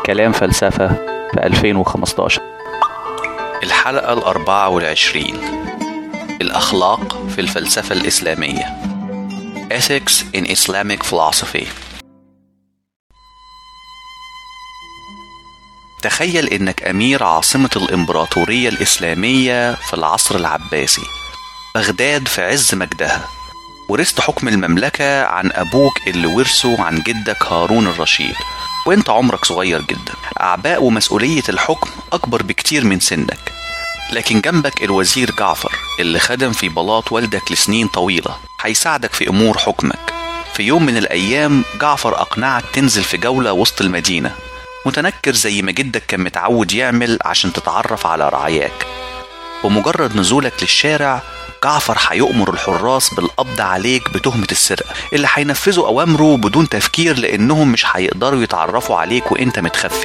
كلام فلسفة في 2015. الحلقة 24: الأخلاق في الفلسفة الإسلامية. Ethics in Islamic Philosophy. تخيل إنك أمير عاصمة الإمبراطورية الإسلامية في العصر العباسي، بغداد في عز مجدها، ورثت حكم المملكة عن أبوك اللي ورثه عن جدك هارون الرشيد، وإنت عمرك صغير جدا. أعباء ومسؤولية الحكم أكبر بكتير من سنك، لكن جنبك الوزير جعفر اللي خدم في بلاط والدك لسنين طويلة، هيساعدك في أمور حكمك. في يوم من الأيام جعفر أقنعك تنزل في جولة وسط المدينة، متنكر زي ما جدك كان متعود يعمل عشان تتعرف على رعاياك. ومجرد نزولك للشارع جعفر هيؤمر الحراس بالقبض عليك بتهمة السرقة، اللي هينفذوا أوامره بدون تفكير لأنهم مش هيقدروا يتعرفوا عليك وإنت متخفي.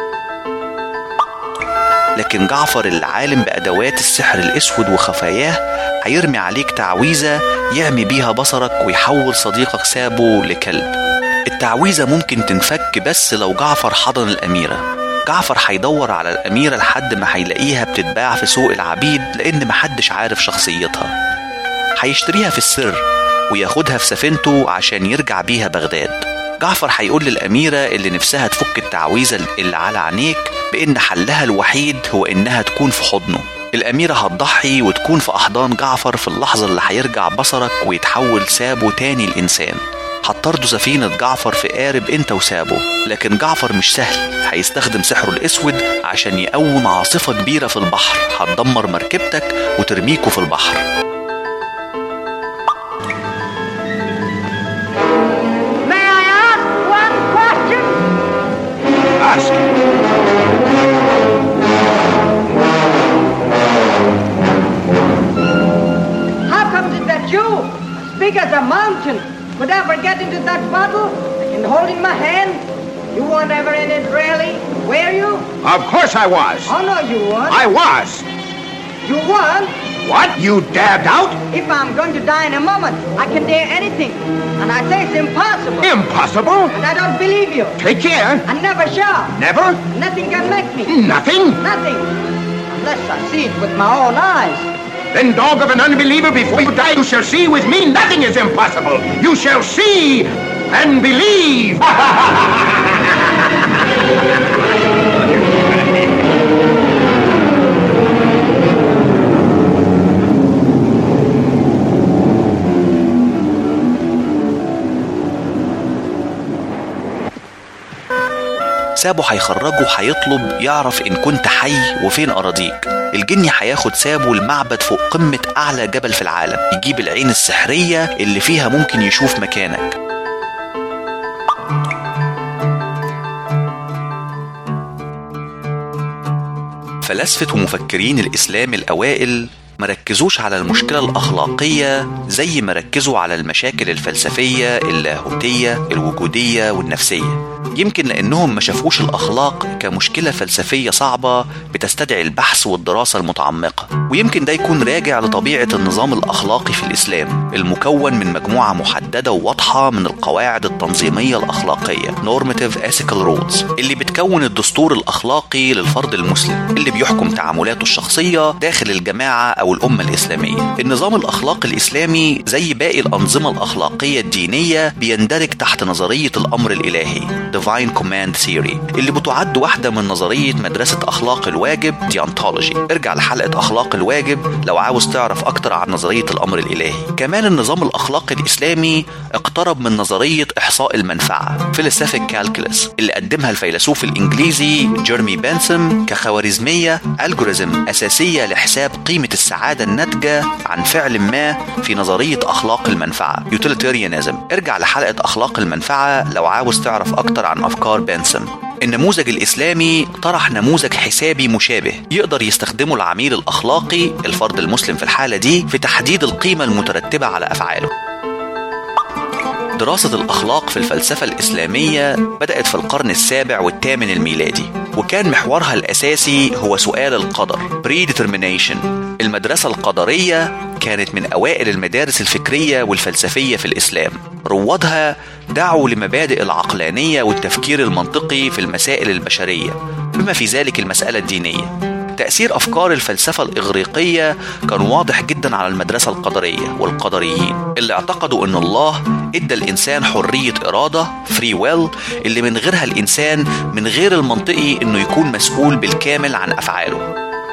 لكن جعفر العالم بأدوات السحر الأسود وخفاياه هيرمي عليك تعويذة يعمي بيها بصرك ويحول صديقك سابو لكلب. التعويذة ممكن تنفك بس لو جعفر حضن الأميرة. جعفر هيدور على الأميرة لحد ما هيلاقيها بتتباع في سوق العبيد لأن محدش عارف شخصيتها. هيشتريها في السر وياخدها في سفينته عشان يرجع بيها بغداد. جعفر هيقول للأميرة اللي نفسها تفك التعويذة اللي على عينيك بإن حلها الوحيد هو إنها تكون في حضنه. الأميرة هتضحي وتكون في أحضان جعفر في اللحظة اللي هيرجع بصرك ويتحول سابو تاني الإنسان. هتطردوا سفينة جعفر في قارب انت وسابو، لكن جعفر مش سهل، هيستخدم سحره الأسود عشان يقوم عاصفة كبيرة في البحر هتدمر مركبتك وترميكوا في البحر. May I ask one question? Ask. How comes it that you, as big as a mountain, could ever get into that bottle and hold in my hand? You weren't ever in it, really, were you? Of course I was. Oh, no, you weren't. I was. You weren't? What? You dabbed out? If I'm going to die in a moment, I can dare anything. And I say it's impossible. Impossible? And I don't believe you. Take care. I never shall. Never? Nothing can make me. Nothing? Nothing. Unless I see it with my own eyes. Then, dog of an unbeliever, before you die, you shall see with me nothing is impossible. You shall see and believe. سابو هيخرجه هيطلب يعرف إن كنت حي وفين أراضيك. الجني هياخد سابو المعبد فوق قمة أعلى جبل في العالم، يجيب العين السحرية اللي فيها ممكن يشوف مكانك. فلاسفة ومفكرين الإسلام الأوائل مركزوش على المشكلة الأخلاقية زي ما ركزوا على المشاكل الفلسفية اللاهوتية الوجودية والنفسية، يمكن لأنهم ما شافوش الأخلاق كمشكلة فلسفية صعبة بتستدعي البحث والدراسة المتعمقة. ويمكن ده يكون راجع لطبيعة النظام الأخلاقي في الإسلام المكون من مجموعة محددة وواضحة من القواعد التنظيمية الأخلاقية Normative Ethical Rules اللي بتكون الدستور الأخلاقي للفرد المسلم اللي بيحكم تعاملاته الشخصية داخل الجماعة أو الأمة الإسلامية. النظام الأخلاقي الإسلامي زي باقي الأنظمة الأخلاقية الدينية بيندرج تحت نظرية الأمر الإلهي Divine Command Theory اللي بتعد واحدة من نظرية مدرسة أخلاق الواجب Deontology. ارجع لحلقة أخلاق الواجب لو عاوز تعرف أكتر عن نظرية الأمر الإلهي. كمان النظام الأخلاقي الإسلامي اقترب من نظرية إحصاء المنفعة Philosophic Calculus اللي قدمها الفيلسوف الإنجليزي جيرمي بنثام كخوارزمية ألجوريزم أساسية لحساب قيمة السعادة الناتجة عن فعل ما في نظرية أخلاق المنفعة Utilitarianism. ارجع لحلقة أخلاق المنفعة لو عاوز تعرف أكتر عن أفكار بنثام. النموذج الإسلامي طرح نموذج حسابي مشابه يقدر يستخدمه العميل الأخلاقي الفرد المسلم في الحالة دي في تحديد القيمة المترتبة على أفعاله. دراسة الأخلاق في الفلسفة الإسلامية بدأت في القرن السابع والثامن الميلادي، وكان محورها الأساسي هو سؤال القدر predetermination. المدرسة القدرية كانت من أوائل المدارس الفكرية والفلسفية في الإسلام. روادها دعوا لمبادئ العقلانية والتفكير المنطقي في المسائل البشرية، بما في ذلك المسألة الدينية. تأثير أفكار الفلسفة الإغريقية كان واضح جدا على المدرسة القدرية والقدريين، اللي اعتقدوا أن الله إدى الإنسان حرية إرادة free will، اللي من غيرها الإنسان من غير المنطقي أنه يكون مسؤول بالكامل عن أفعاله.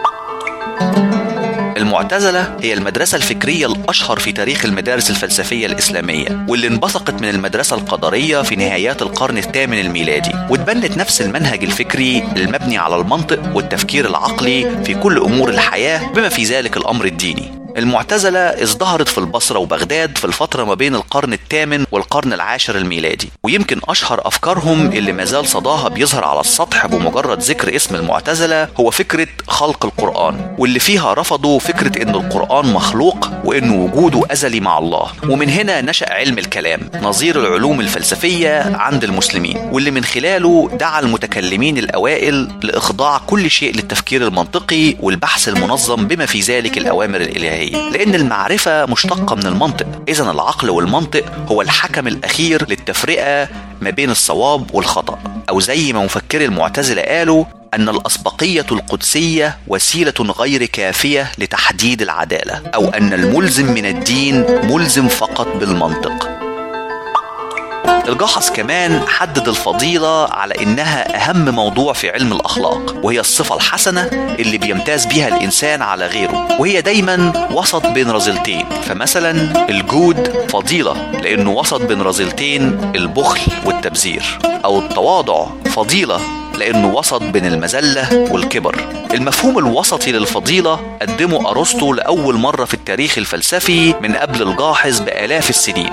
المعتزلة هي المدرسة الفكرية الأشهر في تاريخ المدارس الفلسفية الإسلامية، واللي انبثقت من المدرسة القدرية في نهايات القرن الثامن الميلادي، وتبنت نفس المنهج الفكري المبني على المنطق والتفكير العقلي في كل أمور الحياة، بما في ذلك الأمر الديني. المعتزلة ازدهرت في البصرة وبغداد في الفترة ما بين القرن الثامن والقرن العاشر الميلادي، ويمكن أشهر أفكارهم اللي مازال صداها بيظهر على السطح بمجرد ذكر اسم المعتزلة هو فكرة خلق القرآن، واللي فيها رفضوا فكرة إن القرآن مخلوق وإنه وجوده أزلي مع الله. ومن هنا نشأ علم الكلام نظير العلوم الفلسفية عند المسلمين، واللي من خلاله دعا المتكلمين الأوائل لإخضاع كل شيء للتفكير المنطقي والبحث المنظم بما في ذلك الأوامر الإلهية، لأن المعرفة مشتقة من المنطق. إذن العقل والمنطق هو الحكم الأخير للتفرقة ما بين الصواب والخطأ، أو زي ما مفكري المعتزلة قالوا أن الأسبقية القدسية وسيلة غير كافية لتحديد العدالة، أو أن الملزم من الدين ملزم فقط بالمنطق. الجاحظ كمان حدد الفضيلة على إنها أهم موضوع في علم الأخلاق، وهي الصفة الحسنة اللي بيمتاز بيها الإنسان على غيره، وهي دايما وسط بين رذيلتين. فمثلا الجود فضيلة لأنه وسط بين رذيلتين البخل والتبذير، أو التواضع فضيلة لأنه وسط بين المذلة والكبر. المفهوم الوسطي للفضيلة قدمه أرسطو لأول مرة في التاريخ الفلسفي من قبل الجاحظ بآلاف السنين.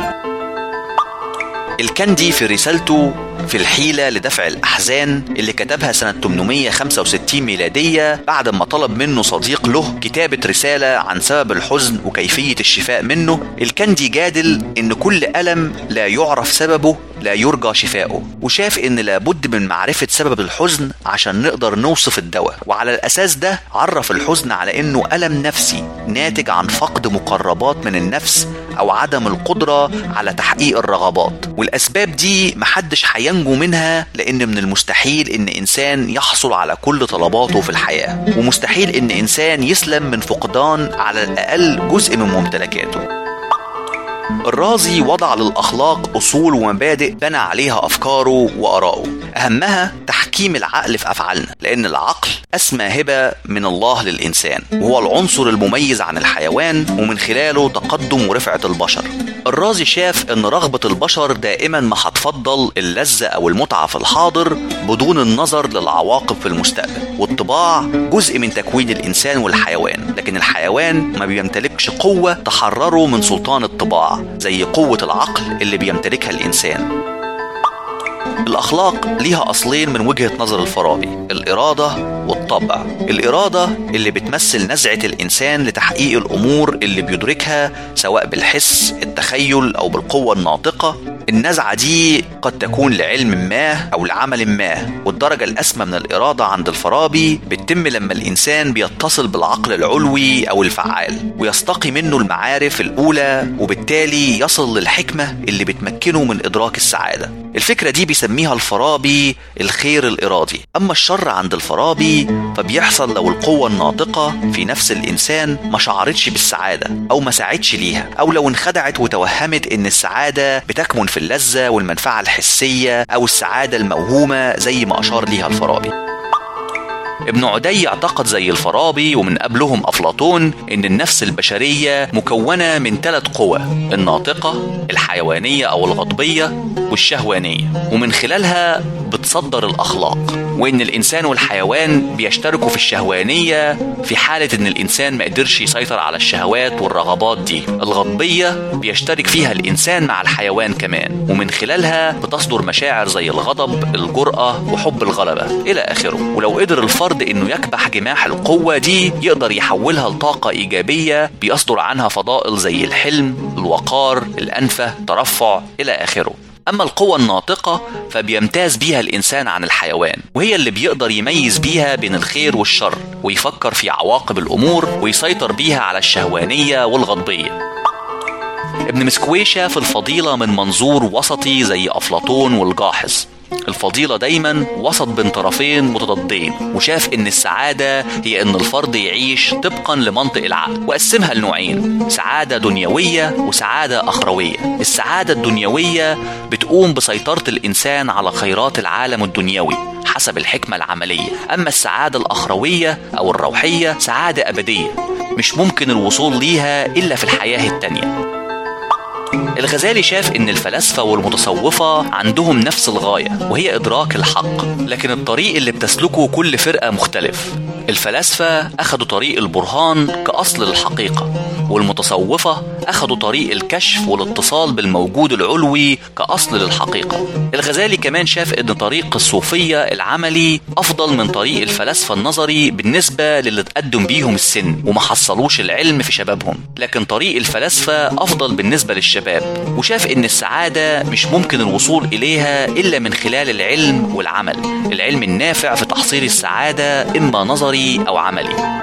الكندي في رسالته في الحيلة لدفع الأحزان اللي كتبها سنة 865 ميلادية بعد ما طلب منه صديق له كتابة رسالة عن سبب الحزن وكيفية الشفاء منه، الكندي جادل إن كل ألم لا يعرف سببه لا يرجى شفاؤه، وشاف إن لابد من معرفة سبب الحزن عشان نقدر نوصف الدواء، وعلى الأساس ده عرف الحزن على إنه ألم نفسي ناتج عن فقد مقربات من النفس أو عدم القدرة على تحقيق الرغبات. والأسباب دي محدش هينجو منها، لأن من المستحيل إن إنسان يحصل على كل طلباته في الحياة، ومستحيل إن إنسان يسلم من فقدان على الأقل جزء من ممتلكاته. الرازي وضع للأخلاق أصول ومبادئ بنى عليها أفكاره وآراءه، أهمها تحكيم العقل في أفعالنا، لأن العقل أسمى هبة من الله للإنسان، وهو العنصر المميز عن الحيوان، ومن خلاله تقدم ورفعة البشر. الرازي شاف أن رغبة البشر دائما ما هتفضل اللذة أو المتعة في الحاضر بدون النظر للعواقب في المستقبل، والطباع جزء من تكوين الإنسان والحيوان، لكن الحيوان ما بيمتلكش قوة تحرره من سلطان الطباع زي قوة العقل اللي بيمتلكها الإنسان. الأخلاق ليها أصلين من وجهة نظر الفارابي، الإرادة والطبع. الإرادة اللي بتمثل نزعة الإنسان لتحقيق الأمور اللي بيدركها سواء بالحس، التخيل، أو بالقوة الناطقة. النزعة دي قد تكون لعلم ما أو لعمل ما، والدرجة الأسمى من الإرادة عند الفارابي بتتم لما الإنسان بيتصل بالعقل العلوي أو الفعال ويستقي منه المعارف الأولى، وبالتالي يصل للحكمة اللي بتمكنه من إدراك السعادة. الفكرة دي بيسميها الفارابي الخير الإرادي. أما الشر عند الفارابي فبيحصل لو القوة الناطقة في نفس الإنسان ما شعرتش بالسعادة أو ما ساعدش ليها، أو لو انخدعت وتوهمت إن السعادة بتكمن في اللذة والمنفعة الحسية أو السعادة الموهومة زي ما أشار ليها الفارابي. ابن عدي اعتقد زي الفارابي ومن قبلهم أفلاطون إن النفس البشرية مكونة من 3 قوى: الناطقة، الحيوانية أو الغضبية، والشهوانية، ومن خلالها بتصدر الأخلاق، وإن الإنسان والحيوان بيشتركوا في الشهوانية في حالة إن الإنسان ما قدرش يسيطر على الشهوات والرغبات دي. الغضبية بيشترك فيها الإنسان مع الحيوان كمان، ومن خلالها بتصدر مشاعر زي الغضب، الجرأة، وحب الغلبة إلى آخره. ولو قدر الفرد إنه يكبح جماح القوة دي يقدر يحولها لطاقة إيجابية بيصدر عنها فضائل زي الحلم، الوقار، الأنفة، الترفع إلى آخره. أما القوة الناطقة فبيمتاز بيها الإنسان عن الحيوان، وهي اللي بيقدر يميز بيها بين الخير والشر، ويفكر في عواقب الأمور، ويسيطر بيها على الشهوانية والغضبية. ابن مسكويشة في الفضيلة من منظور وسطي زي أفلاطون والجاحظ. الفضيلة دايما وسط بين طرفين متضادين، وشاف ان السعادة هي ان الفرد يعيش طبقا لمنطق العقل، وقسمها لنوعين: سعادة دنيوية وسعادة أخروية. السعادة الدنيوية بتقوم بسيطرة الإنسان على خيرات العالم الدنيوي حسب الحكمة العملية. أما السعادة الأخروية أو الروحية سعادة أبدية مش ممكن الوصول ليها إلا في الحياة التانية. الغزالي شاف ان الفلاسفة والمتصوفة عندهم نفس الغاية، وهي ادراك الحق، لكن الطريق اللي بتسلكه كل فرقة مختلف. الفلاسفة اخدوا طريق البرهان كأصل للحقيقة، والمتصوفة اخدوا طريق الكشف والاتصال بالموجود العلوي كأصل للحقيقة. الغزالي كمان شاف ان طريق الصوفية العملي افضل من طريق الفلاسفة النظري بالنسبة للي تقدم بيهم السن وما حصلوش العلم في شبابهم، لكن طريق الفلاسفة افضل بالنسبة للشباب. وشاف ان السعادة مش ممكن الوصول اليها الا من خلال العلم والعمل، العلم النافع في تحصيل السعادة اما نظري او عملي.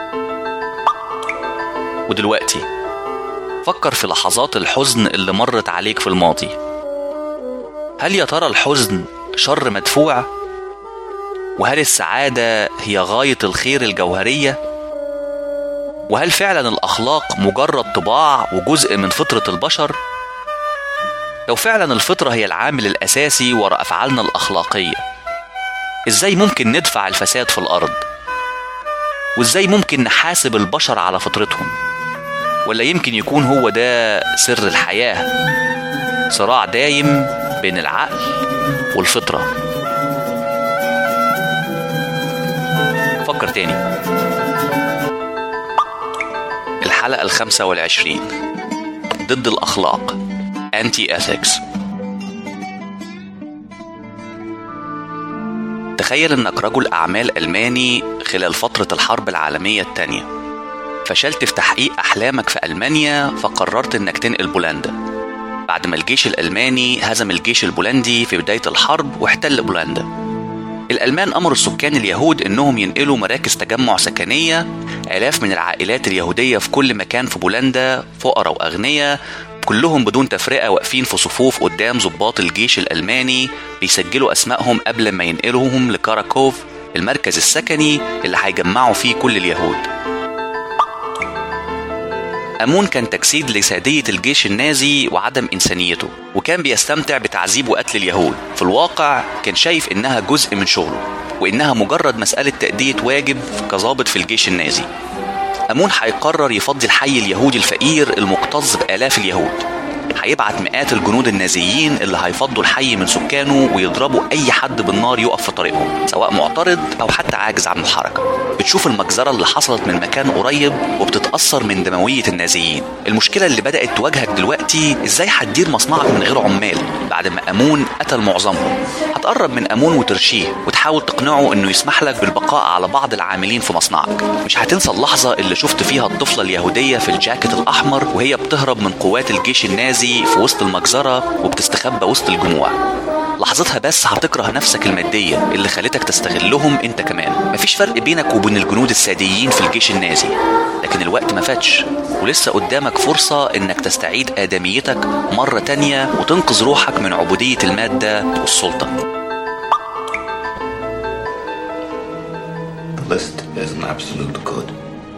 ودلوقتي فكر في لحظات الحزن اللي مرت عليك في الماضي. هل يا ترى الحزن شر مدفوع؟ وهل السعادة هي غاية الخير الجوهرية؟ وهل فعلا الأخلاق مجرد طباع وجزء من فطرة البشر؟ لو فعلا الفطرة هي العامل الأساسي وراء أفعالنا الأخلاقية، إزاي ممكن ندفع الفساد في الأرض؟ وإزاي ممكن نحاسب البشر على فطرتهم؟ ولا يمكن يكون هو ده سر الحياة، صراع دايم بين العقل والفطرة؟ فكر تاني. الحلقة 25 ضد الأخلاق، Anti-Ethics. تخيل انك رجل اعمال الماني خلال فترة الحرب العالمية الثانية، فشلت في تحقيق احلامك في المانيا، فقررت انك تنقل بولندا بعد ما الجيش الالماني هزم الجيش البولندي في بداية الحرب واحتل بولندا. الالمان امروا السكان اليهود انهم ينقلوا مراكز تجمع سكنية. آلاف من العائلات اليهودية في كل مكان في بولندا، فقراء واغنياء، كلهم بدون تفرقة واقفين في صفوف قدام ضباط الجيش الألماني بيسجلوا أسمائهم قبل ما ينقلوهم لكاراكوف، المركز السكني اللي هيجمعوا فيه كل اليهود. أمون كان تجسيد لسادية الجيش النازي وعدم إنسانيته، وكان بيستمتع بتعذيب وقتل اليهود. في الواقع كان شايف إنها جزء من شغله، وإنها مجرد مسألة تأدية واجب كظابط في الجيش النازي. أمون هيقرر يفضي الحي اليهودي الفقير المكتظ بآلاف اليهود. هيبعت مئات الجنود النازيين اللي هيفضوا الحي من سكانه ويضربوا أي حد بالنار يقف في طريقهم، سواء معترض أو حتى عاجز عن الحركة. بتشوف المجزرة اللي حصلت من مكان قريب وبتتأثر من دموية النازيين. المشكلة اللي بدأت تواجهك دلوقتي إزاي هتدير مصنعك من غير عمال بعد ما أمون قتل معظمهم. هتقرب من أمون وترشيه وتحاول تقنعه إنه يسمح لك بالبقاء على بعض العاملين في مصنعك. مش هتنسى اللحظة اللي شفت فيها الطفلة اليهودية في الجاكيت الأحمر وهي بتهرب من قوات الجيش النازي في وسط المجزرة وبتستخبى وسط الجموع. لحظتها بس هتكره نفسك المادية اللي خلتك تستغلهم انت كمان. مفيش فرق بينك وبين الجنود الساديين في الجيش النازي، لكن الوقت ما فاتش ولسه قدامك فرصة انك تستعيد آدميتك مرة تانية وتنقذ روحك من عبودية المادة والسلطة. The list is an absolute good.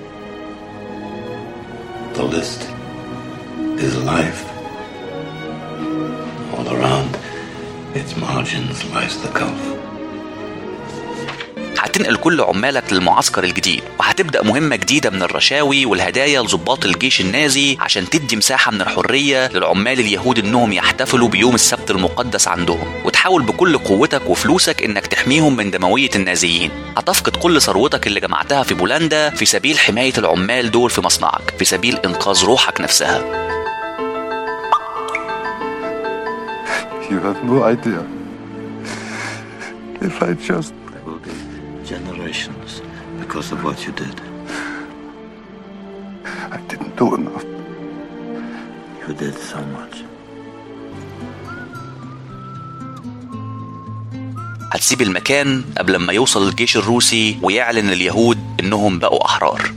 The list is life. All around its margins lies the gulf. هتنقل كل عمالك للمعسكر الجديد، وهتبدأ مهمة جديدة من الرشاوي والهدايا لضباط الجيش النازي عشان تدي مساحة من الحرية للعمال اليهود انهم يحتفلوا بيوم السبت المقدس عندهم، وتحاول بكل قوتك وفلوسك انك تحميهم من دموية النازيين. هتفقد كل ثروتك اللي جمعتها في بولندا في سبيل حماية العمال دول في مصنعك، في سبيل انقاذ روحك نفسها. You have no idea. If I just... There will be generations because of what you did. I didn't do enough. You did so much. هتسيب المكان قبل ما يوصل الجيش الروسي ويعلن اليهود انهم بقوا احرار.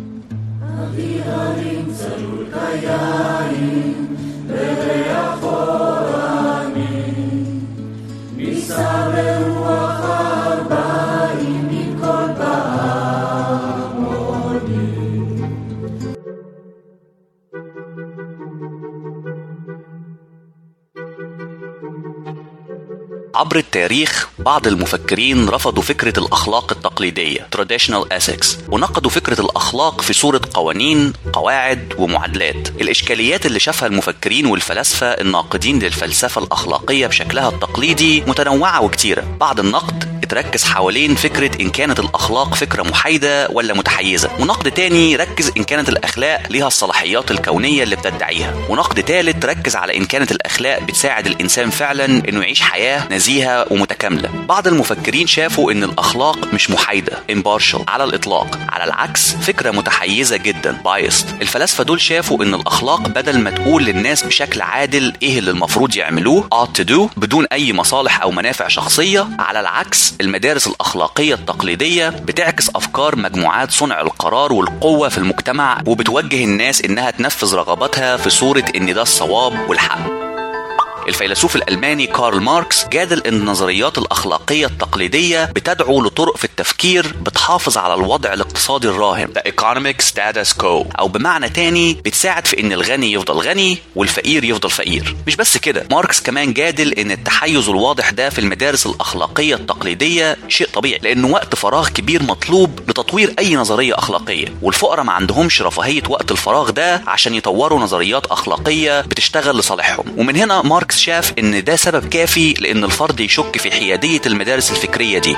عبر التاريخ بعض المفكرين رفضوا فكرة الأخلاق التقليدية traditional ethics، ونقدوا فكرة الأخلاق في صورة قوانين، قواعد ومعادلات. الإشكاليات اللي شافها المفكرين والفلاسفة الناقدين للفلسفة الأخلاقية بشكلها التقليدي متنوعة وكتيرة. بعض النقد اتركز حوالين فكرة إن كانت الأخلاق فكرة محايدة ولا متحيزة، ونقد تاني ركز إن كانت الأخلاق ليها الصلاحيات الكونية اللي بتدعيها، ونقد تالت ركز على إن كانت الأخلاق بتساعد الإنسان فعلا إنه يعيش حياة نزيهة ومتكاملة. بعض المفكرين شافوا إن الأخلاق مش محايدة impartial على الإطلاق، على العكس فكرة متحيزة جدا biased. الفلاسفة دول شافوا إن الأخلاق بدل ما تقول للناس بشكل عادل إيه اللي المفروض يعملوه ought to do بدون أي مصالح أو منافع شخصية، على العكس المدارس الأخلاقية التقليدية بتعكس أفكار مجموعات صنع القرار والقوة في المجتمع، وبتوجه الناس إنها تنفذ رغباتها في صورة إن ده الصواب والحق. الفيلسوف الألماني كارل ماركس جادل إن النظريات الأخلاقية التقليدية بتدعو لطرق في التفكير بتحافظ على الوضع الاقتصادي الراهن the economic status quo، أو بمعنى تاني بتساعد في إن الغني يفضل غني والفقير يفضل فقير. مش بس كده، ماركس كمان جادل إن التحيز الواضح ده في المدارس الأخلاقية التقليدية شيء طبيعي، لأنه وقت فراغ كبير مطلوب لتطوير أي نظرية أخلاقية، والفقراء ما عندهمش رفاهية وقت الفراغ ده عشان يطوروا نظريات أخلاقية بتشتغل لصالحهم. ومن هنا ماركس شاف إن ده سبب كافي لأن الفرد يشك في حيادية المدارس الفكرية دي.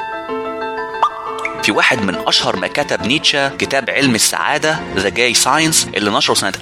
في واحد من أشهر ما كتب نيتشه كتاب علم السعادة The Gay Science اللي نشره سنة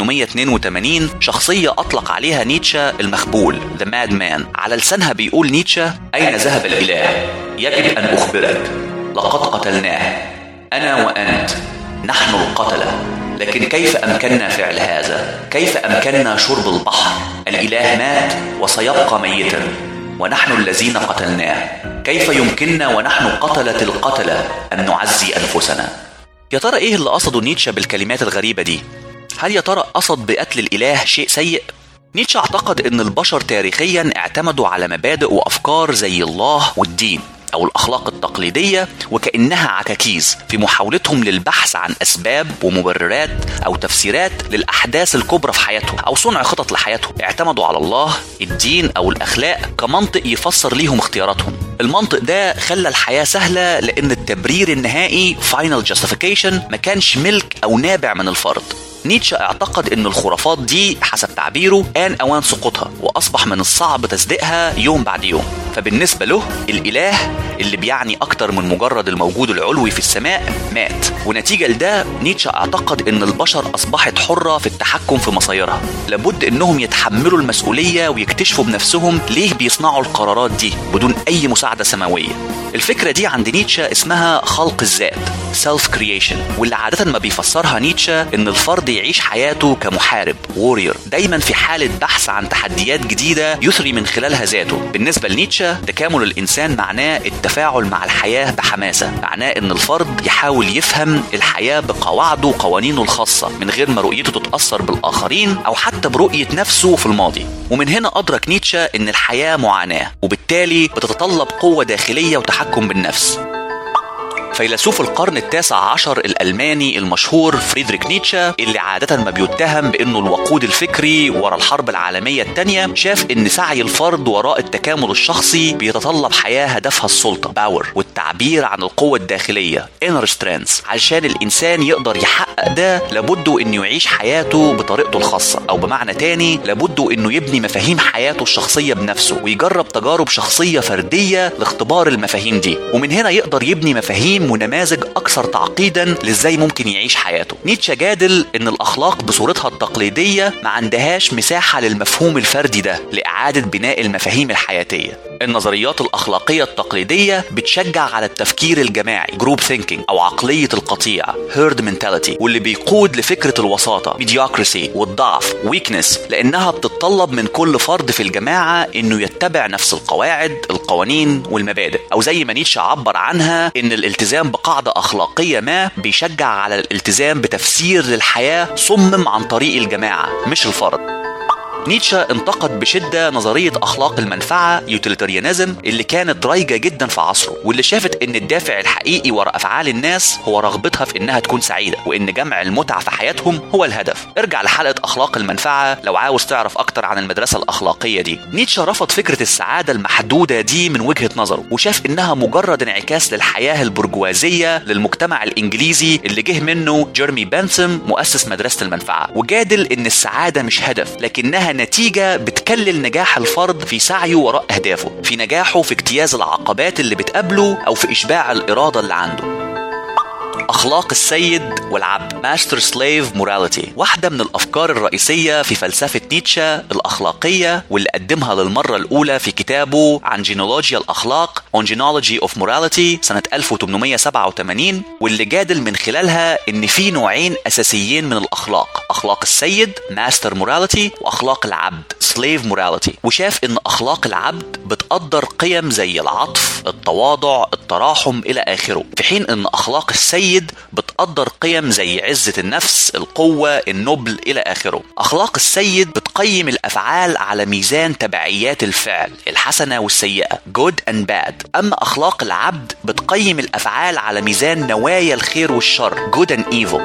1882، شخصية أطلق عليها نيتشه المخبول The Madman. على لسانها بيقول نيتشه: أين ذهب الإله؟ يجب أن أخبرك، لقد قتلناه أنا وأنت، نحن القتلة. لكن كيف أمكننا فعل هذا؟ كيف أمكننا شرب البحر؟ الإله مات وسيبقى ميتا ونحن الذين قتلناه. كيف يمكننا ونحن قتلة القتلة أن نعزي أنفسنا؟ يا ترى إيه اللي قصده نيتشه بالكلمات الغريبة دي؟ هل يا ترى قصد بقتل الإله شيء سيء؟ نيتشه اعتقد أن البشر تاريخيا اعتمدوا على مبادئ وأفكار زي الله والدين أو الأخلاق التقليدية وكأنها عكاكيز في محاولتهم للبحث عن أسباب ومبررات أو تفسيرات للأحداث الكبرى في حياتهم أو صنع خطط لحياتهم. اعتمدوا على الله، الدين أو الأخلاق كمنطق يفسر ليهم اختياراتهم. المنطق ده خلى الحياة سهلة لأن التبرير النهائي final justification ما كانش ملك أو نابع من الفرد. نيتشه اعتقد ان الخرافات دي حسب تعبيره آن اوان سقوطها، واصبح من الصعب تصديقها يوم بعد يوم. فبالنسبة له الاله اللي بيعني اكتر من مجرد الموجود العلوي في السماء مات، ونتيجة لده نيتشه اعتقد ان البشر اصبحت حرة في التحكم في مصيرها. لابد انهم يتحملوا المسؤولية ويكتشفوا بنفسهم ليه بيصنعوا القرارات دي بدون اي مساعدة سماوية. الفكرة دي عند نيتشه اسمها خلق الذات self creation، واللي عادة ما بيفسرها نيتشه ان الفرد يعيش حياته كمحارب warrior دايما في حالة بحث عن تحديات جديدة يثري من خلالها ذاته. بالنسبة لنيتشه تكامل الإنسان معناه التفاعل مع الحياة بحماسة، معناه ان الفرد يحاول يفهم الحياة بقواعده وقوانينه الخاصة من غير ما رؤيته تتأثر بالآخرين أو حتى برؤية نفسه في الماضي. ومن هنا أدرك نيتشه ان الحياة معاناة وبالتالي بتتطلب قوة داخلية وتحكم بالنفس. فيلسوف القرن التاسع عشر الألماني المشهور فريدريك نيتشه، اللي عادة ما بيتهم بأنه الوقود الفكري ورا الحرب العالمية الثانية، شاف أن سعي الفرد وراء التكامل الشخصي بيتطلب حياة هدفها السلطة باور والتعبير عن القوة الداخلية inner strength. علشان الإنسان يقدر يحقق ده لابد أنه يعيش حياته بطريقته الخاصة، أو بمعنى تاني لابد أنه يبني مفاهيم حياته الشخصية بنفسه ويجرب تجارب شخصية فردية لاختبار المفاهيم دي، ومن هنا يقدر يبني مفاهيم ونماذج أكثر تعقيدا لإزاي ممكن يعيش حياته. نيتشه جادل إن الأخلاق بصورتها التقليدية ما عندهاش مساحة للمفهوم الفردي ده لإعادة بناء المفاهيم الحياتية. النظريات الأخلاقية التقليدية بتشجع على التفكير الجماعي group thinking أو عقلية القطيع herd mentality، واللي بيقود لفكرة الوساطة mediocrity والضعف weakness، لأنها بتتطلب من كل فرد في الجماعة إنه يتبع نفس القواعد القوانين والمبادئ، أو زي ما نيتشه عبر عنها إن الالتزام بقاعدة أخلاقية ما بيشجع على الالتزام بتفسير للحياة صمم عن طريق الجماعة مش الفرد. نيتشه انتقد بشدة نظرية أخلاق المنفعة يوتيليتاريانيزم اللي كانت رايجة جدا في عصره، واللي شافت ان الدافع الحقيقي وراء أفعال الناس هو رغبتها في انها تكون سعيدة، وان جمع المتعة في حياتهم هو الهدف. ارجع لحلقة أخلاق المنفعة لو عاوز تعرف أكتر عن المدرسة الأخلاقية دي. نيتشه رفض فكرة السعادة المحدودة دي من وجهة نظره، وشاف انها مجرد انعكاس للحياة البرجوازية للمجتمع الإنجليزي اللي جه منه جيرمي بنثام مؤسس مدرسة المنفعة، وجادل ان السعادة مش هدف لكنها نتيجة بتكلل نجاح الفرد في سعيه وراء أهدافه، في نجاحه في اجتياز العقبات اللي بتقابله أو في إشباع الإرادة اللي عنده. أخلاق السيد والعبد Master Slave Morality، واحدة من الأفكار الرئيسية في فلسفة نيتشه الأخلاقية، واللي قدمها للمرة الأولى في كتابه عن جينولوجيا الأخلاق On Genealogy of Morality سنة 1887، واللي جادل من خلالها إن في نوعين أساسيين من الأخلاق، أخلاق السيد Master Morality وأخلاق العبد Slave Morality. وشاف إن أخلاق العبد بتقدر قيم زي العطف، التواضع، التراحم إلى آخره، في حين إن أخلاق السيد بتقدر قيم زي عزة النفس، القوة، النبل إلى آخره. أخلاق السيد بتقيم الأفعال على ميزان تبعيات الفعل الحسنة والسيئة good and bad، أما أخلاق العبد بتقيم الأفعال على ميزان نوايا الخير والشر good and evil.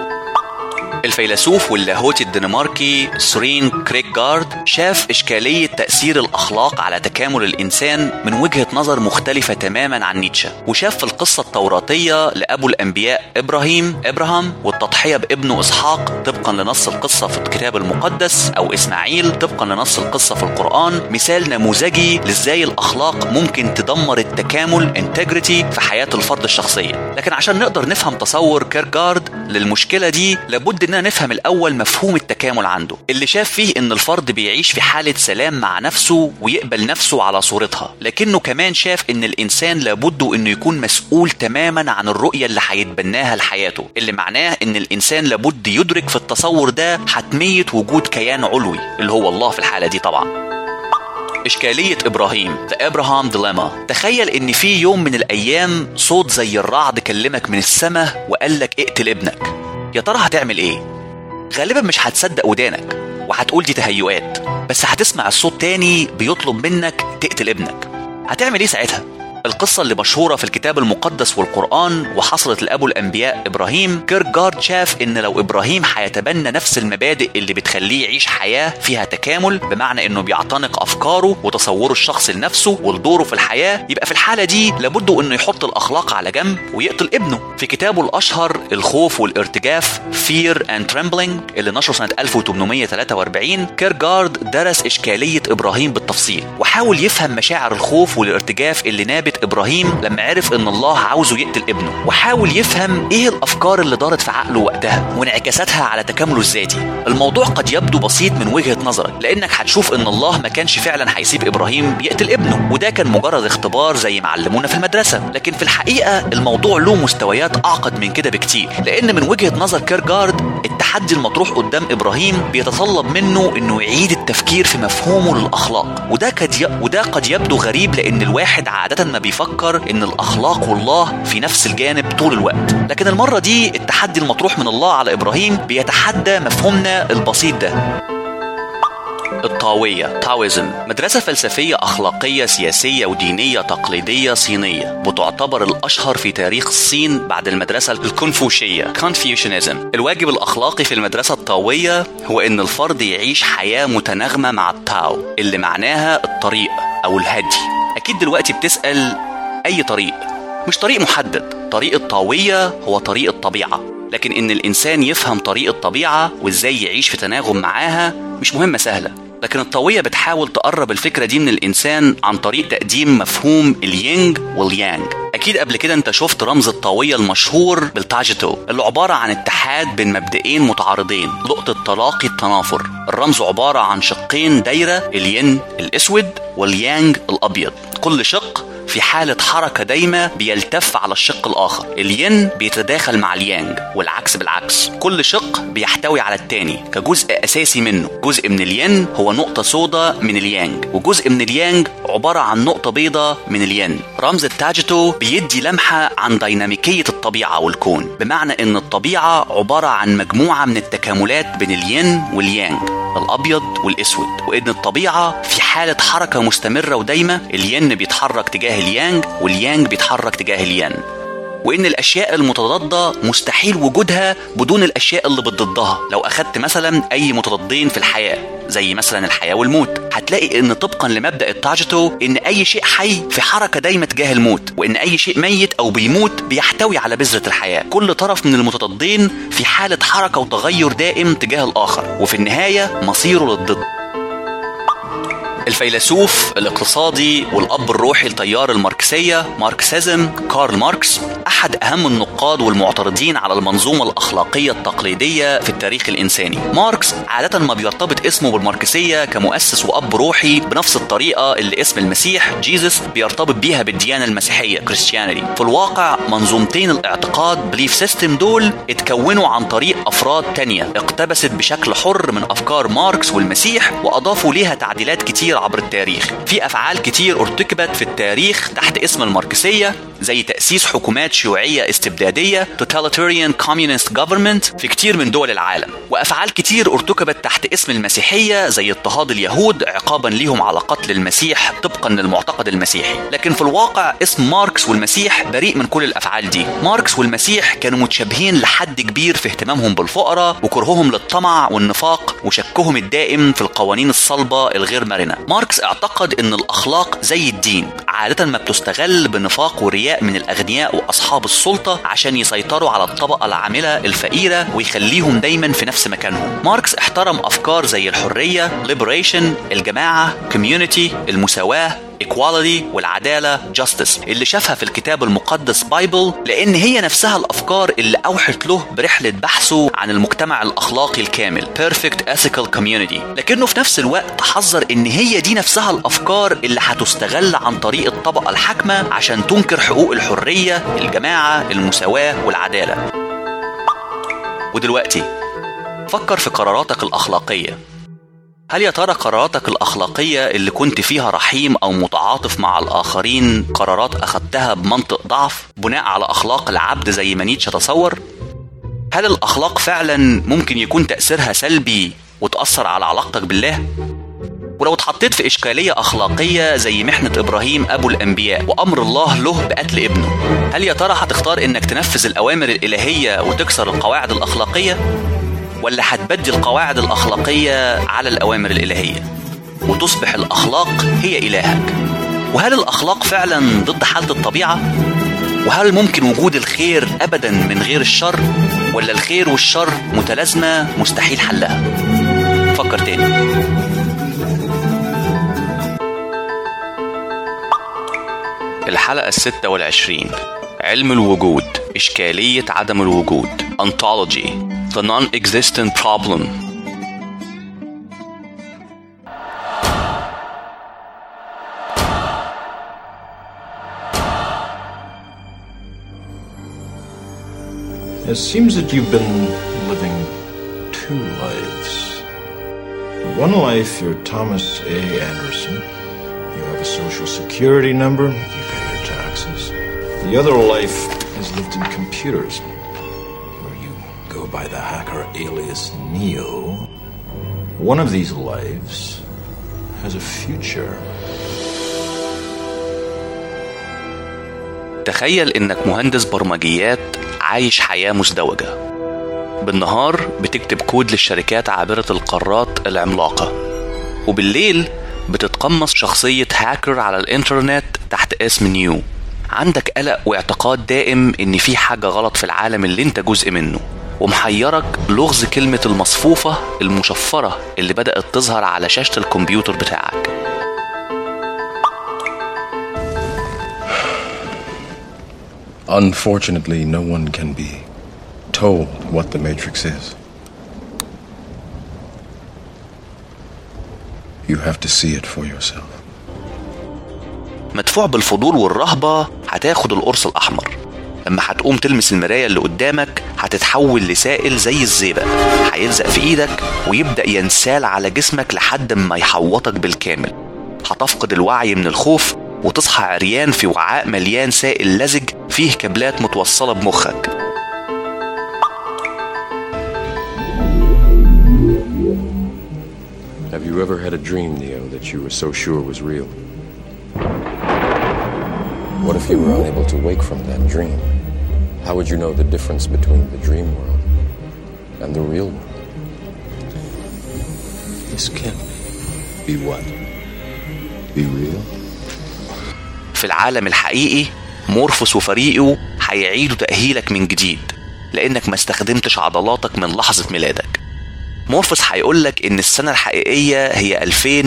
الفيلسوف واللاهوتي الدنماركي سورين كريكجارد شاف إشكالية تأثير الأخلاق على تكامل الإنسان من وجهة نظر مختلفة تماما عن نيتشه، وشاف في القصة التوراتية لأبو الأنبياء إبراهام والتضحية بابنه إسحاق طبقا لنص القصة في الكتاب المقدس، أو إسماعيل طبقا لنص القصة في القرآن، مثال نموذجي لإزاي الأخلاق ممكن تدمر التكامل integrity في حياة الفرد الشخصية. لكن عشان نقدر نفهم تصور كيركجارد للمشكلة دي لابد إننا نفهم الأول مفهوم التكامل عنده، اللي شاف فيه إن الفرد بيعيش في حالة سلام مع نفسه ويقبل نفسه على صورتها، لكنه كمان شاف إن الإنسان لابد إنه يكون مسؤول تماما عن الرؤية اللي هيتبناها لحياته، اللي معناه إن الإنسان لابد يدرك في التصور ده حتمية وجود كيان علوي اللي هو الله في الحالة دي طبعا. إشكالية إبراهيم The Abraham Dilemma. تخيل إن في يوم من الأيام صوت زي الرعد كلمك من السماء وقالك اقتل ابنك، يا ترى هتعمل إيه؟ غالبا مش هتصدق ودانك وهتقول دي تهيؤات، بس هتسمع الصوت تاني بيطلب منك تقتل ابنك. هتعمل إيه ساعتها؟ القصة اللي مشهورة في الكتاب المقدس والقرآن وحصلت لأبو الأنبياء إبراهيم، كيركجارد شاف إن لو إبراهيم هيتبنى نفس المبادئ اللي بتخليه يعيش حياة فيها تكامل، بمعنى إنه بيعتنق أفكاره وتصوره الشخصي لنفسه ودوره في الحياة، يبقى في الحالة دي لابد إنه يحط الأخلاق على جنب ويقتل ابنه. في كتابه الأشهر الخوف والارتجاف Fear and Trembling اللي نشره سنة 1843، كيركجارد درس إشكالية إبراهيم بالتفصيل وحاول يفهم مشاعر الخوف والارتجاف اللي نابت إبراهيم لما عرف إن الله عاوزه يقتل ابنه، وحاول يفهم إيه الأفكار اللي دارت في عقله وقتها وانعكاساتها على تكامله الذاتي. الموضوع قد يبدو بسيط من وجهة نظرك، لأنك هتشوف إن الله ما كانش فعلا هيسيب إبراهيم يقتل ابنه، وده كان مجرد اختبار زي ما علمونا في المدرسة. لكن في الحقيقة الموضوع له مستويات أعقد من كده بكتير، لأن من وجهة نظر كيركجارد التحدي المطروح قدام إبراهيم بيتطلب منه إنه يعيد التفكير في مفهومه للأخلاق، وده قد يبدو غريب لأن الواحد عادة ما بيفكر إن الأخلاق والله في نفس الجانب طول الوقت. لكن المرة دي التحدي المطروح من الله على إبراهيم بيتحدى مفهومنا البسيط ده. الطاوية تاويزم مدرسة فلسفية أخلاقية سياسية ودينية تقليدية صينية، وتعتبر الأشهر في تاريخ الصين بعد المدرسة الكونفوشية Confucianism. الواجب الأخلاقي في المدرسة الطاوية هو إن الفرد يعيش حياة متناغمة مع التاو اللي معناها الطريق أو الهدي. أكيد دلوقتي بتسأل أي طريق؟ مش طريق محدد، طريق الطاوية هو طريق الطبيعة، لكن إن الإنسان يفهم طريق الطبيعة وإزاي يعيش في تناغم معاها مش مهمة سهلة. لكن الطاوية بتحاول تقرب الفكرة دي من الإنسان عن طريق تقديم مفهوم الينج واليانج. أكيد قبل كده أنت شفت رمز الطاوية المشهور بالتاجتو، اللي عبارة عن اتحاد بين مبدئين متعارضين، نقطة تلاقي التنافر. الرمز عبارة عن شقين دايرة، الين الأسود واليانج الأبيض، كل شق في حالة حركة دايمة بيلتف على الشق الآخر. الين بيتداخل مع اليانج والعكس بالعكس، كل شق بيحتوي على التاني كجزء أساسي منه. جزء من الين هو نقطة سوداء من اليانج، وجزء من اليانج عبارة عن نقطة بيضاء من الين. رمز التاجتو بيدي لمحة عن ديناميكية الطبيعة والكون، بمعنى إن الطبيعة عبارة عن مجموعة من التكاملات بين الين واليانج، الأبيض والأسود، وإن الطبيعة في حالة حركة مستمرة ودايمة. الين بيتحرك تجاه اليانج واليانج بيتحرك تجاه الين، وإن الأشياء المتضادة مستحيل وجودها بدون الأشياء اللي بتضدها. لو أخدت مثلا أي متضادين في الحياة زي مثلا الحياة والموت، هتلاقي إن طبقا لمبدأ التاجتو إن أي شيء حي في حركة دايمة تجاه الموت، وإن أي شيء ميت أو بيموت بيحتوي على بذرة الحياة. كل طرف من المتضادين في حالة حركة وتغير دائم تجاه الآخر، وفي النهاية مصيره للضد. الفيلسوف الاقتصادي والأب الروحي لتيار الماركسية ماركسيزم كارل ماركس أحد أهم النقاد والمعترضين على المنظومة الأخلاقية التقليدية في التاريخ الإنساني. ماركس عادة ما بيرتبط اسمه بالماركسية كمؤسس وأب روحي بنفس الطريقة اللي اسم المسيح جيزس بيرتبط بيها بالديانة المسيحية كريستيانيتي. في الواقع منظومتين الاعتقاد بليف سيستم دول اتكونوا عن طريق أفراد تانية اقتبست بشكل حر من أفكار ماركس والمسيح، وأضافوا ليها تعديلات كتير عبر التاريخ. في أفعال كتير ارتكبت في التاريخ تحت اسم الماركسية، زي تأسيس حكومات شيوعية استبدادية totalitarian communist government في كتير من دول العالم، وأفعال كتير ارتكبت تحت اسم المسيحية زي اضطهاد اليهود عقابا ليهم على قتل المسيح طبقا للمعتقد المسيحي. لكن في الواقع اسم ماركس والمسيح بريء من كل الأفعال دي. ماركس والمسيح كانوا متشابهين لحد كبير في اهتمامهم بالفقراء وكرههم للطمع والنفاق وشكهم الدائم في القوانين الصلبة الغير مرنة. ماركس اعتقد ان الأخلاق زي الدين، عادة ما بتستغل بنفاق ورياء من الأغنياء وأصحاب السلطة عشان يسيطروا على الطبقة العاملة الفقيرة ويخليهم دايما في نفس مكانهم. ماركس احترم أفكار زي الحرية liberation، الجماعة community، المساواة equality، والعدالة justice اللي شافها في الكتاب المقدس بايبل، لأن هي نفسها الأفكار اللي أوحت له برحلة بحثه عن المجتمع الأخلاقي الكامل perfect ethical community. لكنه في نفس الوقت حذر إن هي دي نفسها الأفكار اللي هتستغل عن طريق الطبقة الحاكمة عشان تنكر حقوق الحرية، الجماعة، المساواة، والعدالة. ودلوقتي فكر في قراراتك الأخلاقية. هل يا ترى قراراتك الأخلاقية اللي كنت فيها رحيم أو متعاطف مع الآخرين قرارات أخذتها بمنطق ضعف بناء على أخلاق العبد زي ما نيتشه تصور؟ هل الأخلاق فعلا ممكن يكون تأثيرها سلبي وتأثر على علاقتك بالله؟ ولو اتحطيت في إشكالية أخلاقية زي محنة إبراهيم أبو الأنبياء وأمر الله له بقتل ابنه، هل يا ترى هتختار إنك تنفذ الأوامر الإلهية وتكسر القواعد الأخلاقية؟ ولا هتبدي القواعد الأخلاقية على الأوامر الإلهية وتصبح الأخلاق هي إلهك؟ وهل الأخلاق فعلا ضد حالة الطبيعة؟ وهل ممكن وجود الخير أبدا من غير الشر؟ ولا الخير والشر متلازمة مستحيل حلها؟ فكر تاني. الحلقة 26 علم الوجود، إشكالية عدم الوجود Ontology The Non-Existent Problem. It seems that you've been living two lives. One life, you're Thomas A. Anderson. You have a social security number. You pay your taxes. The other life is lived in computers, where you go by the hacker alias Neo. One of these lives has a future. تخيل إنك مهندس برمجيات عايش حياة مزدوجة. بالنهار بتكتب كود للشركات عابرة القارات العملاقة، وبالليل بتتقمص شخصية هاكر على الإنترنت تحت اسم نيو. عندك قلق واعتقاد دائم إن في حاجة غلط في العالم اللي انت جزء منه، ومحيرك لغز كلمة المصفوفة المشفرة اللي بدأت تظهر على شاشة الكمبيوتر بتاعك. Unfortunately, no one can be told what the Matrix is. You have to see it for yourself. مدفوع بالفضول والرهبة هتاخد القرص الأحمر. لما هتقوم تلمس المراية اللي قدامك هتتحول لسائل زي الزئبق، هيلزق في ايدك ويبدأ ينسال على جسمك لحد ما يحوطك بالكامل. هتفقد الوعي من الخوف وتصحى عريان في وعاء مليان سائل لزج فيه كابلات متوصلة بمخك. Have you ever had a dream, Neo, that you were so sure was real? What if you were unable to wake from that dream? How would you know the difference between the dream world and the real world? This can't be what? Be real? في العالم الحقيقي مورفوس وفريقه هيعيدوا تأهيلك من جديد لأنك ما استخدمتش عضلاتك من لحظة ميلادك. مورفوس هيقولك إن السنة الحقيقية هي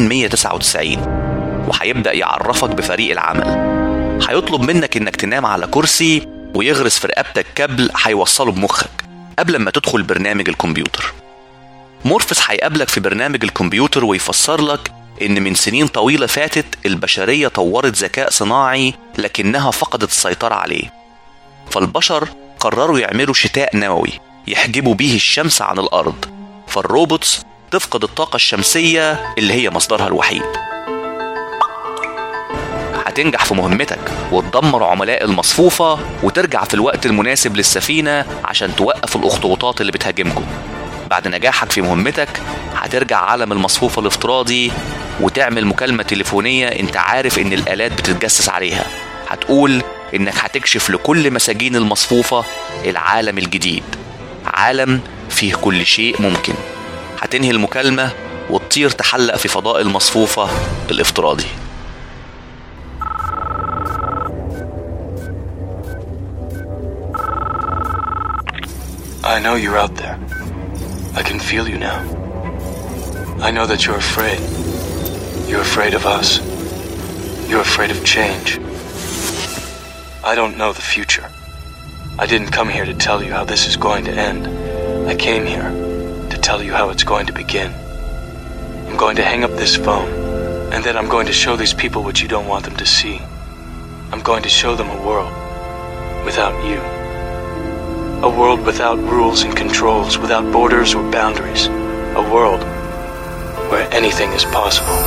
2199، وهيبدأ يعرفك بفريق العمل. هيطلب منك إنك تنام على كرسي ويغرس في رقبتك كابل هيوصله بمخك قبل ما تدخل برنامج الكمبيوتر. مورفوس هيقابلك في برنامج الكمبيوتر ويفسر لك إن من سنين طويلة فاتت البشرية طورت ذكاء صناعي لكنها فقدت السيطرة عليه، فالبشر قرروا يعملوا شتاء نووي يحجبوا بيه الشمس عن الأرض، فالروبوتس تفقد الطاقة الشمسية اللي هي مصدرها الوحيد. هتنجح في مهمتك وتدمر عملاء المصفوفة وترجع في الوقت المناسب للسفينة عشان توقف الأخطبوطات اللي بتهاجمكم. بعد نجاحك في مهمتك هترجع عالم المصفوفة الافتراضي وتعمل مكالمة تليفونية انت عارف ان الآلات بتتجسس عليها. هتقول انك هتكشف لكل مساجين المصفوفة العالم الجديد، عالم فيه كل شيء ممكن. هتنهي المكالمة وتطير تحلق في فضاء المصفوفة الافتراضي. I know you're out there. I can feel you now. I know that you're afraid. You're afraid of us. You're afraid of change. I don't know the future. I didn't come here to tell you how this is going to end. I came here to tell you how it's going to begin. I'm going to hang up this phone, and then I'm going to show these people what you don't want them to see. I'm going to show them a world without you. A world without rules and controls, without borders or boundaries. A world where anything is possible.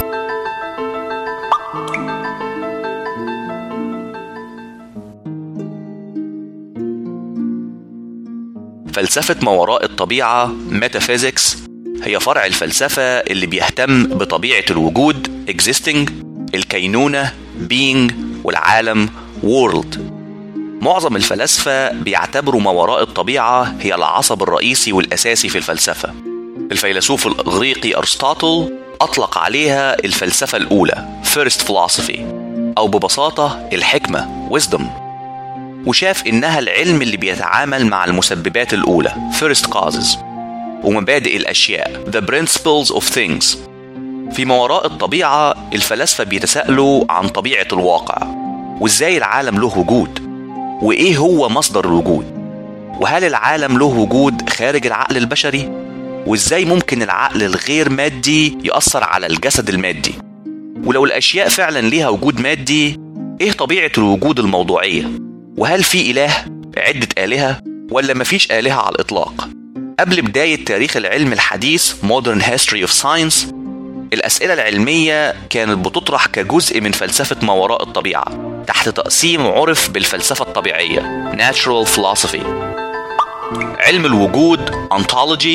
فلسفة ما وراء الطبيعة ميتافيزيكس هي فرع الفلسفة اللي بيهتم بطبيعة الوجود existing، الكينونة being، والعالم world. معظم الفلاسفة بيعتبروا ما وراء الطبيعة هي العصب الرئيسي والأساسي في الفلسفة. الفيلسوف الإغريقي أرسطاطل أطلق عليها الفلسفة الأولى first philosophy، أو ببساطة الحكمة wisdom، وشاف إنها العلم اللي بيتعامل مع المسببات الأولى first causes ومبادئ الأشياء the principles of things. في ما وراء الطبيعة الفلاسفة بيتساءلوا عن طبيعة الواقع، وإزاي العالم له وجود، وإيه هو مصدر الوجود، وهل العالم له وجود خارج العقل البشري، وإزاي ممكن العقل الغير مادي يأثر على الجسد المادي، ولو الأشياء فعلا ليها وجود مادي إيه طبيعة الوجود الموضوعية، وهل في إله، عدة آلهة، ولا مفيش آلهة على الإطلاق. قبل بداية تاريخ العلم الحديث Modern History of Science الأسئلة العلمية كانت بتطرح كجزء من فلسفة ما وراء الطبيعة تحت تقسيم عرف بالفلسفة الطبيعية Natural Philosophy. علم الوجود Ontology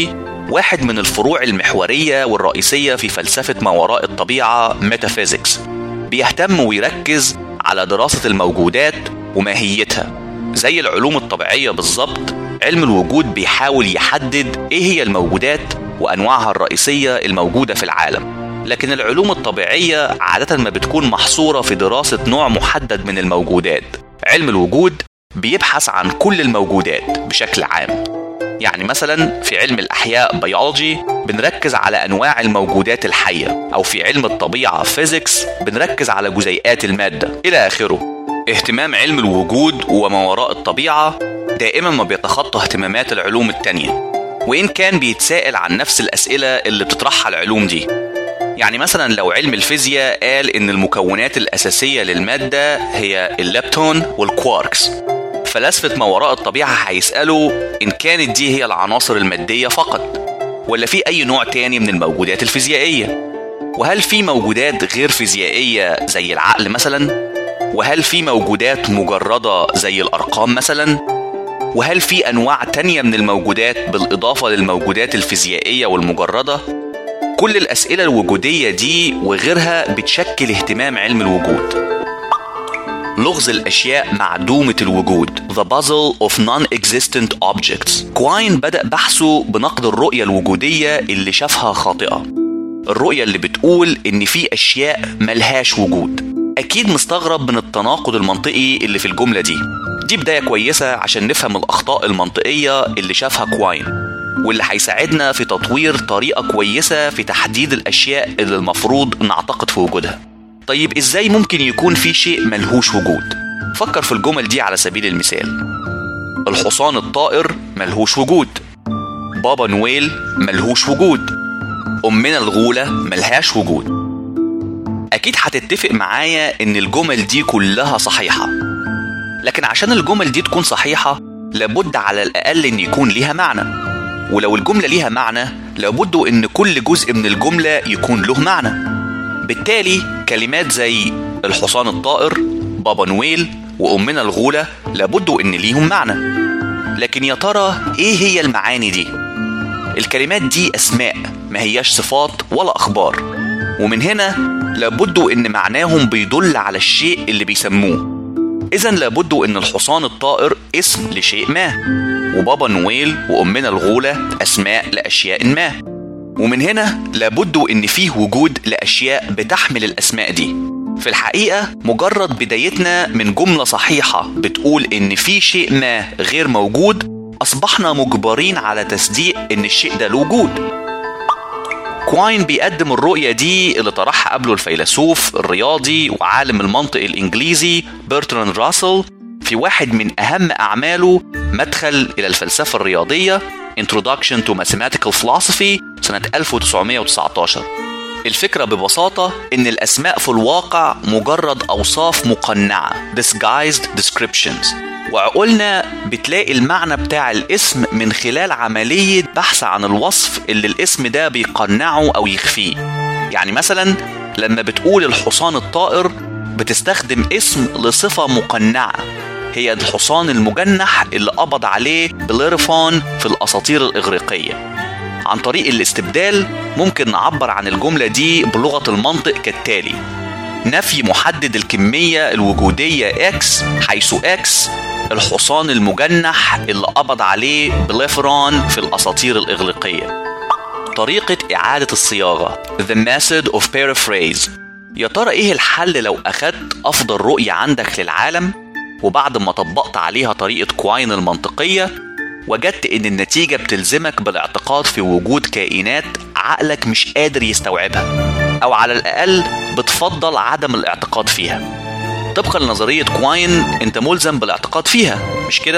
واحد من الفروع المحورية والرئيسية في فلسفة ما وراء الطبيعة ميتافيزيكس، بيهتم ويركز على دراسة الموجودات وماهيتها. زي العلوم الطبيعية بالظبط، علم الوجود بيحاول يحدد ايه هي الموجودات وأنواعها الرئيسية الموجودة في العالم. لكن العلوم الطبيعية عادة ما بتكون محصورة في دراسة نوع محدد من الموجودات. علم الوجود بيبحث عن كل الموجودات بشكل عام. يعني مثلا في علم الأحياء بيولوجي بنركز على أنواع الموجودات الحية، أو في علم الطبيعة فيزيكس بنركز على جزيئات المادة إلى آخره. اهتمام علم الوجود وما وراء الطبيعة دائما ما بيتخطى اهتمامات العلوم التانية، وإن كان بيتسائل عن نفس الأسئلة اللي بتطرحها العلوم دي. يعني مثلا لو علم الفيزياء قال إن المكونات الأساسية للمادة هي الليبتون والكواركس، فلاسفة ما وراء الطبيعة هيسألوا إن كانت دي هي العناصر المادية فقط، ولا في أي نوع تاني من الموجودات الفيزيائية؟ وهل في موجودات غير فيزيائية زي العقل مثلا؟ وهل في موجودات مجردة زي الأرقام مثلا؟ وهل في أنواع تانية من الموجودات بالإضافة للموجودات الفيزيائية والمجردة؟ كل الأسئلة الوجودية دي وغيرها بتشكل اهتمام علم الوجود. لغز الأشياء معدومة الوجود The Puzzle of Non-Existent Objects. كواين بدأ بحثه بنقد الرؤية الوجودية اللي شافها خاطئة، الرؤية اللي بتقول إن في أشياء ملهاش وجود. أكيد مستغرب من التناقض المنطقي اللي في الجملة دي بداية كويسة عشان نفهم الأخطاء المنطقية اللي شافها كواين، واللي هيساعدنا في تطوير طريقة كويسة في تحديد الأشياء اللي المفروض نعتقد في وجودها. طيب إزاي ممكن يكون في شيء ملهوش وجود؟ فكر في الجمل دي على سبيل المثال. الحصان الطائر ملهوش وجود، بابا نويل ملهوش وجود، أمنا الغولة ملهاش وجود. أكيد هتتفق معايا إن الجمل دي كلها صحيحة، لكن عشان الجمل دي تكون صحيحة لابد على الأقل إن يكون ليها معنى، ولو الجملة ليها معنى لابد إن كل جزء من الجملة يكون له معنى. بالتالي كلمات زي الحصان الطائر، بابا نويل، وأمنا الغولة لابد إن ليهم معنى. لكن يا ترى إيه هي المعاني دي؟ الكلمات دي أسماء ما هياش صفات ولا أخبار، ومن هنا لابد إن معناهم بيدل على الشيء اللي بيسموه. إذن لابد إن الحصان الطائر اسم لشيء ما، وبابا نويل وأمنا الغولة أسماء لأشياء ما، ومن هنا لابد إن فيه وجود لأشياء بتحمل الأسماء دي. في الحقيقة مجرد بدايتنا من جملة صحيحة بتقول إن في شيء ما غير موجود أصبحنا مجبرين على تصديق إن الشيء ده له وجود. كواين بيقدم الرؤية دي اللي طرحها قبله الفيلسوف الرياضي وعالم المنطق الإنجليزي برتراند راسل في واحد من أهم أعماله مدخل إلى الفلسفة الرياضية Introduction to Mathematical Philosophy سنة 1919. الفكرة ببساطة إن الأسماء في الواقع مجرد أوصاف مقنعة Disguised Descriptions، وعقولنا بتلاقي المعنى بتاع الاسم من خلال عملية بحث عن الوصف اللي الاسم ده بيقنعه أو يخفيه. يعني مثلا لما بتقول الحصان الطائر بتستخدم اسم لصفة مقنعة هي الحصان المجنح اللي قبض عليه بليرفون في الأساطير الإغريقية. عن طريق الاستبدال ممكن نعبر عن الجملة دي بلغة المنطق كالتالي: نفي محدد الكمية الوجودية X حيث X الحصان المجنح اللي قبض عليه بليفرون في الأساطير الإغريقية. طريقة إعادة الصياغة The method of paraphrase. يا ترى إيه الحل لو أخدت أفضل رؤية عندك للعالم وبعد ما طبقت عليها طريقة كواين المنطقية وجدت إن النتيجة بتلزمك بالاعتقاد في وجود كائنات عقلك مش قادر يستوعبها، أو على الأقل بتفضل عدم الاعتقاد فيها؟ طبقا لنظرية كواين أنت ملزم بالاعتقاد فيها، مش كده؟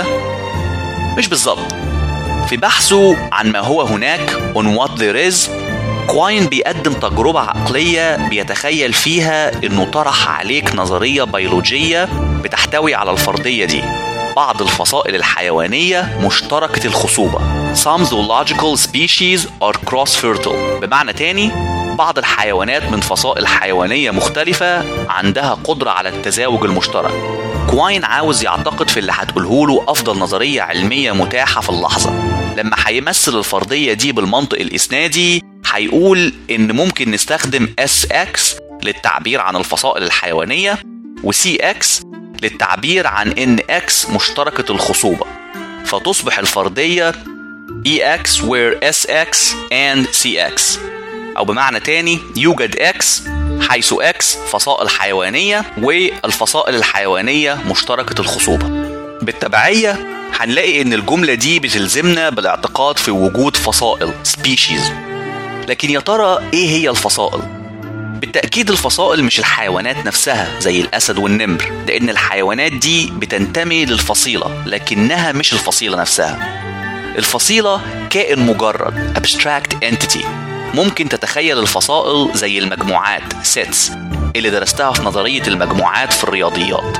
مش بالظبط. في بحثه عن ما هو هناك On What There Is، كواين بيقدم تجربة عقلية بيتخيل فيها إنه طرح عليك نظرية بيولوجية بتحتوي على الفرضية دي: بعض الفصائل الحيوانية مشتركة الخصوبة Some zoological species are cross-fertile. بمعنى تاني، بعض الحيوانات من فصائل حيوانية مختلفة عندها قدرة على التزاوج المشترك. كواين عاوز يعتقد في اللي هتقوله له أفضل نظرية علمية متاحة في اللحظة، لما هيمثل الفرضية دي بالمنطق الإسنادي هيقول إن ممكن نستخدم SX للتعبير عن الفصائل الحيوانية وCX للتعبير عن إن X مشتركة الخصوبة، فتصبح الفرضية EX where SX and CX، أو بمعنى تاني يوجد X حيث X فصائل حيوانية والفصائل الحيوانية مشتركة الخصوبة. بالتبعية هنلاقي إن الجملة دي بتلزمنا بالاعتقاد في وجود فصائل species. لكن يا ترى إيه هي الفصائل؟ بالتأكيد الفصائل مش الحيوانات نفسها زي الأسد والنمر، لأن الحيوانات دي بتنتمي للفصيلة لكنها مش الفصيلة نفسها. الفصيلة كائن مجرد abstract entity. ممكن تتخيل الفصائل زي المجموعات sets اللي درستها في نظرية المجموعات في الرياضيات.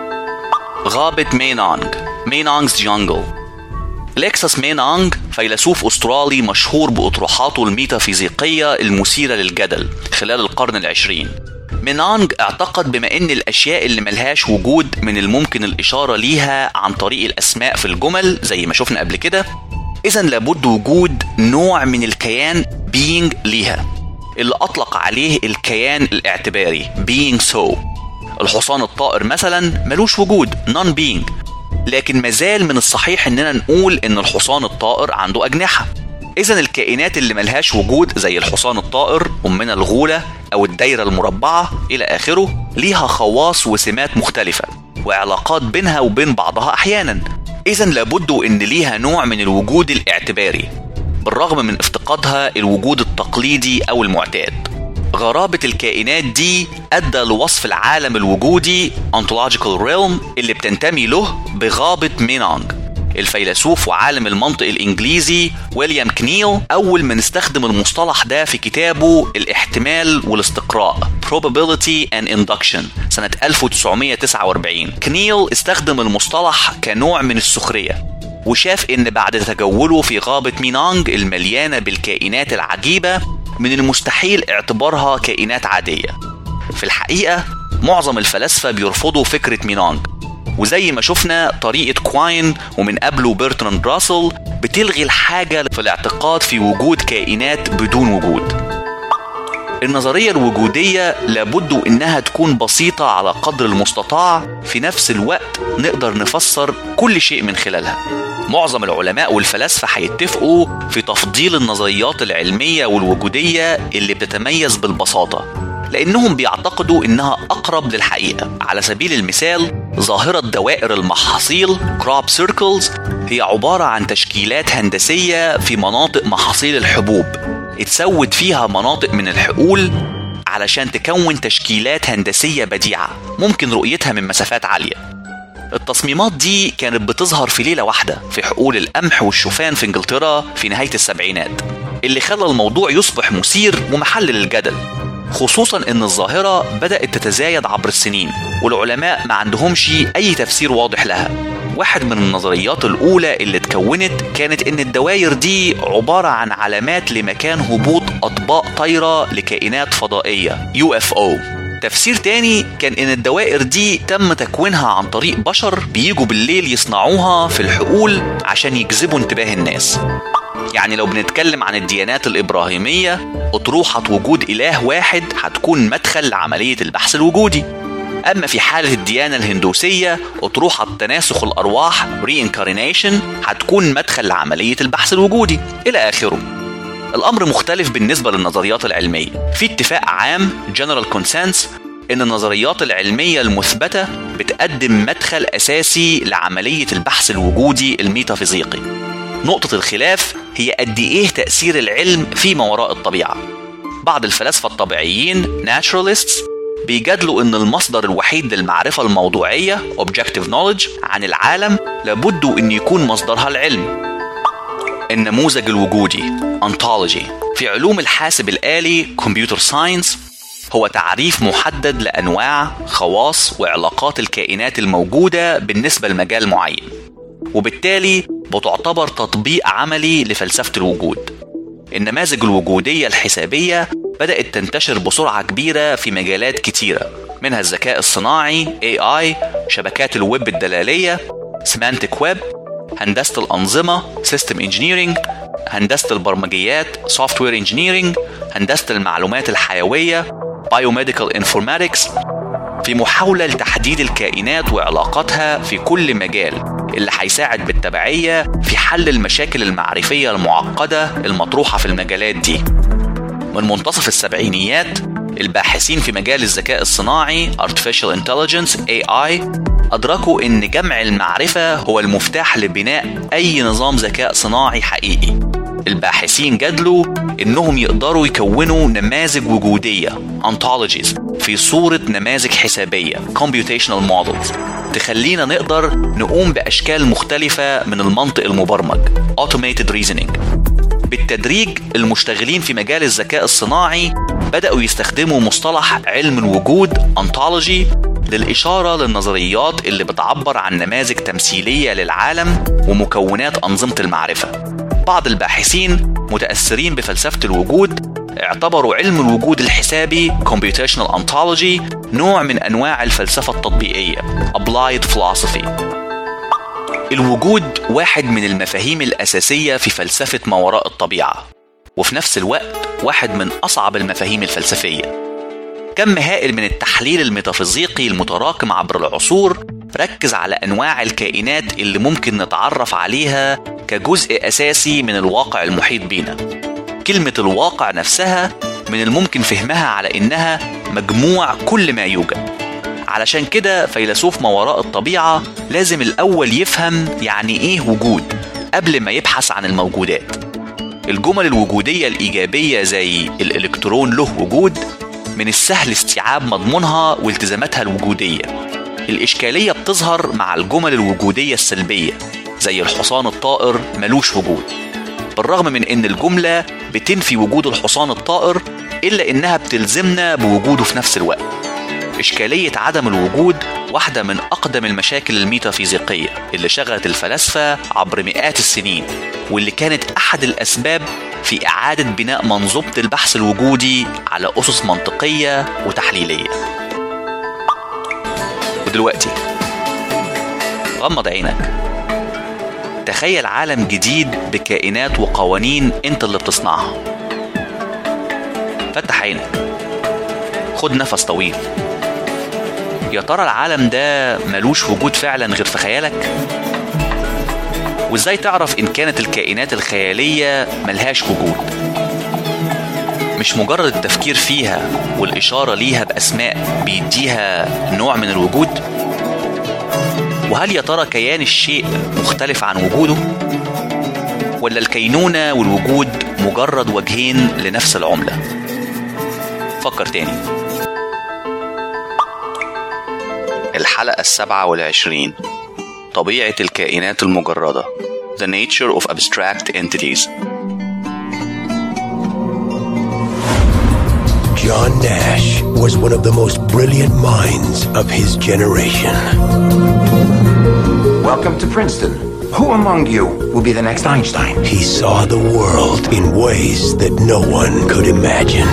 غابة مينونغ's jungle. ليكساس مينونغ فيلسوف أسترالي مشهور بأطروحاته الميتافيزيقية المثيرة للجدل خلال القرن العشرين. مينونغ اعتقد بما أن الأشياء اللي ملهاش وجود من الممكن الإشارة ليها عن طريق الأسماء في الجمل زي ما شفنا قبل كده، إذن لابد وجود نوع من الكيان being ليها، اللي أطلق عليه الكيان الاعتباري being so. الحصان الطائر مثلا ملوش وجود non-being، لكن مازال من الصحيح إننا نقول إن الحصان الطائر عنده أجنحة. إذن الكائنات اللي ملهاش وجود زي الحصان الطائر، أمنا الغولة أو الدايرة المربعة إلى آخره، ليها خواص وسمات مختلفة وعلاقات بينها وبين بعضها أحيانا. إذن لابد إن ليها نوع من الوجود الاعتباري بالرغم من افتقادها الوجود التقليدي أو المعتاد. غرابة الكائنات دي أدى لوصف العالم الوجودي ontological realm اللي بتنتمي له بغابة مينونغ. الفيلسوف وعالم المنطق الإنجليزي ويليام كنيل أول من استخدم المصطلح ده في كتابه الاحتمال والاستقراء probability and induction سنة 1949. كنيل استخدم المصطلح كنوع من السخرية، وشاف إن بعد تجوله في غابة مينونغ المليانة بالكائنات العجيبة من المستحيل اعتبارها كائنات عادية. في الحقيقة معظم الفلاسفة بيرفضوا فكرة مينونغ، وزي ما شفنا طريقة كواين ومن قبله برتراند راسل بتلغي الحاجة في الاعتقاد في وجود كائنات بدون وجود. النظرية الوجودية لابد إنها تكون بسيطة على قدر المستطاع، في نفس الوقت نقدر نفسر كل شيء من خلالها. معظم العلماء والفلاسفة هيتفقوا في تفضيل النظريات العلمية والوجودية اللي بتتميز بالبساطة، لأنهم بيعتقدوا إنها أقرب للحقيقة. على سبيل المثال ظاهرة دوائر المحاصيل crop circles هي عبارة عن تشكيلات هندسية في مناطق محاصيل الحبوب اتسود فيها مناطق من الحقول علشان تكون تشكيلات هندسية بديعة ممكن رؤيتها من مسافات عالية. التصميمات دي كانت بتظهر في ليلة واحدة في حقول القمح والشوفان في انجلترا في نهاية السبعينات، اللي خلى الموضوع يصبح مثير ومحل للجدل، خصوصا ان الظاهرة بدأت تتزايد عبر السنين والعلماء ما عندهمش اي تفسير واضح لها. واحد من النظريات الاولى اللي اتكونت كانت ان الدوائر دي عبارة عن علامات لمكان هبوط اطباق طايرة لكائنات فضائية UFO. تفسير تاني كان ان الدوائر دي تم تكوينها عن طريق بشر بييجوا بالليل يصنعوها في الحقول عشان يجذبوا انتباه الناس. يعني لو بنتكلم عن الديانات الإبراهيمية، أطروحة وجود إله واحد هتكون مدخل لعملية البحث الوجودي. أما في حالة الديانة الهندوسية، أطروحة تناسخ الأرواح reincarnation هتكون مدخل لعملية البحث الوجودي إلى آخره. الأمر مختلف بالنسبة للنظريات العلمية. في اتفاق عام general consensus إن النظريات العلمية المثبتة بتقدم مدخل أساسي لعملية البحث الوجودي الميتافيزيقي. نقطة الخلاف هي قد إيه تأثير العلم فيما وراء الطبيعة. بعض الفلاسفة الطبيعيين naturalists بيجادلوا إن المصدر الوحيد للمعرفة الموضوعية objective knowledge عن العالم لابد إن يكون مصدرها العلم. النموذج الوجودي ontology في علوم الحاسب الآلي computer science هو تعريف محدد لأنواع خواص وعلاقات الكائنات الموجودة بالنسبة لمجال معين، وبالتالي بتعتبر تطبيق عملي لفلسفة الوجود. النماذج الوجودية الحسابية بدأت تنتشر بسرعة كبيرة في مجالات كتيرة، منها الذكاء الصناعي AI، شبكات الويب الدلالية semantic web. هندسة الأنظمة System Engineering، هندسة البرمجيات Software Engineering، هندسة المعلومات الحيوية Biomedical Informatics، في محاولة لتحديد الكائنات وعلاقاتها في كل مجال اللي هيساعد بالتبعية في حل المشاكل المعرفية المعقدة المطروحة في المجالات دي. من منتصف السبعينيات الباحثين في مجال الذكاء الصناعي Artificial Intelligence AI أدركوا إن جمع المعرفة هو المفتاح لبناء أي نظام ذكاء صناعي حقيقي. الباحثين جادلوا إنهم يقدروا يكونوا نماذج وجودية Ontologies في صورة نماذج حسابية Computational Models تخلينا نقدر نقوم بأشكال مختلفة من المنطق المبرمج Automated Reasoning. بالتدريج المشتغلين في مجال الذكاء الصناعي بدأوا يستخدموا مصطلح علم الوجود Ontology للإشارة للنظريات اللي بتعبر عن نماذج تمثيلية للعالم ومكونات أنظمة المعرفة. بعض الباحثين متأثرين بفلسفة الوجود اعتبروا علم الوجود الحسابي Computational Ontology نوع من أنواع الفلسفة التطبيقية Applied Philosophy. الوجود واحد من المفاهيم الأساسية في فلسفة ما وراء الطبيعة، وفي نفس الوقت واحد من أصعب المفاهيم الفلسفية. كم هائل من التحليل الميتافيزيقي المتراكم عبر العصور ركز على أنواع الكائنات اللي ممكن نتعرف عليها كجزء أساسي من الواقع المحيط بينا. كلمة الواقع نفسها من الممكن فهمها على إنها مجموع كل ما يوجد. علشان كده فيلسوف ما وراء الطبيعة لازم الأول يفهم يعني إيه وجود قبل ما يبحث عن الموجودات. الجمل الوجودية الإيجابية زي الإلكترون له وجود من السهل استيعاب مضمونها والتزاماتها الوجودية. الإشكالية بتظهر مع الجمل الوجودية السلبية زي الحصان الطائر ملوش وجود. بالرغم من إن الجملة بتنفي وجود الحصان الطائر إلا إنها بتلزمنا بوجوده في نفس الوقت. إشكالية عدم الوجود واحدة من أقدم المشاكل الميتافيزيقية اللي شغلت الفلاسفة عبر مئات السنين، واللي كانت أحد الأسباب في إعادة بناء منظومة البحث الوجودي على أسس منطقية وتحليلية. ودلوقتي غمض عينك، تخيل عالم جديد بكائنات وقوانين انت اللي بتصنعها. فتح عينك، خد نفس طويل. يا ترى العالم ده ملوش وجود فعلا غير في خيالك؟ وازاي تعرف ان كانت الكائنات الخيالية ملهاش وجود؟ مش مجرد التفكير فيها والإشارة ليها بأسماء بيديها نوع من الوجود؟ وهل يا ترى كيان الشيء مختلف عن وجوده؟ ولا الكينونة والوجود مجرد وجهين لنفس العملة؟ فكر تاني. الحلقة 27، طبيعة الكائنات المجردة The Nature of Abstract Entities. John Nash was one of the most brilliant minds of his generation. Welcome to Princeton. Who among you will be the next Einstein? He saw the world in ways that no one could imagine.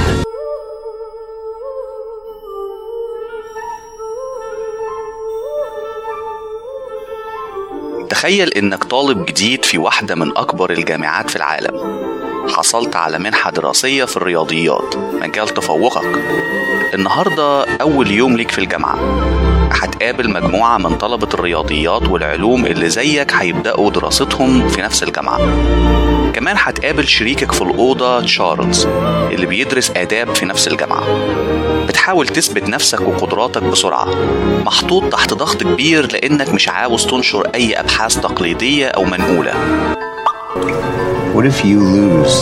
تخيل إنك طالب جديد في واحدة من أكبر الجامعات في العالم. حصلت على منحة دراسية في الرياضيات، مجال تفوقك. النهاردة أول يوم ليك في الجامعة، هتقابل مجموعة من طلبة الرياضيات والعلوم اللي زيك هيبدأوا دراستهم في نفس الجامعة. كمان هتقابل شريكك في الأوضة تشارلز اللي بيدرس آداب في نفس الجامعة. بتحاول تثبت نفسك وقدراتك بسرعة، محطوط تحت ضغط كبير لأنك مش عاوز تنشر أي أبحاث تقليدية أو منقولة. What if you lose?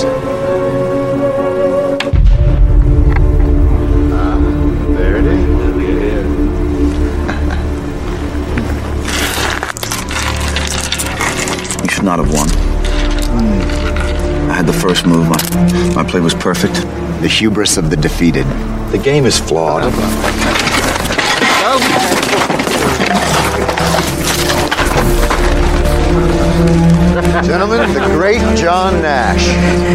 There it is. You should not have won. I had the first move. My play was perfect. The hubris of the defeated. The game is flawed. Gentlemen, the great John Nash.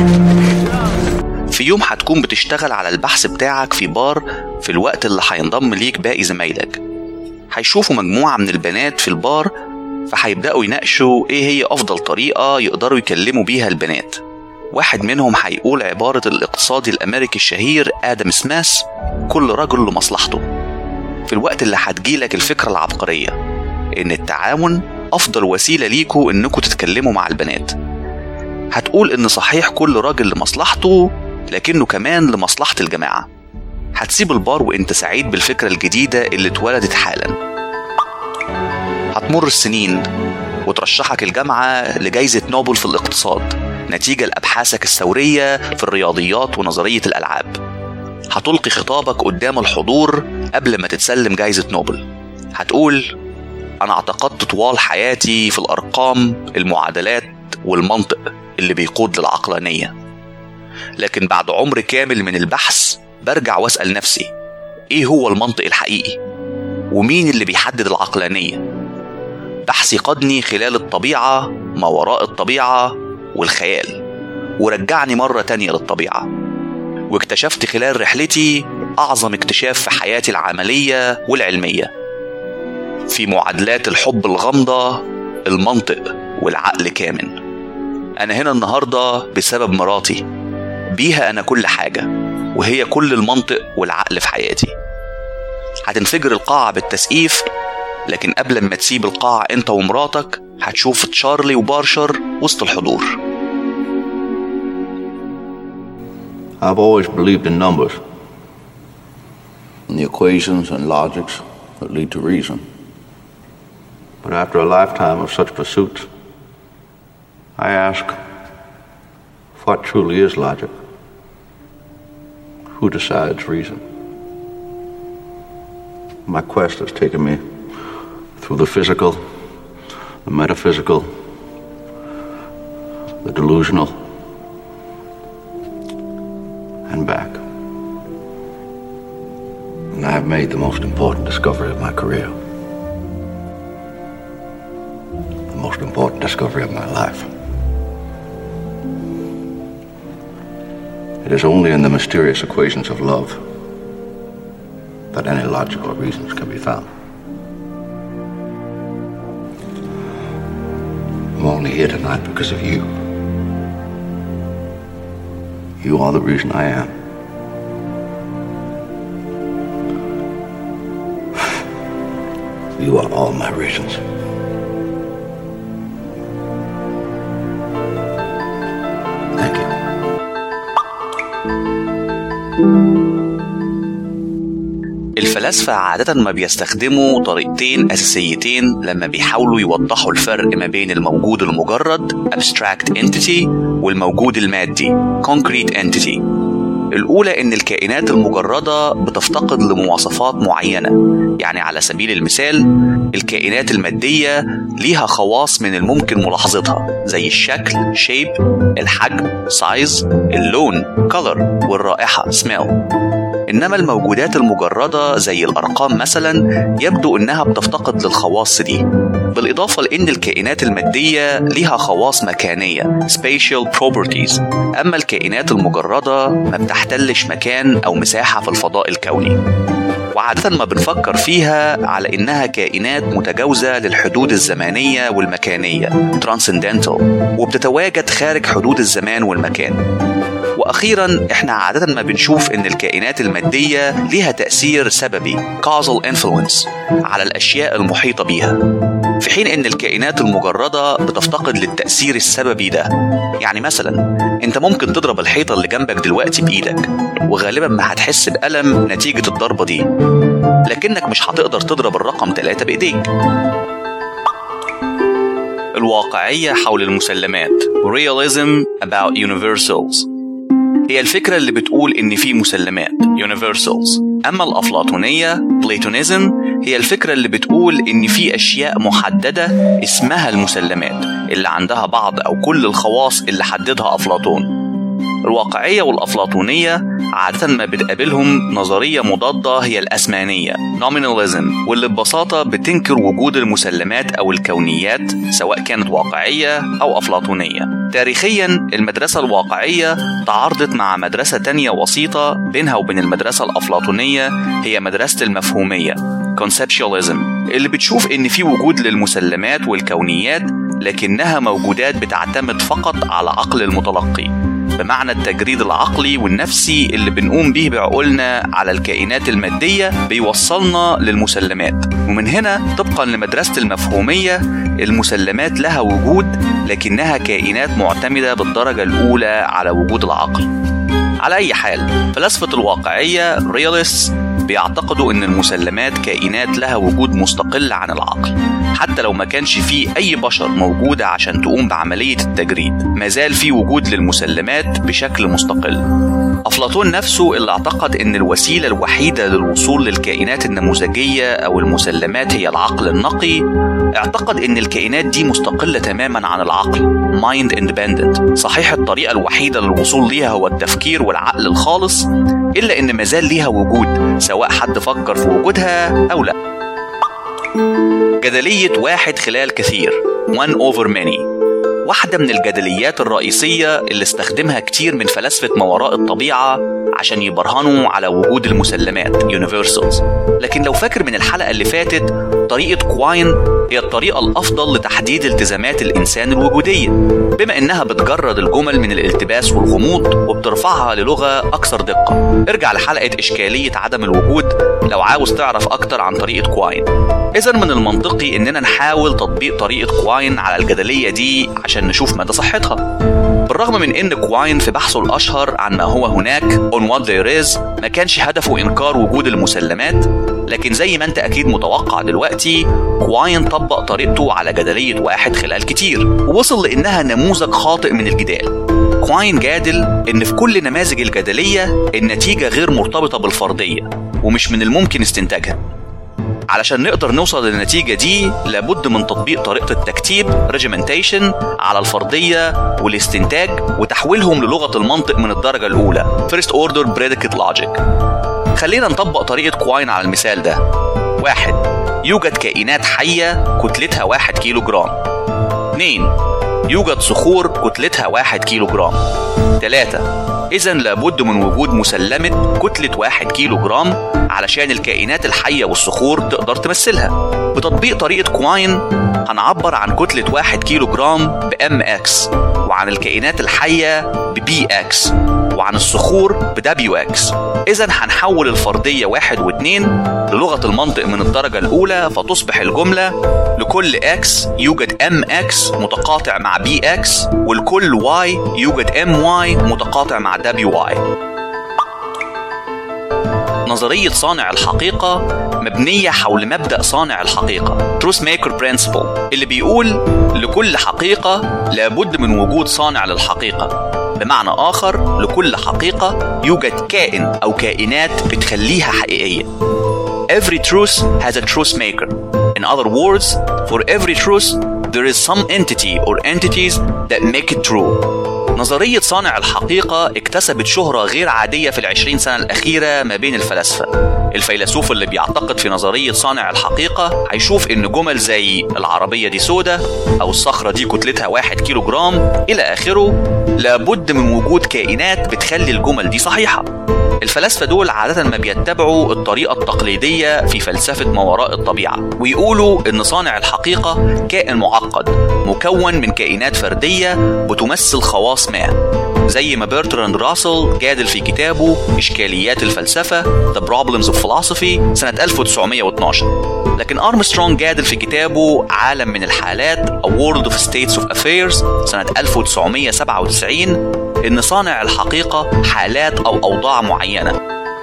في يوم هتكون بتشتغل على البحث بتاعك في بار في الوقت اللي هينضم ليك باقي زمايلك. هيشوفوا مجموعة من البنات في البار فهيبدأوا يناقشوا ايه هي افضل طريقة يقدروا يكلموا بيها البنات. واحد منهم هيقول عبارة الاقتصادي الامريكي الشهير آدم سميث: كل رجل لمصلحته. في الوقت اللي هتجيلك الفكرة العبقرية ان التعاون افضل وسيلة ليكوا انكوا تتكلموا مع البنات. هتقول ان صحيح كل راجل لمصلحته، لكنه كمان لمصلحة الجماعة. هتسيب البار وانت سعيد بالفكرة الجديدة اللي اتولدت حالا. هتمر السنين وترشحك الجامعة لجائزة نوبل في الاقتصاد نتيجة لأبحاثك الثورية في الرياضيات ونظرية الألعاب. هتلقي خطابك قدام الحضور قبل ما تتسلم جائزة نوبل. هتقول: أنا اعتقدت طوال حياتي في الأرقام، المعادلات والمنطق اللي بيقود للعقلانية، لكن بعد عمر كامل من البحث برجع واسأل نفسي: إيه هو المنطق الحقيقي؟ ومين اللي بيحدد العقلانية؟ بحثي قادني خلال الطبيعة، ما وراء الطبيعة والخيال، ورجعني مرة تانية للطبيعة. واكتشفت خلال رحلتي أعظم اكتشاف في حياتي العملية والعلمية. في معادلات الحب الغامضة المنطق والعقل كامن. أنا هنا النهاردة بسبب مراتي، بيها أنا كل حاجة، وهي كل المنطق والعقل في حياتي. هتنفجر القاعة بالتسقيف، لكن قبل ما تسيب القاعة انت ومراتك هتشوف تشارلي وبارشر وسط الحضور. I've always believed in numbers, in the equations and logics that lead to reason. But after a lifetime of such pursuits, I ask, what truly is logic? Who decides reason? My quest has taken me through the physical, the metaphysical, the delusional, and back. And I have made the most important discovery of my career. The most important discovery of my life. It is only in the mysterious equations of love that any logical reasons can be found. I'm only here tonight because of you. You are the reason I am. You are all my reasons. Thank you. الفلاسفة عادة ما بيستخدموا طريقتين أساسيتين لما بيحاولوا يوضحوا الفرق ما بين الموجود المجرد abstract entity والموجود المادي concrete entity. الأولى إن الكائنات المجردة بتفتقد لمواصفات معينة، يعني على سبيل المثال الكائنات المادية ليها خواص من الممكن ملاحظتها زي الشكل shape، الحجم size، اللون color، والرائحة smell. إنما الموجودات المجردة زي الأرقام مثلا يبدو إنها بتفتقد للخواص دي، بالإضافة لأن الكائنات المادية ليها خواص مكانية spatial properties، أما الكائنات المجردة ما بتحتلش مكان أو مساحة في الفضاء الكوني. وعادة ما بنفكر فيها على إنها كائنات متجاوزة للحدود الزمانية والمكانية transcendental، وبتتواجد خارج حدود الزمان والمكان. وأخيرا إحنا عادة ما بنشوف إن الكائنات المادية ليها تأثير سببي causal influence على الأشياء المحيطة بيها، في حين إن الكائنات المجردة بتفتقد للتأثير السببي ده. يعني مثلا أنت ممكن تضرب الحيطة اللي جنبك دلوقتي بإيدك، وغالبا ما هتحس بألم نتيجة الضربة دي، لكنك مش هتقدر تضرب الرقم 3 بإيديك. الواقعية حول المسلمات realism about universals هي الفكرة اللي بتقول إن في مسلمات universals. أما الأفلاطونية Platonism هي الفكرة اللي بتقول إن في أشياء محددة اسمها المسلمات اللي عندها بعض أو كل الخواص اللي حددها أفلاطون. الواقعية والأفلاطونية عادة ما بتقابلهم نظرية مضادة هي الأسمانية nominalism، واللي ببساطة بتنكر وجود المسلمات أو الكونيات سواء كانت واقعية أو أفلاطونية. تاريخيا المدرسة الواقعية تعارضت مع مدرسة تانية وسيطة بينها وبين المدرسة الأفلاطونية، هي مدرسة المفهومية conceptualism، اللي بتشوف إن في وجود للمسلمات والكونيات لكنها موجودات بتعتمد فقط على عقل المتلقي، بمعنى التجريد العقلي والنفسي اللي بنقوم به بعقولنا على الكائنات المادية بيوصلنا للمسلمات. ومن هنا طبقا لمدرسة المفهومية المسلمات لها وجود لكنها كائنات معتمدة بالدرجة الأولى على وجود العقل. على أي حال فلسفة الواقعية رياليست بيعتقدوا إن المسلمات كائنات لها وجود مستقل عن العقل، حتى لو ما كانش فيه أي بشر موجودة عشان تقوم بعملية التجريد، ما زال فيه وجود للمسلمات بشكل مستقل. أفلاطون نفسه اللي اعتقد إن الوسيلة الوحيدة للوصول للكائنات النموذجية أو المسلمات هي العقل النقي، اعتقد إن الكائنات دي مستقلة تماما عن العقل mind independent. صحيح الطريقة الوحيدة للوصول ليها هو التفكير والعقل الخالص، إلا إن مازال ليها وجود سواء حد فكر في وجودها أو لا. جدلية واحد خلال كثير one over many، واحدة من الجدليات الرئيسية اللي استخدمها كتير من فلاسفة ما وراء الطبيعة عشان يبرهنوا على وجود المسلمات universals. لكن لو فاكر من الحلقة اللي فاتت، طريقة كواين هي الطريقة الأفضل لتحديد التزامات الإنسان الوجودية، بما إنها بتجرد الجمل من الالتباس والغموض وبترفعها للغة أكثر دقة. ارجع لحلقة إشكالية عدم الوجود لو عاوز تعرف أكتر عن طريقة كواين. إذن من المنطقي إننا نحاول تطبيق طريقة كواين على الجدلية دي عشان نشوف مدى صحتها. بالرغم من إن كواين في بحثه الأشهر عن ما هو هناك on what there is ما كانش هدفه إنكار وجود المسلمات، لكن زي ما أنت أكيد متوقع دلوقتي كواين طبق طريقته على جدلية واحد خلال كتير ووصل لإنها نموذج خاطئ من الجدال. كواين جادل إن في كل نماذج الجدلية النتيجة غير مرتبطة بالفرضية ومش من الممكن استنتاجها. علشان نقدر نوصل للنتيجة دي لابد من تطبيق طريقة التكتيب regimentation على الفرضية والاستنتاج وتحويلهم للغة المنطق من الدرجة الأولى first order predicate logic. خلينا نطبق طريقة كواين على المثال ده. 1. يوجد كائنات حية كتلتها 1 كيلو جرام. 2. يوجد صخور كتلتها 1 كيلو جرام. 3. إذن لابد من وجود مسلمة كتلة 1 كيلو جرام علشان الكائنات الحية والصخور تقدر تمثلها. بتطبيق طريقة كواين هنعبر عن كتلة 1 كيلو جرام ب MX، وعن الكائنات الحية ب BX، وعن الصخور ب WX. إذن هنحول الفرضية 1 و 2 للغة المنطق من الدرجة الأولى، فتصبح الجملة لكل X يوجد MX متقاطع مع BX، ولكل Y يوجد MY متقاطع مع WY. نظرية صانع الحقيقة مبنية حول مبدأ صانع الحقيقة Truth Maker Principle، اللي بيقول لكل حقيقة لابد من وجود صانع للحقيقة. بمعنى آخر لكل حقيقة يوجد كائن أو كائنات بتخليها حقيقية. Every truth has a truth maker. In other words, for every truth there is some entity or entities that make it true. نظرية صانع الحقيقة اكتسبت شهرة غير عادية في 20 سنة الأخيرة ما بين الفلاسفة. الفيلسوف اللي بيعتقد في نظرية صانع الحقيقة هيشوف إن جمل زي العربية دي سودة أو الصخرة دي كتلتها 1 كيلو جرام إلى آخره لابد من وجود كائنات بتخلي الجمل دي صحيحة. الفلاسفة دول عادة ما بيتبعوا الطريقة التقليدية في فلسفة ما وراء الطبيعة، ويقولوا إن صانع الحقيقة كائن معقد مكون من كائنات فردية بتمثل خواص ما، زي ما برتراند راسل جادل في كتابه إشكاليات الفلسفة The Problems of Philosophy سنة 1912. لكن أرمسترونج جادل في كتابه عالم من الحالات A World of States of Affairs سنة 1997 إن صانع الحقيقة حالات أو أوضاع معينة.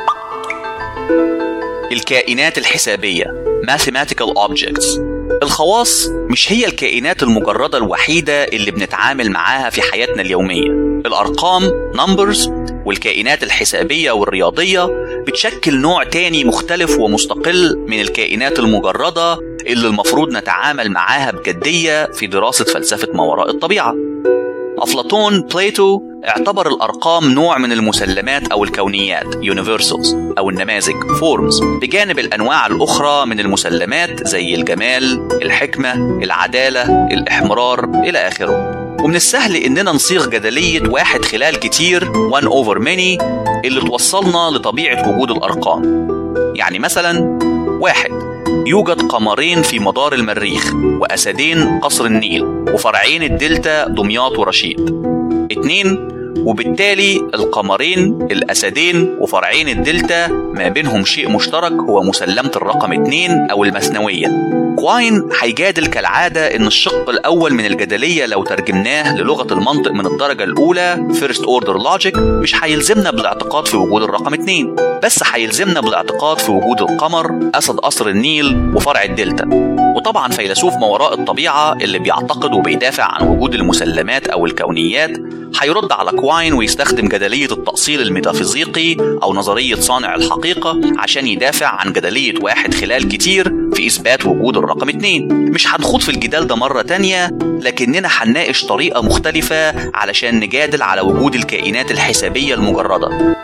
الكائنات الحسابية Mathematical Objects. الخواص مش هي الكائنات المجردة الوحيدة اللي بنتعامل معاها في حياتنا اليومية. الأرقام Numbers والكائنات الحسابية والرياضية بتشكل نوع تاني مختلف ومستقل من الكائنات المجردة اللي المفروض نتعامل معاها بجدية في دراسة فلسفة ما وراء الطبيعة. أفلاطون بليتو اعتبر الأرقام نوع من المسلمات أو الكونيات universals أو النماذج forms، بجانب الأنواع الأخرى من المسلمات زي الجمال، الحكمة، العدالة، الإحمرار إلى آخره. ومن السهل إننا نصيغ جدلية واحد خلال كتير one over many اللي توصلنا لطبيعة وجود الأرقام. يعني مثلا 1 يوجد قمرين في مدار المريخ، وأسدين قصر النيل، وفرعين الدلتا دمياط ورشيد. 2 وبالتالي القمرين، الأسدين، وفرعين الدلتا ما بينهم شيء مشترك هو مسلمة الرقم 2 أو المثنوية. كواين هيجادل كالعادة إن الشق الأول من الجدلية لو ترجمناه للغة المنطق من الدرجة الأولى First Order Logic مش هيلزمنا بالاعتقاد في وجود الرقم 2، بس هيلزمنا بالاعتقاد في وجود القمر، أسد قصر النيل، وفرع الدلتا. وطبعا فيلسوف ما وراء الطبيعة اللي بيعتقد وبيدافع عن وجود المسلمات أو الكونيات هيرد على كواين ويستخدم جدلية التأصيل الميتافيزيقي أو نظرية صانع الحقيقة عشان يدافع عن جدلية واحد خلال كتير في إثبات وجود الرقم 2. مش هنخوض في الجدال ده مرة تانية، لكننا هنناقش طريقة مختلفة علشان نجادل على وجود الكائنات الحسابية المجردة.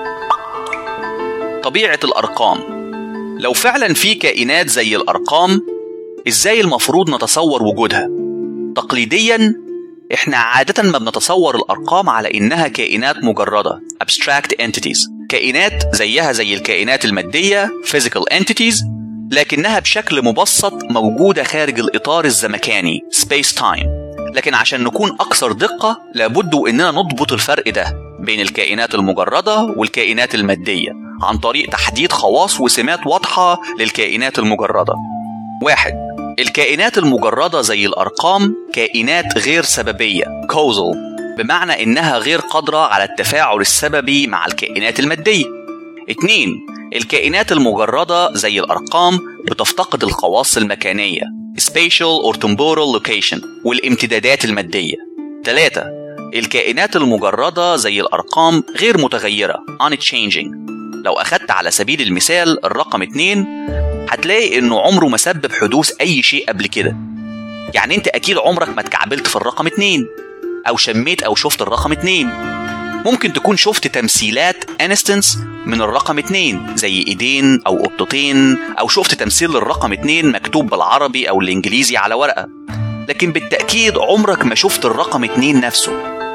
طبيعة الأرقام. لو فعلا في كائنات زي الأرقام، إزاي المفروض نتصور وجودها؟ تقليديا إحنا عادة ما بنتصور الأرقام على إنها كائنات مجردة abstract entities، كائنات زيها زي الكائنات المادية physical entities، لكنها بشكل مبسط موجودة خارج الإطار الزمكاني space time. لكن عشان نكون أكثر دقة لابد إننا نضبط الفرق ده بين الكائنات المجردة والكائنات المادية عن طريق تحديد خواص وسمات واضحة للكائنات المجردة. 1 الكائنات المجردة زي الأرقام كائنات غير سببية causal، بمعنى إنها غير قادرة على التفاعل السببي مع الكائنات المادية. 2 الكائنات المجردة زي الأرقام بتفتقد الخواص المكانية spatial or temporal location والامتدادات المادية. 3 الكائنات المجردة زي الأرقام غير متغيرة unchanging. لو أخدت على سبيل المثال الرقم 2 هتلاقي إنه عمره ما سبب حدوث أي شيء قبل كده. يعني أنت أكيد عمرك ما اتكعبلت في الرقم 2 أو شميت أو شفت الرقم 2. ممكن تكون شفت تمثيلات instance من الرقم 2 زي إيدين أو قطتين، أو شفت تمثيل للرقم 2 مكتوب بالعربي أو الإنجليزي على ورقة، لكن بالتأكيد عمرك ما شفت الرقم 2 نفسه.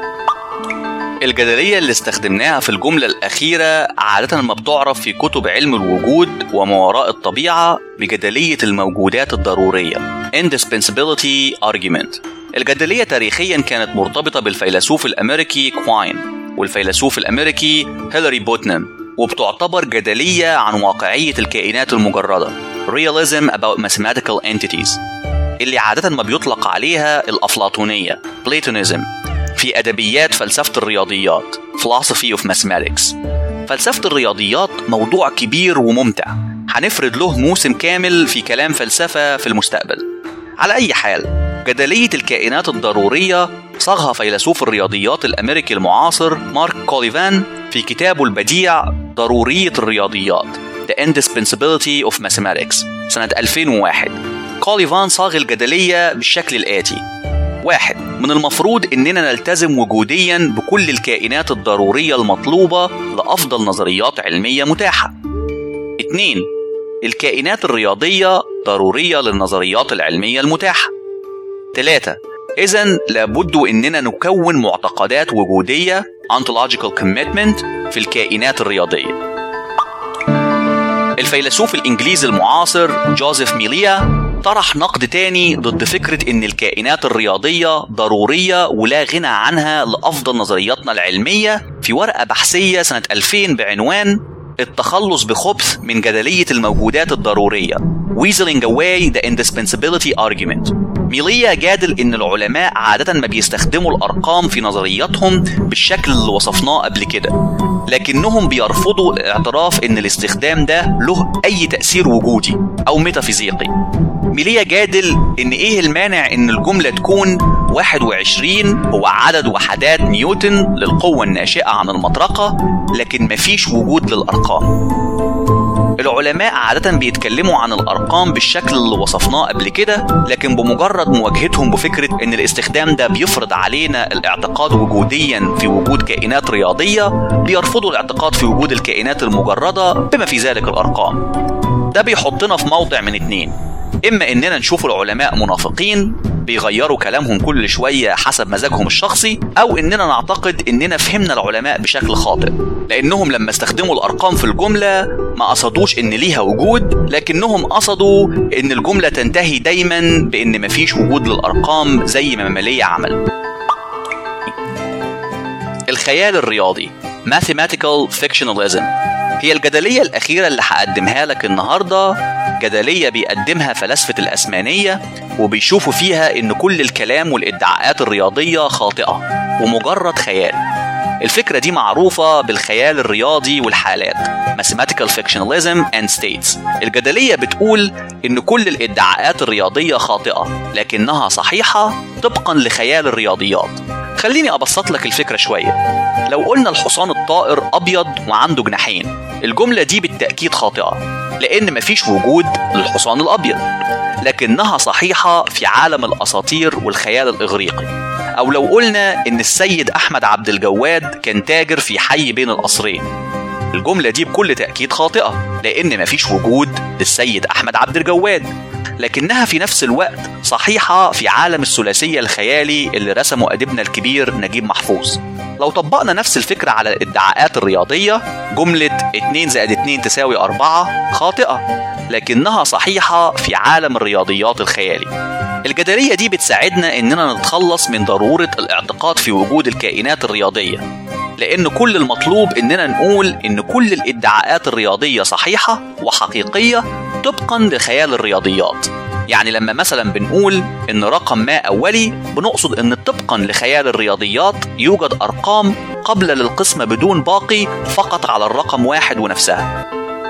الجدلية اللي استخدمناها في الجملة الأخيرة عادة ما بتعرف في كتب علم الوجود وما وراء الطبيعة بجدلية الموجودات الضرورية indispensability argument. الجدلية تاريخيا كانت مرتبطة بالفيلسوف الأمريكي كواين والفيلسوف الأمريكي هيلاري بوتنام، وبتعتبر جدلية عن واقعية الكائنات المجردة realism about mathematical entities، اللي عادة ما بيطلق عليها الأفلاطونية Platonism في أدبيات فلسفة الرياضيات philosophy of mathematics. فلسفة الرياضيات موضوع كبير وممتع، هنفرد له موسم كامل في كلام فلسفة في المستقبل. على أي حال، جدلية الكائنات الضرورية صاغها فيلسوف الرياضيات الأمريكي المعاصر مارك كوليفان في كتابه البديع ضرورية الرياضيات The Indispensability of Mathematics سنة 2001. كوليفان صاغ الجدلية بالشكل الآتي: 1 من المفروض إننا نلتزم وجوديا بكل الكائنات الضرورية المطلوبة لأفضل نظريات علمية متاحة. 2 الكائنات الرياضية ضرورية للنظريات العلمية المتاحة. 3 إذن لابد إننا نكون معتقدات وجودية ontological commitment في الكائنات الرياضية. الفيلسوف الإنجليزي المعاصر جوزيف ميليا طرح نقد تاني ضد فكرة إن الكائنات الرياضية ضرورية ولا غنى عنها لأفضل نظرياتنا العلمية في ورقة بحثية سنة 2000 بعنوان التخلص بخبث من جدلية الموجودات الضرورية Weaseling away the indispensability argument. ميليا جادل إن العلماء عادة ما بيستخدموا الأرقام في نظرياتهم بالشكل اللي وصفناه قبل كده، لكنهم بيرفضوا الاعتراف إن الاستخدام ده له أي تأثير وجودي أو ميتافيزيقي. ميليا جادل إن إيه المانع إن الجملة تكون 21 هو عدد وحدات نيوتن للقوة الناشئة عن المطرقة، لكن مفيش وجود للأرقام. العلماء عادة بيتكلموا عن الأرقام بالشكل اللي وصفناه قبل كده، لكن بمجرد مواجهتهم بفكرة إن الاستخدام ده بيفرض علينا الاعتقاد وجوديا في وجود كائنات رياضية، بيرفضوا الاعتقاد في وجود الكائنات المجردة بما في ذلك الأرقام. ده بيحطنا في موضع من اتنين: إما إننا نشوف العلماء منافقين بيغيروا كلامهم كل شوية حسب مزاجهم الشخصي، أو إننا نعتقد إننا فهمنا العلماء بشكل خاطئ، لأنهم لما استخدموا الأرقام في الجملة ما قصدوش إن ليها وجود، لكنهم قصدوا إن الجملة تنتهي دايما بإن مفيش وجود للأرقام زي ما مالية عمل. الخيال الرياضي Mathematical Fictionalism هي الجدلية الأخيرة اللي هقدمها لك النهاردة. جدلية بيقدمها فلاسفة الأسمانية، وبيشوفوا فيها إن كل الكلام والإدعاءات الرياضية خاطئة ومجرد خيال. الفكرة دي معروفة بالخيال الرياضي والحالات Mathematical Fictionalism and States. الجدلية بتقول إن كل الإدعاءات الرياضية خاطئة لكنها صحيحة طبقا لخيال الرياضيات. خليني أبسط لك الفكرة شوية. لو قلنا الحصان الطائر أبيض وعنده جناحين، الجملة دي بالتأكيد خاطئة لأن مفيش وجود للحصان الأبيض، لكنها صحيحة في عالم الأساطير والخيال الإغريقي. أو لو قلنا إن السيد أحمد عبد الجواد كان تاجر في حي بين القصرين، الجملة دي بكل تأكيد خاطئة لأن مفيش وجود للسيد أحمد عبد الجواد، لكنها في نفس الوقت صحيحة في عالم الثلاثية الخيالي اللي رسمه أديبنا الكبير نجيب محفوظ. لو طبقنا نفس الفكرة على الإدعاءات الرياضية، جملة 2 زائد 2 تساوي 4 خاطئة لكنها صحيحة في عالم الرياضيات الخيالي. الجدلية دي بتساعدنا إننا نتخلص من ضرورة الاعتقاد في وجود الكائنات الرياضية، لأن كل المطلوب إننا نقول إن كل الإدعاءات الرياضية صحيحة وحقيقية طبقا لخيال الرياضيات. يعني لما مثلا بنقول إن رقم ما أولي، بنقصد إن طبقا لخيال الرياضيات يوجد أرقام قبل للقسمة بدون باقي فقط على الرقم 1 ونفسها.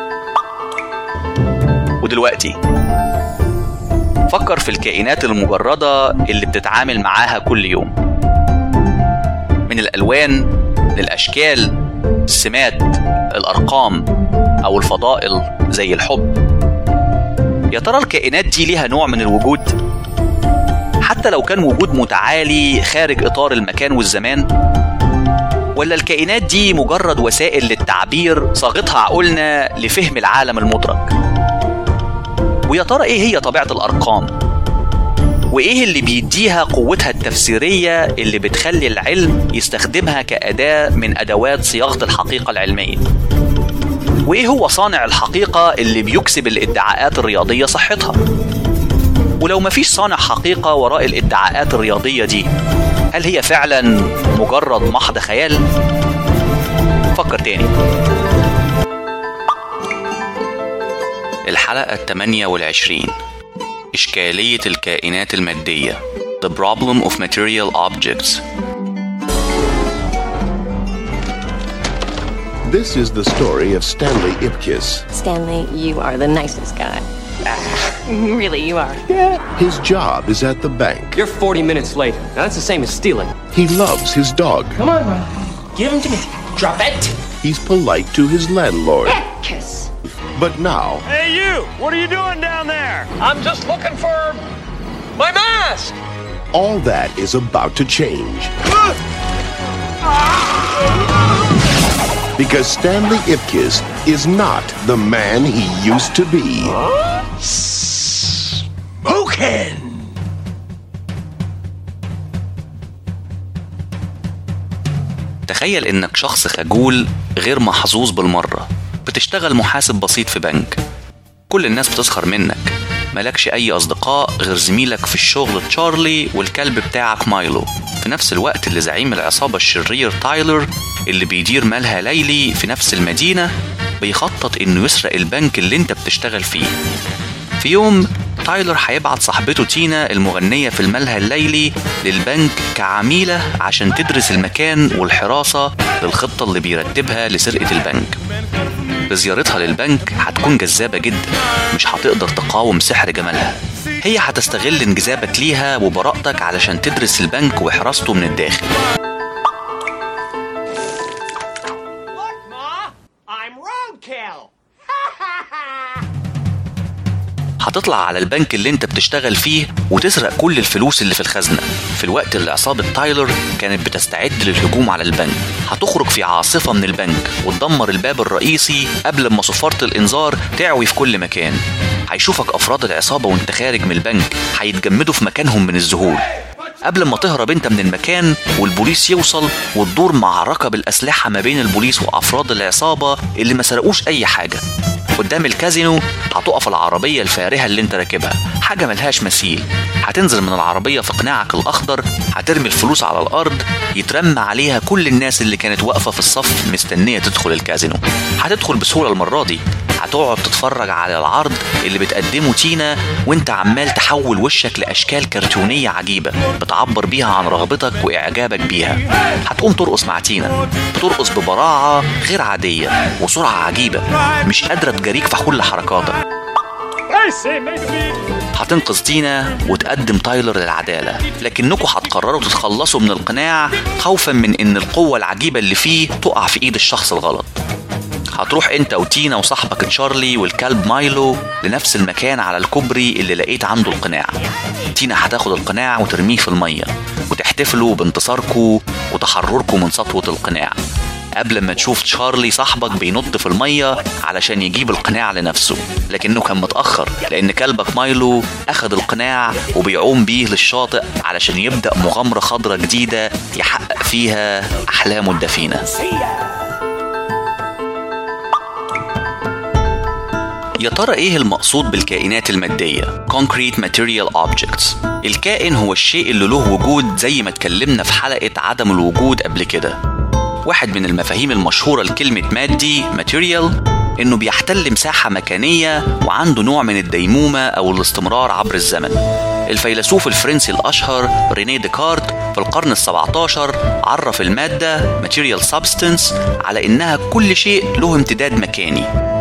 ودلوقتي فكر في الكائنات المجردة اللي بتتعامل معاها كل يوم، من الألوان للأشكال، السمات، الأرقام أو الفضائل زي الحب. يا ترى الكائنات دي ليها نوع من الوجود؟ حتى لو كان وجود متعالي خارج إطار المكان والزمان؟ ولا الكائنات دي مجرد وسائل للتعبير صاغتها عقولنا لفهم العالم المدرك؟ ويا ترى إيه هي طبيعة الأرقام؟ وإيه اللي بيديها قوتها التفسيرية اللي بتخلي العلم يستخدمها كأداة من أدوات صياغة الحقيقة العلمية؟ وإيه هو صانع الحقيقة اللي بيكسب الإدعاءات الرياضية صحتها؟ ولو مفيش صانع حقيقة وراء الإدعاءات الرياضية دي، هل هي فعلا مجرد محض خيال؟ فكر تاني. الحلقة 28: إشكالية الكائنات المادية The Problem of Material Objects. This is the story of Stanley Ipkiss. Stanley, you are the nicest guy. Really, you are. Yeah. His job is at the bank. You're 40 minutes late. Now that's the same as stealing. He loves his dog. Come on, bro. Give him to me. Drop it. He's polite to his landlord. Kiss. But now... Hey, you! What are you doing down there? I'm just looking for my mask! All that is about to change. Because Stanley Ipkiss is not the man he used to be. Spoken! تخيل إنك شخص خجول غير محظوظ بالمرة، بتشتغل محاسب بسيط في بنك. كل الناس بتسخر منك، مالكش أي أصدقاء غير زميلك في الشغل تشارلي والكلب بتاعك مايلو، في نفس الوقت اللي زعيم العصابة الشرير تايلر اللي بيدير مالها ليلي في نفس المدينة بيخطط إنه يسرق البنك اللي انت بتشتغل فيه. في يوم تايلر هيبعت صاحبته تينا المغنية في الملهى الليلي للبنك كعميلة عشان تدرس المكان والحراسة للخطة اللي بيرتبها لسرقة البنك. بزيارتها للبنك هتكون جذابة جدا، مش هتقدر تقاوم سحر جمالها. هي هتستغل انجذابك ليها وبراءتك علشان تدرس البنك وحراسته من الداخل. Look, Ma! I'm Roadkill! هتطلع على البنك اللي انت بتشتغل فيه وتسرق كل الفلوس اللي في الخزنة. في الوقت اللي عصابة تايلر كانت بتستعد للهجوم على البنك، هتخرج في عاصفة من البنك وتدمر الباب الرئيسي قبل ما صفارة الإنذار تعوي في كل مكان. هيشوفك أفراد العصابة وانت خارج من البنك، هيتجمدوا في مكانهم من الذهول قبل ما تهرب انت من المكان والبوليس يوصل، وتدور معركة بالأسلحة ما بين البوليس وأفراد العصابة اللي ما سرقوش أي حاجة. قدام الكازينو هتقف العربية الفارهة اللي انت راكبها، حاجة ملهاش مثيل. هتنزل من العربية في قناعك الأخضر، هترمي الفلوس على الأرض، يترمى عليها كل الناس اللي كانت واقفة في الصف مستنية تدخل الكازينو. هتدخل بسهولة المرة دي، هتقعد تتفرج على العرض اللي بتقدمه تينا وانت عمال تحول وشك لأشكال كرتونية عجيبة بتعبر بيها عن رغبتك وإعجابك بيها. هتقوم ترقص مع تينا، بترقص ببراعة غير عادية وسرعة عجيبة، مش قادرة تجاريك في كل حركاتك. هتنقذ تينا وتقدم تايلر للعدالة، لكنكم هتقرروا تتخلصوا من القناع خوفا من ان القوة العجيبة اللي فيه تقع في ايد الشخص الغلط. هتروح انت وتينا وصاحبك تشارلي والكلب مايلو لنفس المكان على الكوبري اللي لقيت عنده القناع. تينا هتاخد القناع وترميه في المية وتحتفلوا بانتصاركم وتحرركم من سطوة القناع، قبل ما تشوف تشارلي صاحبك بينط في المية علشان يجيب القناع لنفسه، لكنه كان متأخر لأن كلبك مايلو أخد القناع وبيعوم بيه للشاطئ علشان يبدأ مغامرة خضرة جديدة يحقق فيها أحلامه الدفينة. يا ترى ايه المقصود بالكائنات المادية؟ Concrete Material Objects. الكائن هو الشيء اللي له وجود زي ما اتكلمنا في حلقة عدم الوجود قبل كده. واحد من المفاهيم المشهورة لكلمة مادي material انه بيحتل مساحة مكانية وعنده نوع من الديمومة او الاستمرار عبر الزمن. الفيلسوف الفرنسي الاشهر رينيه ديكارت في القرن ال17 عرف المادة material substance على انها كل شيء له امتداد مكاني.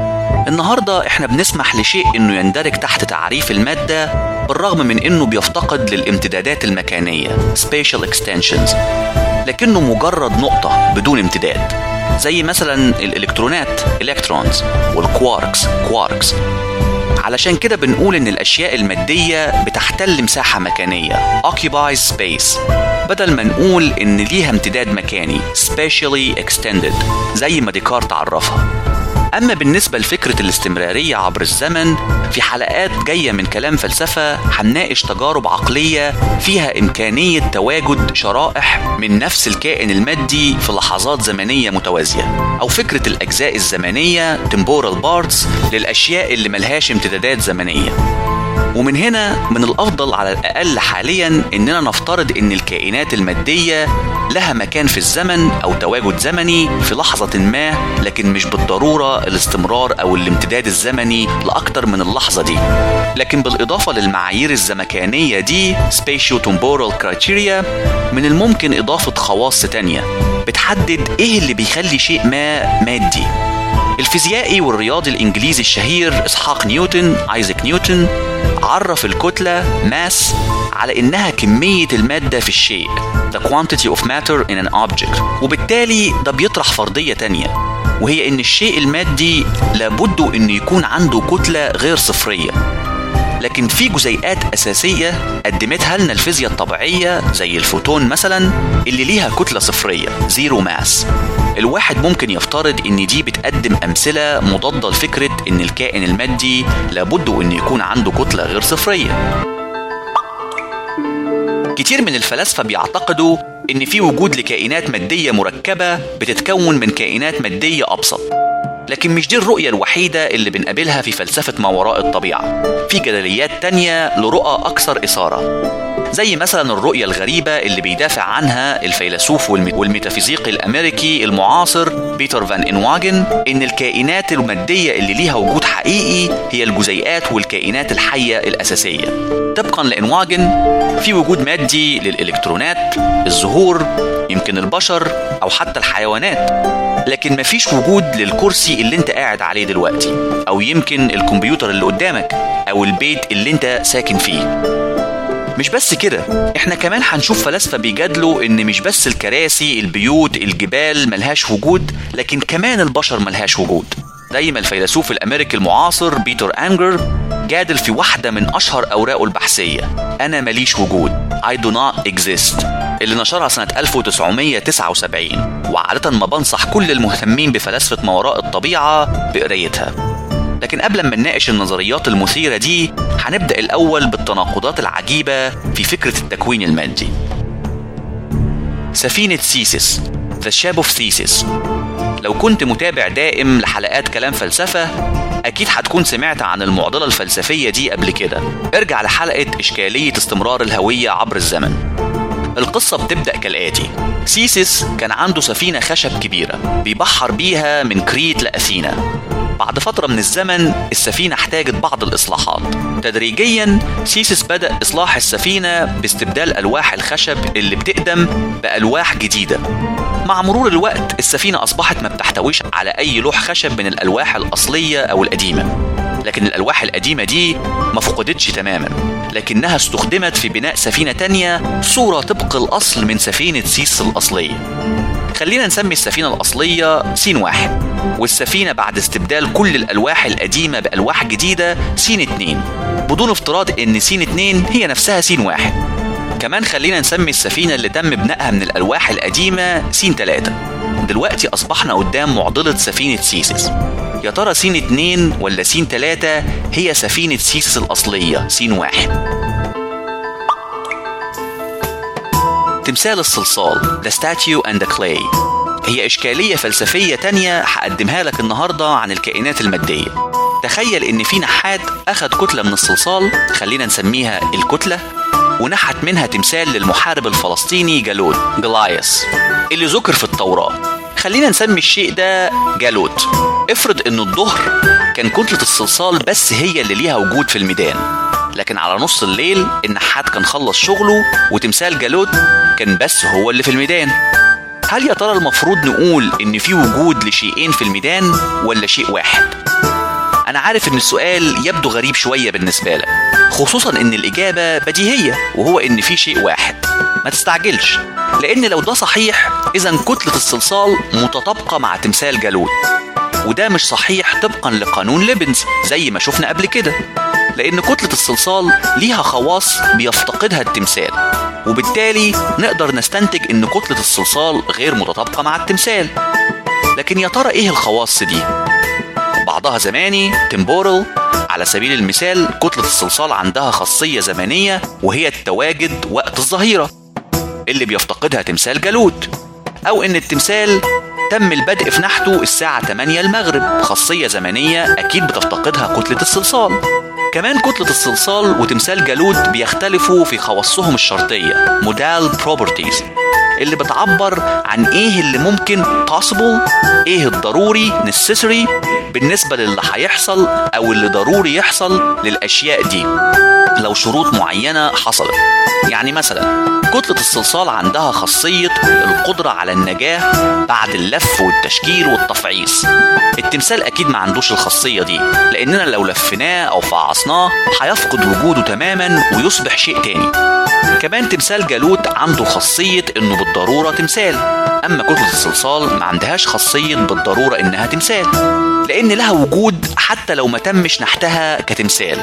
النهاردة احنا بنسمح لشيء انه يندرج تحت تعريف المادة بالرغم من انه بيفتقد للامتدادات المكانية spatial extensions، لكنه مجرد نقطة بدون امتداد، زي مثلا الالكترونات electrons والكواركس quarks. علشان كده بنقول ان الاشياء المادية بتحتل مساحة مكانية occupies space، بدل ما نقول ان ليها امتداد مكاني spatially extended زي ما ديكارت عرفها. أما بالنسبة لفكرة الاستمرارية عبر الزمن، في حلقات جاية من كلام فلسفة هنناقش تجارب عقلية فيها إمكانية تواجد شرائح من نفس الكائن المادي في لحظات زمنية متوازية، أو فكرة الأجزاء الزمنية temporal parts للأشياء اللي ملهاش امتدادات زمنية. ومن هنا من الأفضل على الأقل حاليا إننا نفترض إن الكائنات المادية لها مكان في الزمن أو تواجد زمني في لحظة ما، لكن مش بالضرورة الاستمرار أو الامتداد الزمني لأكتر من اللحظة دي. لكن بالإضافة للمعايير الزمكانية دي spatio-temporal criteria، من الممكن إضافة خواص تانية بتحدد إيه اللي بيخلي شيء ما مادي. الفيزيائي والرياضي الإنجليزي الشهير إسحاق نيوتن آيزاك نيوتن عرف الكتلة ماس على إنها كمية المادة في الشيء the quantity of matter in an object، وبالتالي ده بيطرح فرضية تانية، وهي إن الشيء المادي لابد إنه يكون عنده كتلة غير صفرية. لكن في جزيئات أساسية قدمتها لنا الفيزياء الطبيعية زي الفوتون مثلا اللي ليها كتلة صفرية زيرو ماس. الواحد ممكن يفترض ان دي بتقدم امثلة مضادة لفكرة ان الكائن المادي لابد ان يكون عنده كتلة غير صفرية. كتير من الفلاسفة بيعتقدوا ان في وجود لكائنات مادية مركبة بتتكون من كائنات مادية ابسط، لكن مش دي الرؤية الوحيدة اللي بنقابلها في فلسفة ما وراء الطبيعة. في جدليات تانية لرؤى أكثر إثارة، زي مثلا الرؤية الغريبة اللي بيدافع عنها الفيلسوف والميتافيزيقي الأمريكي المعاصر بيتر فان إنواجن، إن الكائنات المادية اللي ليها وجود حقيقي هي الجزيئات والكائنات الحية الأساسية. طبقا لإنواجن في وجود مادي للإلكترونات، الزهور، يمكن البشر أو حتى الحيوانات، لكن مفيش وجود للكرسي اللي انت قاعد عليه دلوقتي، أو يمكن الكمبيوتر اللي قدامك، أو البيت اللي انت ساكن فيه. مش بس كده، احنا كمان هنشوف فلاسفة بيجادلوا ان مش بس الكراسي، البيوت، الجبال ملهاش وجود، لكن كمان البشر ملهاش وجود. زي ما الفيلسوف الأمريكي المعاصر بيتر أنجر جادل في واحدة من أشهر أوراقه البحثية، أنا ماليش وجود I do not exist، اللي نشرها سنة 1979. وعادة ما بنصح كل المهتمين بفلسفة ما وراء الطبيعة بقرايتها. لكن قبل ما نناقش النظريات المثيرة دي، هنبدأ الأول بالتناقضات العجيبة في فكرة التكوين المادي. سفينة سيسس The Ship of Theseus. لو كنت متابع دائم لحلقات كلام فلسفة أكيد هتكون سمعت عن المعضلة الفلسفية دي قبل كده. ارجع لحلقة إشكالية استمرار الهوية عبر الزمن. القصة بتبدأ كالآتي: سيسس كان عنده سفينة خشب كبيرة بيبحر بيها من كريت لأثينا. بعد فترة من الزمن السفينة احتاجت بعض الإصلاحات. تدريجيا سيسس بدأ إصلاح السفينة باستبدال ألواح الخشب اللي بتقدم بألواح جديدة. مع مرور الوقت السفينة أصبحت ما بتحتويش على أي لوح خشب من الألواح الأصلية أو القديمة، لكن الألواح القديمة دي ما فقدتش تماما، لكنها استخدمت في بناء سفينة تانية صورة طبق الأصل من سفينة سيسس الأصلية. خلينا نسمي السفينة الأصلية سين 1، والسفينة بعد استبدال كل الألواح القديمة بألواح جديدة سين 2، بدون افتراض إن سين 2 هي نفسها سين 1. كمان خلينا نسمي السفينة اللي تم بنائها من الألواح القديمة سين 3. دلوقتي أصبحنا قدام معضلة سفينة سيسس. يا ترى سين 2 ولا سين 3 هي سفينة سيسس الأصلية سين 1؟ تمثال الصلصال The Statue and the Clay هي إشكالية فلسفية تانية هقدمها لك النهاردة عن الكائنات المادية. تخيل إن في نحات أخذ كتلة من الصلصال، خلينا نسميها الكتلة، ونحت منها تمثال للمحارب الفلسطيني جالوت جلايس اللي ذكر في التوراة. خلينا نسمي الشيء ده جالوت. افرض إن الظهر كان كتلة الصلصال بس هي اللي ليها وجود في الميدان، لكن على نص الليل النحات كان خلص شغله وتمثال جالوت كان بس هو اللي في الميدان. هل يا ترى المفروض نقول إن في وجود لشيئين في الميدان ولا شيء واحد؟ أنا عارف إن السؤال يبدو غريب شوية بالنسبة لك، خصوصا إن الإجابة بديهية وهو إن في شيء واحد. ما تستعجلش، لأن لو ده صحيح إذن كتلة الصلصال متطابقة مع تمثال جالوت، وده مش صحيح طبقا لقانون ليبنز زي ما شفنا قبل كده، لأن كتلة الصلصال ليها خواص بيفتقدها التمثال، وبالتالي نقدر نستنتج إن كتلة الصلصال غير متطابقة مع التمثال. لكن يا ترى إيه الخواص دي؟ بعضها زماني temporal. على سبيل المثال كتلة الصلصال عندها خاصية زمنية وهي التواجد وقت الظهيرة اللي بيفتقدها تمثال جالوت، أو إن التمثال تم البدء في نحته الساعة 8 المغرب، خاصية زمنية أكيد بتفتقدها كتلة الصلصال. كمان كتلة الصلصال وتمثال جالوت بيختلفوا في خواصهم الشرطية modal properties اللي بتعبر عن ايه اللي ممكن possible، ايه الضروري necessary بالنسبة للي هيحصل او اللي ضروري يحصل للاشياء دي لو شروط معينة حصلت. يعني مثلا كتلة الصلصال عندها خاصية القدرة على النجاة بعد اللف والتشكيل والتفعيص. التمثال اكيد ما عندوش الخاصية دي، لاننا لو لفناه او فعصناه هيفقد وجوده تماما ويصبح شيء تاني. كمان تمثال جالوت عنده خاصية انه بالضرورة تمثال، اما كتلة الصلصال ما عندهاش خاصية بالضرورة انها تمثال، لان لها وجود حتى لو ما تمش نحتها كتمثال.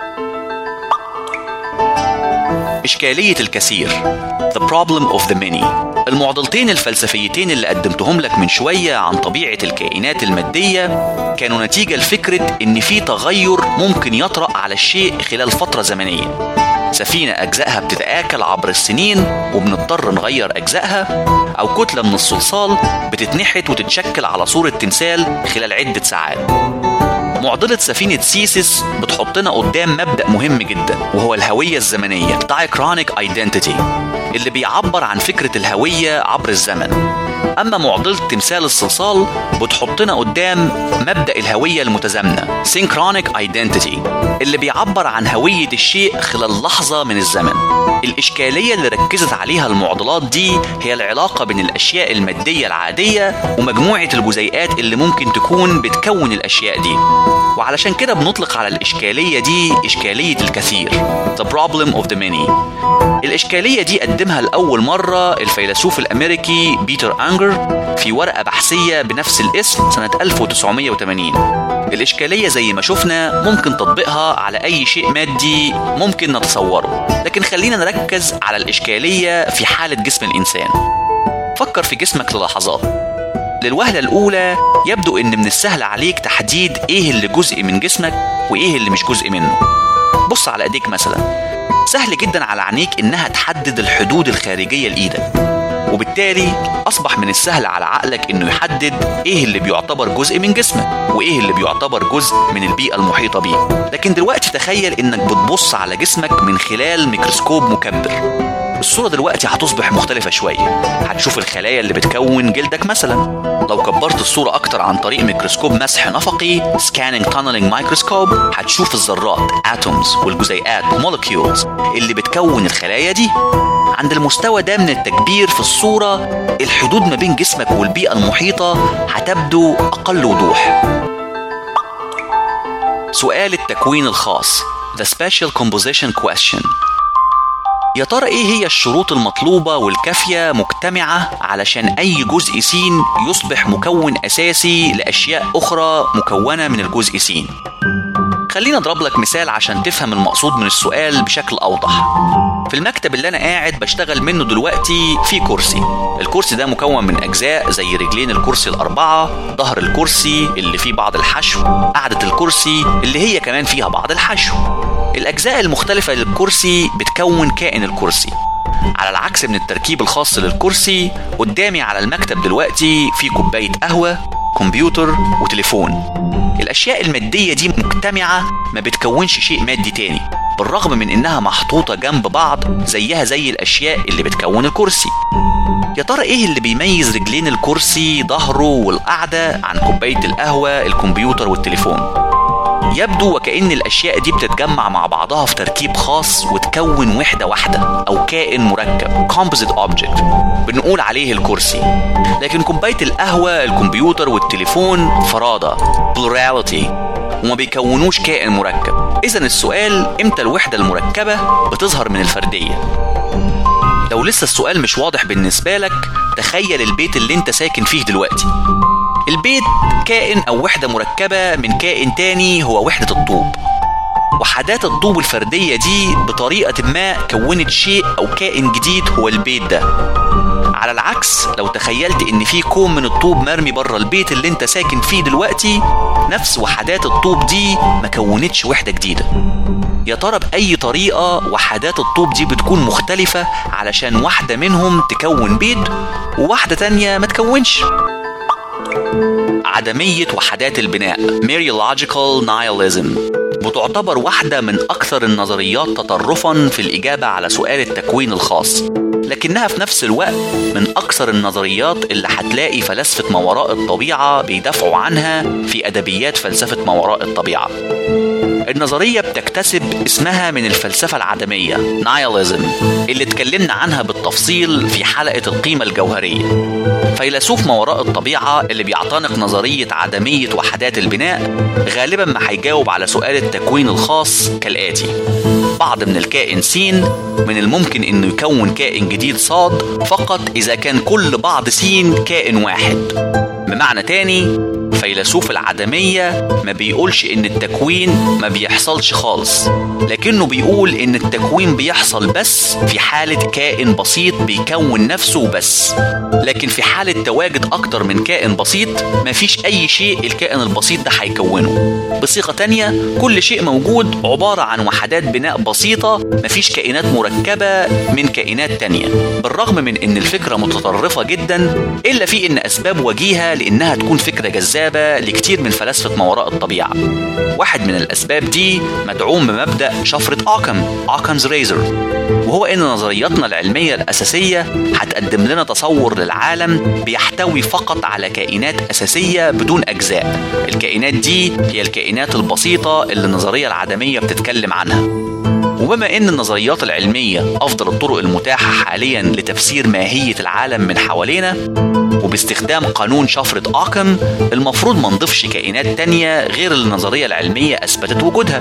إشكالية الكثير The Problem of the Many. المعضلتين الفلسفيتين اللي قدمتهم لك من شوية عن طبيعة الكائنات المادية كانوا نتيجة لفكرة إن في تغير ممكن يطرأ على الشيء خلال فترة زمنية. سفينة أجزائها بتتآكل عبر السنين وبنضطر نغير أجزائها، أو كتلة من الصلصال بتتنحت وتتشكل على صورة تمثال خلال عدة ساعات. معضلة سفينة سيسس بتحطنا قدام مبدأ مهم جدا، وهو الهوية الزمنية Diachronic Identity اللي بيعبر عن فكرة الهوية عبر الزمن. أما معضلة تمثال الصلصال بتحطنا قدام مبدأ الهوية المتزامنة Synchronic Identity اللي بيعبر عن هوية الشيء خلال لحظة من الزمن. الإشكالية اللي ركزت عليها المعضلات دي هي العلاقة بين الأشياء المادية العادية ومجموعة الجزيئات اللي ممكن تكون بتكون الأشياء دي، وعلشان كده بنطلق على الإشكالية دي إشكالية الكثير The problem of the many. الإشكالية دي قدمها لأول مرة الفيلسوف الأمريكي بيتر أنجر في ورقة بحثية بنفس الاسم سنة 1980. الإشكالية زي ما شفنا ممكن تطبيقها على أي شيء مادي ممكن نتصوره، لكن خلينا نركز على الإشكالية في حالة جسم الإنسان. فكر في جسمك للحظات. للوهلة الأولى يبدو إن من السهل عليك تحديد إيه اللي جزء من جسمك وإيه اللي مش جزء منه. بص على إيديك مثلا، سهل جدا على عينيك إنها تحدد الحدود الخارجية لإيدك، وبالتالي أصبح من السهل على عقلك إنه يحدد إيه اللي بيعتبر جزء من جسمك وإيه اللي بيعتبر جزء من البيئة المحيطة بيه. لكن دلوقتي تخيل إنك بتبص على جسمك من خلال ميكروسكوب مكبر. الصورة دلوقتي هتصبح مختلفة شوية. هتشوف الخلايا اللي بتكون جلدك مثلا. لو كبرت الصورة أكتر عن طريق ميكروسكوب مسح نفقي Scanning Tunneling Microscope هتشوف الذرات Atoms والجزيئات Molecules اللي بتكون الخلايا دي. عند المستوى ده من التكبير في الصورة الحدود ما بين جسمك والبيئة المحيطة هتبدو أقل وضوح. سؤال التكوين الخاص The Special Composition Question. يا ترى ايه هي الشروط المطلوبة والكافية مجتمعة علشان اي جزء س يصبح مكون اساسي لاشياء اخرى مكونة من الجزء س؟ خلينا اضرب لك مثال عشان تفهم المقصود من السؤال بشكل اوضح. في المكتب اللي انا قاعد بشتغل منه دلوقتي في كرسي. الكرسي ده مكون من اجزاء زي رجلين الكرسي الاربعة، ظهر الكرسي اللي فيه بعض الحشو، قعدة الكرسي اللي هي كمان فيها بعض الحشو. الأجزاء المختلفة للكرسي بتكون كائن الكرسي. على العكس من التركيب الخاص للكرسي، قدامي على المكتب دلوقتي في كوباية قهوة، كمبيوتر وتليفون. الأشياء المادية دي مجتمعة ما بتكونش شيء مادي تاني، بالرغم من إنها محطوطة جنب بعض زيها زي الأشياء اللي بتكون الكرسي. يا ترى إيه اللي بيميز رجلين الكرسي، ظهره والقعدة عن كوباية القهوة، الكمبيوتر والتليفون؟ يبدو وكأن الأشياء دي بتتجمع مع بعضها في تركيب خاص وتكون وحدة واحدة أو كائن مركب Composite Object بنقول عليه الكرسي. لكن كوباية القهوة، الكمبيوتر والتليفون فرادة Plurality وما بيكونوش كائن مركب. إذن السؤال إمتى الوحدة المركبة بتظهر من الفردية؟ لو لسه السؤال مش واضح بالنسبة لك، تخيل البيت اللي انت ساكن فيه دلوقتي. البيت كائن أو وحدة مركبة من كائن تاني هو وحدة الطوب. وحدات الطوب الفردية دي بطريقة ما كونت شيء أو كائن جديد هو البيت ده. على العكس لو تخيلت إن في كوم من الطوب مرمي بره البيت اللي انت ساكن فيه دلوقتي، نفس وحدات الطوب دي ما كونتش وحدة جديدة. يا ترى بأي طريقة وحدات الطوب دي بتكون مختلفة علشان واحدة منهم تكون بيت وواحدة تانية ما تكونش؟ عدمية وحدات البناء Mereological Nihilism بتعتبر واحدة من أكثر النظريات تطرفاً في الإجابة على سؤال التكوين الخاص، لكنها في نفس الوقت من أكثر النظريات اللي هتلاقي فلاسفة ما وراء الطبيعة بيدافعوا عنها في أدبيات فلسفة ما وراء الطبيعة. النظرية بتكتسب اسمها من الفلسفة العدمية Nihilism اللي اتكلمنا عنها بالتفصيل في حلقة القيمة الجوهرية. فيلسوف ما وراء الطبيعة اللي بيعتنق نظرية عدمية وحدات البناء غالبا ما هيجاوب على سؤال التكوين الخاص كالآتي: بعض من الكائن س من الممكن انه يكون كائن جديد ص فقط اذا كان كل بعض س كائن واحد. بمعنى تاني، فيلسوف العدمية ما بيقولش ان التكوين ما بيحصلش خالص، لكنه بيقول ان التكوين بيحصل بس في حالة كائن بسيط بيكون نفسه بس. لكن في حالة تواجد اكتر من كائن بسيط مفيش اي شيء الكائن البسيط ده هيكونه. بصيغة تانية، كل شيء موجود عبارة عن وحدات بناء بسيطة، مفيش كائنات مركبة من كائنات تانية. بالرغم من ان الفكرة متطرفة جدا، الا في ان اسباب وجيهة لانها تكون فكرة جذابة لكتير من فلاسفة ما وراء الطبيعة. واحد من الاسباب دي مدعوم بمبدأ شفرة Occam's Razor، وهو ان نظرياتنا العلمية الاساسية هتقدم لنا تصور للعالم بيحتوي فقط على كائنات اساسية بدون اجزاء. الكائنات دي هي الكائنات البسيطة اللي النظرية العدمية بتتكلم عنها. وبما ان النظريات العلمية افضل الطرق المتاحة حاليا لتفسير ماهية العالم من حوالينا، وباستخدام قانون شفرة أوكام المفروض ما نضيفش كائنات تانية غير النظرية العلمية أثبتت وجودها.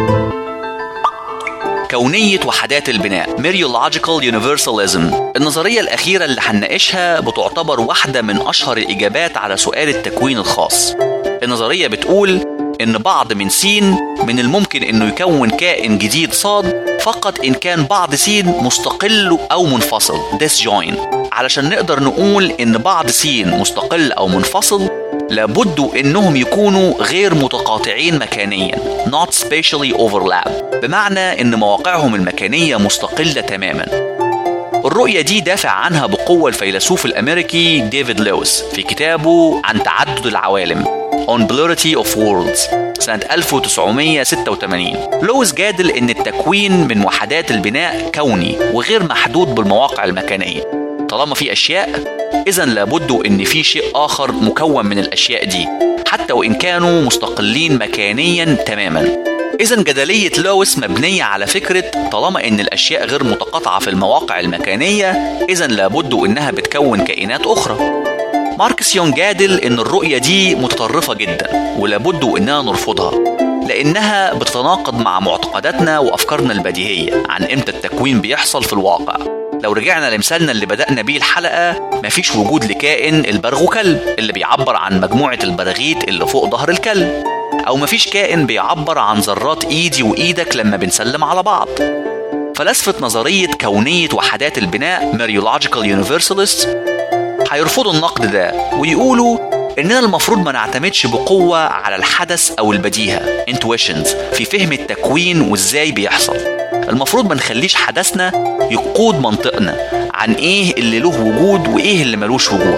كونية وحدات البناء Mereological Universalism، النظرية الأخيرة اللي هنناقشها بتعتبر واحدة من أشهر الإجابات على سؤال التكوين الخاص. النظرية بتقول إن بعض من س من الممكن إنه يكون كائن جديد ص فقط إن كان بعض س مستقل أو منفصل disjoint. علشان نقدر نقول إن بعض س مستقل أو منفصل لابد إنهم يكونوا غير متقاطعين مكانيا not spatially overlap، بمعنى إن مواقعهم المكانية مستقلة تماما. الرؤية دي دافع عنها بقوة الفيلسوف الأمريكي ديفيد لويس في كتابه عن تعدد العوالم On Plurality of Worlds سنة 1986. لويس جادل إن التكوين من وحدات البناء كوني وغير محدود بالمواقع المكانية. طالما في أشياء إذن لابد إن في شيء آخر مكون من الأشياء دي حتى وإن كانوا مستقلين مكانيا تماما. إذن جدلية لويس مبنية على فكرة طالما إن الأشياء غير متقاطعة في المواقع المكانية إذن لابد إنها بتكون كائنات أخرى. ماركس يونغ جادل إن الرؤية دي متطرفة جدا ولابد إننا نرفضها لأنها بتتناقض مع معتقداتنا وأفكارنا البديهية عن إمتى التكوين بيحصل في الواقع. لو رجعنا لمثالنا اللي بدأنا بيه الحلقة، مفيش وجود لكائن البرغ كلب اللي بيعبر عن مجموعة البراغيث اللي فوق ظهر الكلب، أو مفيش كائن بيعبر عن ذرات إيدي وإيدك لما بنسلم على بعض. فلسفة نظرية كونية وحدات البناء Mereological Universalists هيرفضوا النقد ده ويقولوا إننا المفروض ما نعتمدش بقوة على الحدث أو البديهة intuitions في فهم التكوين وإزاي بيحصل. المفروض ما نخليش حدثنا يقود منطقنا عن إيه اللي له وجود وإيه اللي ملوش وجود.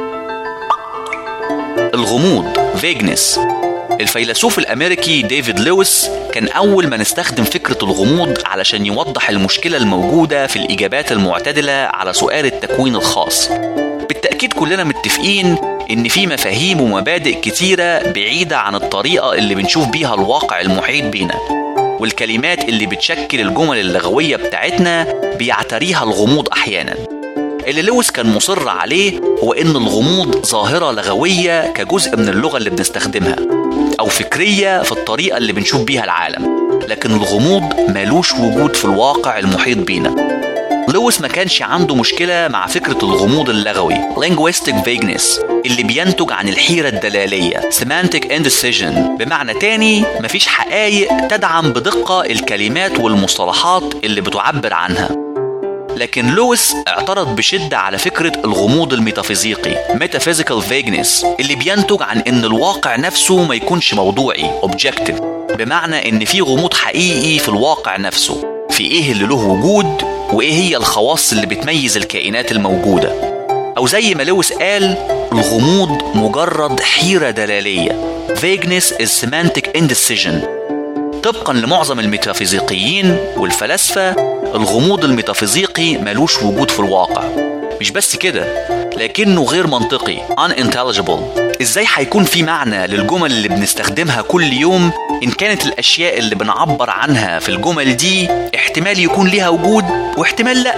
الغموض vagueness، الفيلسوف الأمريكي ديفيد لويس كان أول ما نستخدم فكرة الغموض علشان يوضح المشكلة الموجودة في الإجابات المعتدلة على سؤال التكوين الخاص. بالتأكيد كلنا متفقين إن في مفاهيم ومبادئ كتيرة بعيدة عن الطريقة اللي بنشوف بيها الواقع المحيط بينا، والكلمات اللي بتشكل الجمل اللغوية بتاعتنا بيعتريها الغموض أحيانا. اللي لويس كان مصر عليه هو إن الغموض ظاهرة لغوية كجزء من اللغة اللي بنستخدمها أو فكرية في الطريقة اللي بنشوف بيها العالم، لكن الغموض مالوش وجود في الواقع المحيط بينا. لويس ما كانش عنده مشكلة مع فكرة الغموض اللغوي linguistic vagueness اللي بينتج عن الحيرة الدلالية semantic indecision، بمعنى تاني مفيش حقائق تدعم بدقة الكلمات والمصطلحات اللي بتعبر عنها. لكن لويس اعترض بشدة على فكرة الغموض الميتافيزيقي metaphysical vagueness اللي بينتج عن ان الواقع نفسه ما يكونش موضوعي objective، بمعنى ان في غموض حقيقي في الواقع نفسه في ايه اللي له وجود وايه هي الخواص اللي بتميز الكائنات الموجودة. او زي ما لويس قال الغموض مجرد حيرة دلالية vagueness is semantic indecision. طبقا لمعظم الميتافيزيقيين والفلاسفة الغموض الميتافيزيقي ملوش وجود في الواقع. مش بس كده لكنه غير منطقي unintelligible. ازاي هيكون في معنى للجمل اللي بنستخدمها كل يوم إن كانت الأشياء اللي بنعبر عنها في الجمل دي احتمال يكون ليها وجود واحتمال لأ.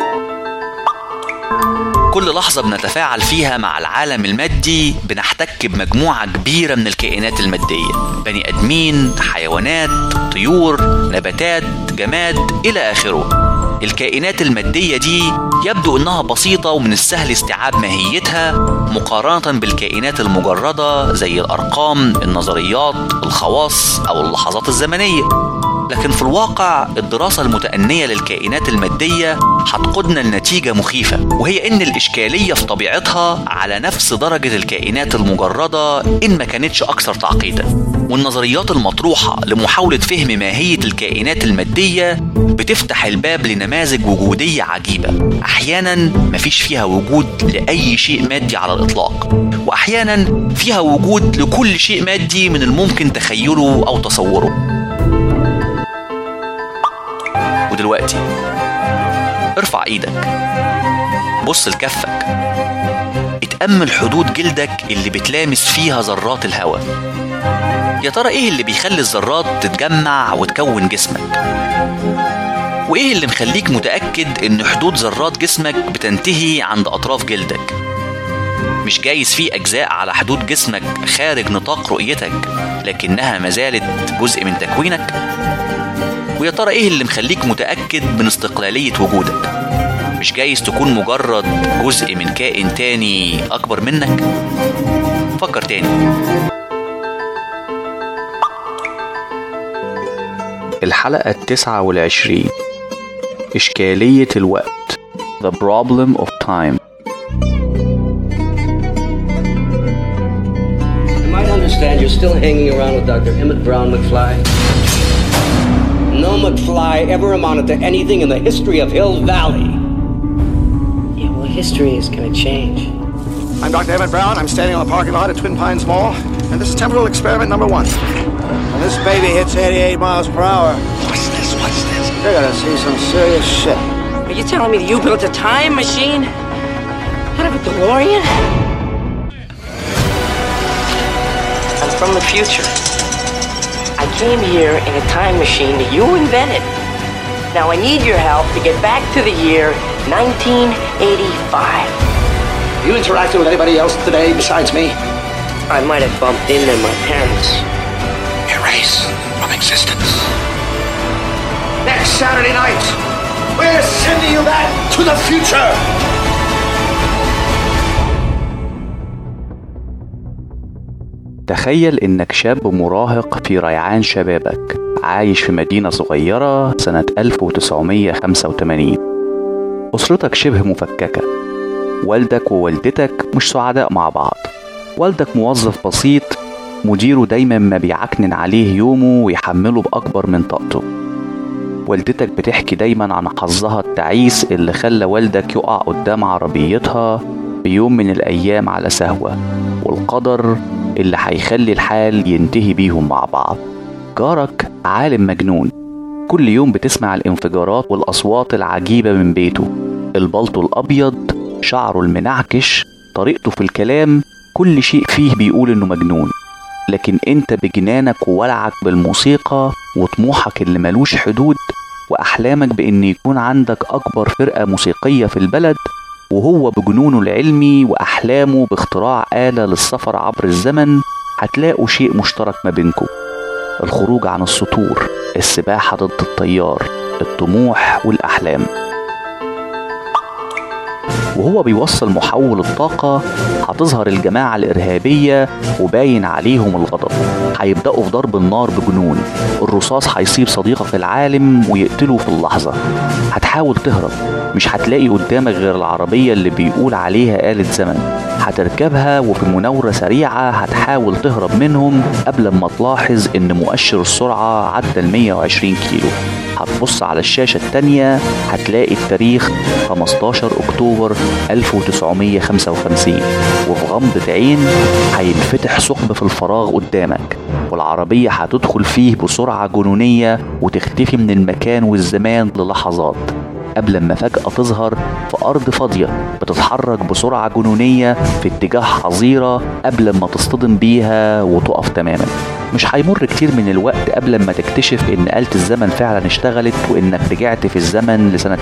كل لحظة بنتفاعل فيها مع العالم المادي بنحتك بمجموعة كبيرة من الكائنات المادية، بني آدمين، حيوانات، طيور، نباتات، جماد إلى آخره. الكائنات المادية دي يبدو إنها بسيطة ومن السهل استيعاب ماهيتها مقارنة بالكائنات المجردة زي الأرقام، النظريات، الخواص أو اللحظات الزمنية. لكن في الواقع الدراسة المتأنية للكائنات المادية هتقودنا لنتيجة مخيفة، وهي إن الإشكالية في طبيعتها على نفس درجة الكائنات المجردة إن ما كانتش أكثر تعقيدا. والنظريات المطروحة لمحاولة فهم ماهية الكائنات المادية بتفتح الباب لنماذج وجودية عجيبة، أحيانا مفيش فيها وجود لأي شيء مادي على الإطلاق، وأحيانا فيها وجود لكل شيء مادي من الممكن تخيله أو تصوره. ودلوقتي ارفع ايدك، بص لكفك، اتأمل حدود جلدك اللي بتلامس فيها ذرات الهواء. يا ترى ايه اللي بيخلي الذرات تتجمع وتكون جسمك؟ وايه اللي مخليك متأكد ان حدود ذرات جسمك بتنتهي عند اطراف جلدك؟ مش جايز في اجزاء على حدود جسمك خارج نطاق رؤيتك لكنها ما زالت جزء من تكوينك؟ ويا ترى ايه اللي مخليك متأكد من استقلالية وجودك؟ مش جايز تكون مجرد جزء من كائن تاني اكبر منك؟ فكر تاني. الحلقة 29 إشكالية الوقت The Problem of Time. You might understand you're still hanging around with Dr. Emmett Brown McFly. No McFly ever amounted to anything in the history of Hill Valley. Yeah, well, history is going to change. I'm Dr. Emmett Brown. I'm standing on the parking lot at Twin Pines Mall, and this is temporal experiment number 1. When this baby hits 88 miles per hour, What's this? you're gonna see some serious shit. Are you telling me that you built a time machine out of a DeLorean? I'm from the future. I came here in a time machine that you invented. Now I need your help to get back to the year 1985. You interacted with anybody else today besides me? I might have bumped into my parents. Erase from existence. Next Saturday night, we're sending you back to the future. تخيل إنك شاب مراهق في ريعان شبابك عايش في مدينة صغيرة سنة 1985. أسرتك شبه مفككة، والدك ووالدتك مش سعداء مع بعض. والدك موظف بسيط، مديره دايما ما بيعكنن عليه يومه ويحمله بأكبر من طاقته. والدتك بتحكي دايما عن حظها التعيس اللي خلى والدك يقع قدام عربيتها بيوم من الأيام على سهوة، والقدر اللي هيخلي الحال ينتهي بيهم مع بعض. جارك عالم مجنون، كل يوم بتسمع الانفجارات والأصوات العجيبة من بيته. البلطو الأبيض، شعره المنعكش، طريقته في الكلام، كل شيء فيه بيقول إنه مجنون. لكن انت بجنانك وولعك بالموسيقى وطموحك اللي ملوش حدود وأحلامك بإن يكون عندك أكبر فرقة موسيقية في البلد، وهو بجنونه العلمي وأحلامه باختراع آلة للسفر عبر الزمن، هتلاقوا شيء مشترك ما بينكم: الخروج عن السطور، السباحة ضد التيار، الطموح والأحلام. وهو بيوصل محول الطاقة هتظهر الجماعة الإرهابية وباين عليهم الغضب، هيبدأوا في ضرب النار بجنون. الرصاص هيصيب صديقك العالم ويقتله في اللحظة. هتحاول تهرب، مش هتلاقي قدامك غير العربية اللي بيقول عليها آلة زمن. هتركبها وفي مناورة سريعة هتحاول تهرب منهم قبل ما تلاحظ إن مؤشر السرعة عدى 120 كيلو. هتبص على الشاشة التانية هتلاقي التاريخ 15 أكتوبر 1955، وفي غمضة عين هينفتح ثقب في الفراغ قدامك، والعربية هتدخل فيه بسرعة جنونية وتختفي من المكان والزمان للحظات، قبل ما فجأة تظهر في أرض فاضية بتتحرك بسرعة جنونية في اتجاه حظيرة قبل ما تصطدم بيها وتقف تماما. مش هيمر كتير من الوقت قبل ما تكتشف إن آلة الزمن فعلا اشتغلت وإنك رجعت في الزمن لسنة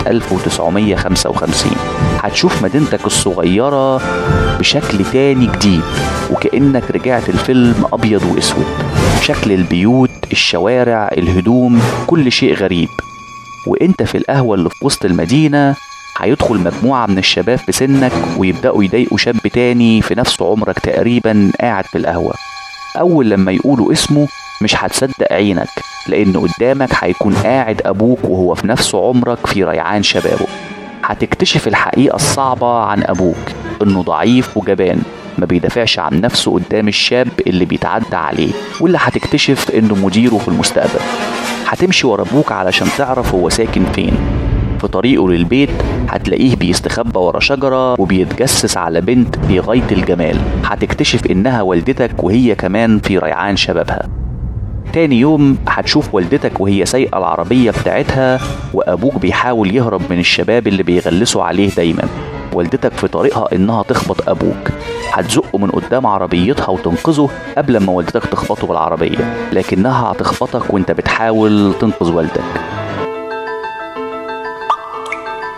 1955. هتشوف مدينتك الصغيرة بشكل تاني جديد، وكأنك رجعت الفيلم أبيض وأسود. شكل البيوت، الشوارع، الهدوم، كل شيء غريب. وإنت في القهوة اللي في وسط المدينة هيدخل مجموعة من الشباب في سنك ويبدأوا يضايقوا شاب تاني في نفس عمرك تقريبا قاعد في القهوة. أول لما يقولوا اسمه مش هتصدق عينك، لأن قدامك هيكون قاعد أبوك وهو في نفس عمرك في ريعان شبابه. هتكتشف الحقيقة الصعبة عن أبوك، إنه ضعيف وجبان، ما بيدافعش عن نفسه قدام الشاب اللي بيتعدى عليه، واللي هتكتشف إنه مديره في المستقبل. هتمشي ورا أبوك علشان تعرف هو ساكن فين. في طريقه للبيت هتلاقيه بيستخبى ورا شجرة وبيتجسس على بنت في غاية الجمال. هتكتشف إنها والدتك وهي كمان في ريعان شبابها. تاني يوم هتشوف والدتك وهي سايقة العربية بتاعتها وأبوك بيحاول يهرب من الشباب اللي بيغلسوا عليه دايما. والدتك في طريقها إنها تخبط أبوك، هتزقه من قدام عربيتها وتنقذه قبل ما والدتك تخبطه بالعربية، لكنها هتخبطك وانت بتحاول تنقذ والدك.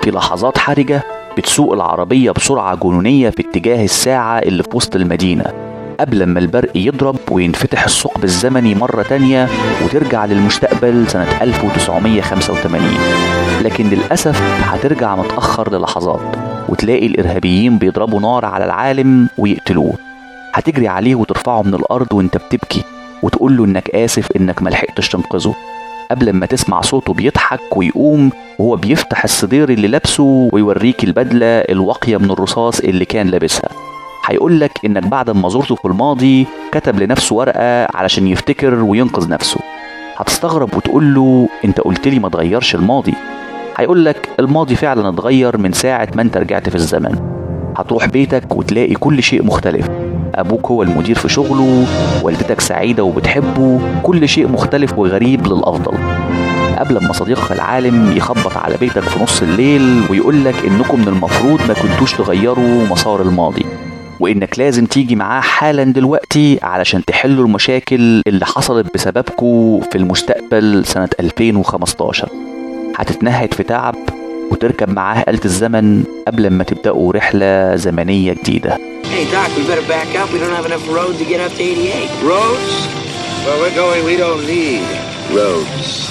في لحظات حرجة بتسوق العربية بسرعة جنونية في اتجاه الساعة اللي في وسط المدينة قبل ما البرق يضرب وينفتح الثقب الزمني مرة تانية وترجع للمستقبل سنة 1985. لكن للأسف هترجع متأخر للحظات وتلاقي الإرهابيين بيضربوا نار على العالم ويقتلوه. هتجري عليه وترفعه من الأرض وانت بتبكي وتقول له انك آسف انك ملحقتش تنقذه، قبل ما تسمع صوته بيضحك ويقوم وهو بيفتح الصدير اللي لابسه ويوريك البدلة الواقية من الرصاص اللي كان لابسها. هيقولك انك بعد ما زرته في الماضي كتب لنفسه ورقة علشان يفتكر وينقذ نفسه. هتستغرب وتقول له انت قلت لي ما تغيرش الماضي. هيقولك الماضي فعلا اتغير من ساعة ما انت رجعت في الزمن. هتروح بيتك وتلاقي كل شيء مختلف، أبوك هو المدير في شغله، والدتك سعيدة وبتحبه، كل شيء مختلف وغريب للأفضل. قبل ما صديقك العالم يخبط على بيتك في نص الليل ويقولك إنكم من المفروض ما كنتوش تغيروا مسار الماضي وإنك لازم تيجي معاه حالا دلوقتي علشان تحلوا المشاكل اللي حصلت بسببكم في المستقبل سنة 2015. هتتنهد في تعب وتركب معاه آلة الزمن قبل ما تبدأوا رحلة زمنية جديدة. Hey, Doc, we better back up. We don't have enough road to get up to 88. Roads? Where we're going, we don't need roads.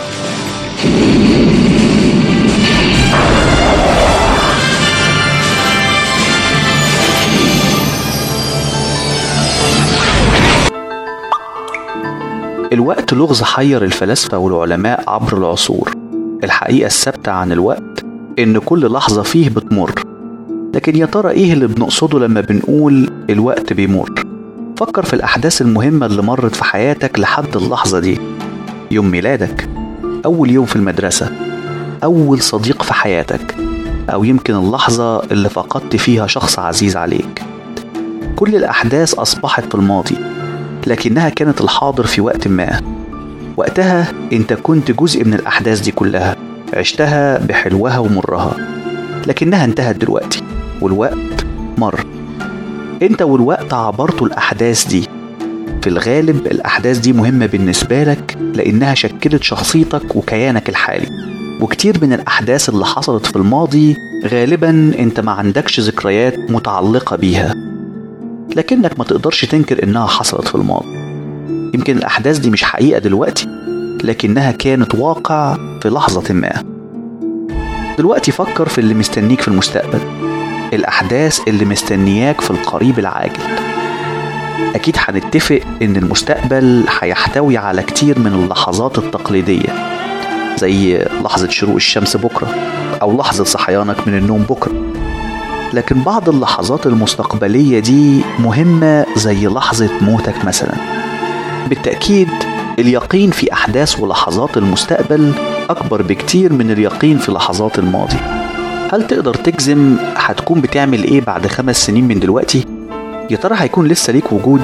الوقت لغز حير الفلاسفة والعلماء عبر العصور. الحقيقة الثابتة عن الوقت إن كل لحظة فيه بتمر، لكن يا ترى إيه اللي بنقصده لما بنقول الوقت بيمر؟ فكر في الأحداث المهمة اللي مرت في حياتك لحد اللحظة دي. يوم ميلادك، أول يوم في المدرسة، أول صديق في حياتك، أو يمكن اللحظة اللي فقدت فيها شخص عزيز عليك. كل الأحداث أصبحت في الماضي، لكنها كانت الحاضر في وقت ما. وقتها انت كنت جزء من الأحداث دي كلها، عشتها بحلوها ومرها، لكنها انتهت دلوقتي والوقت مر. انت والوقت عبرتوا الأحداث دي. في الغالب الأحداث دي مهمة بالنسبة لك لأنها شكلت شخصيتك وكيانك الحالي. وكتير من الأحداث اللي حصلت في الماضي غالبا انت ما عندكش ذكريات متعلقة بيها، لكنك ما تقدرش تنكر انها حصلت في الماضي. يمكن الأحداث دي مش حقيقة دلوقتي، لكنها كانت واقع في لحظة ما. دلوقتي فكر في اللي مستنيك في المستقبل، الأحداث اللي مستنياك في القريب العاجل. أكيد هنتفق إن المستقبل هيحتوي على كتير من اللحظات التقليدية، زي لحظة شروق الشمس بكرة أو لحظة صحيانك من النوم بكرة. لكن بعض اللحظات المستقبلية دي مهمة، زي لحظة موتك مثلا. بالتأكيد اليقين في أحداث ولحظات المستقبل أكبر بكتير من اليقين في لحظات الماضي. هل تقدر تجزم هتكون بتعمل إيه بعد 5 سنين من دلوقتي؟ يا ترى هيكون لسه ليك وجود؟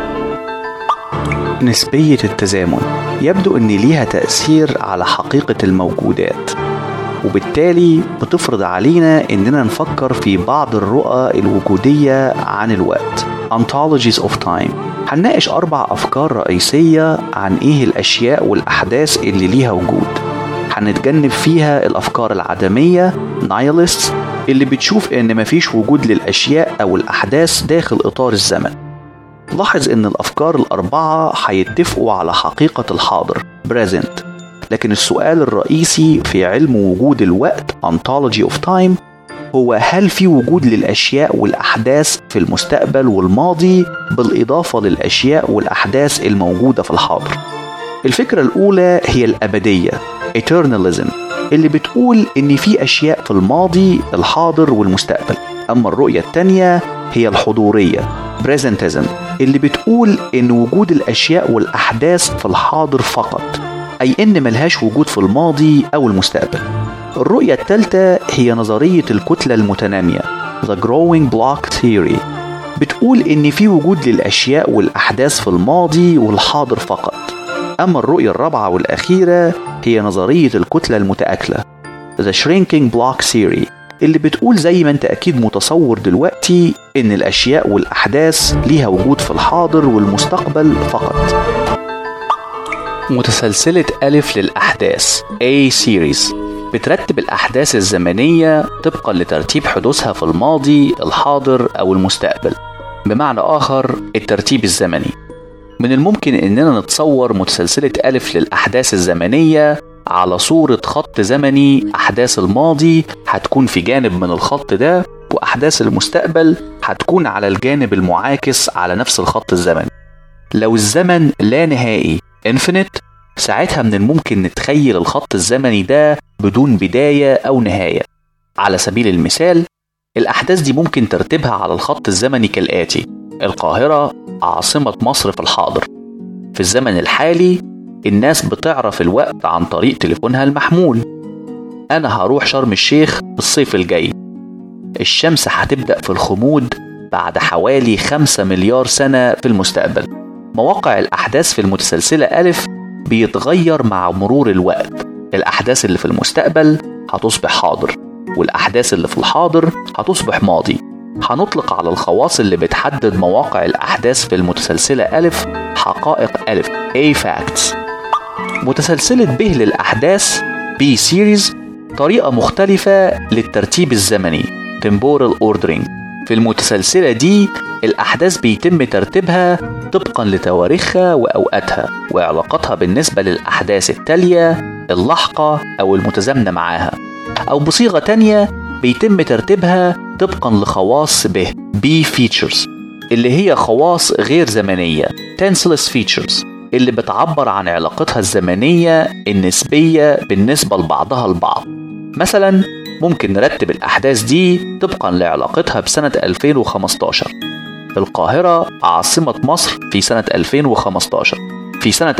نسبية التزامن يبدو أن ليها تأثير على حقيقة الموجودات، وبالتالي بتفرض علينا أننا نفكر في بعض الرؤى الوجودية عن الوقت. Ontologies of Time. هنناقش 4 أفكار رئيسية عن إيه الأشياء والأحداث اللي ليها وجود. هنتجنب فيها الأفكار العدمية Nihilists اللي بتشوف إن مفيش وجود للأشياء أو الأحداث داخل إطار الزمن. لاحظ إن الأفكار ال4 هيتفقوا على حقيقة الحاضر Present، لكن السؤال الرئيسي في علم وجود الوقت Ontology of Time هو هل في وجود للأشياء والأحداث في المستقبل والماضي بالإضافة للأشياء والأحداث الموجودة في الحاضر. الفكرة الأولى هي الأبدية Eternalism اللي بتقول إن في أشياء في الماضي الحاضر والمستقبل. أما الرؤية التانية هي الحضورية Presentism اللي بتقول إن وجود الأشياء والأحداث في الحاضر فقط، أي إن ملهاش وجود في الماضي أو المستقبل. الرؤية الثالثة هي نظرية الكتلة المتنامية The Growing Block Theory، بتقول إن في وجود للأشياء والأحداث في الماضي والحاضر فقط. أما الرؤية الرابعة والأخيرة هي نظرية الكتلة المتآكلة The Shrinking Block Theory، اللي بتقول زي ما أنت أكيد متصور دلوقتي إن الأشياء والأحداث ليها وجود في الحاضر والمستقبل فقط. متسلسلة ألف للأحداث A Series بترتب الأحداث الزمنية طبقا لترتيب حدوثها في الماضي، الحاضر أو المستقبل. بمعنى آخر الترتيب الزمني. من الممكن إننا نتصور متسلسلة ألف للأحداث الزمنية على صورة خط زمني. أحداث الماضي هتكون في جانب من الخط ده، وأحداث المستقبل هتكون على الجانب المعاكس على نفس الخط الزمني. لو الزمن لا نهائي infinite، ساعتها من الممكن نتخيل الخط الزمني ده بدون بداية أو نهاية. على سبيل المثال، الأحداث دي ممكن ترتيبها على الخط الزمني كالآتي: القاهرة عاصمة مصر في الحاضر. في الزمن الحالي الناس بتعرف الوقت عن طريق تليفونها المحمول. أنا هروح شرم الشيخ الصيف الجاي. الشمس هتبدأ في الخمود بعد حوالي 5 مليار سنة في المستقبل. مواقع الأحداث في المتسلسلة ألف بيتغير مع مرور الوقت. الأحداث اللي في المستقبل هتصبح حاضر، والأحداث اللي في الحاضر هتصبح ماضي. هنطلق على الخواص اللي بتحدد مواقع الأحداث في المتسلسلة ألف حقائق ألف A facts. متسلسلة ب للأحداث B series طريقة مختلفة للترتيب الزمني temporal ordering. في المتسلسلة دي الأحداث بيتم ترتيبها طبقا لتواريخها وأوقاتها وعلاقتها بالنسبة للأحداث التالية، اللاحقة أو المتزامنة معاها. أو بصيغة تانية بيتم ترتيبها طبقا لخواص B features اللي هي خواص غير زمنية tenseless features اللي بتعبر عن علاقتها الزمنية النسبية بالنسبة لبعضها البعض. مثلا ممكن نرتب الأحداث دي طبقا لعلاقتها بسنة 2015. القاهرة عاصمة مصر في سنة 2015. في سنة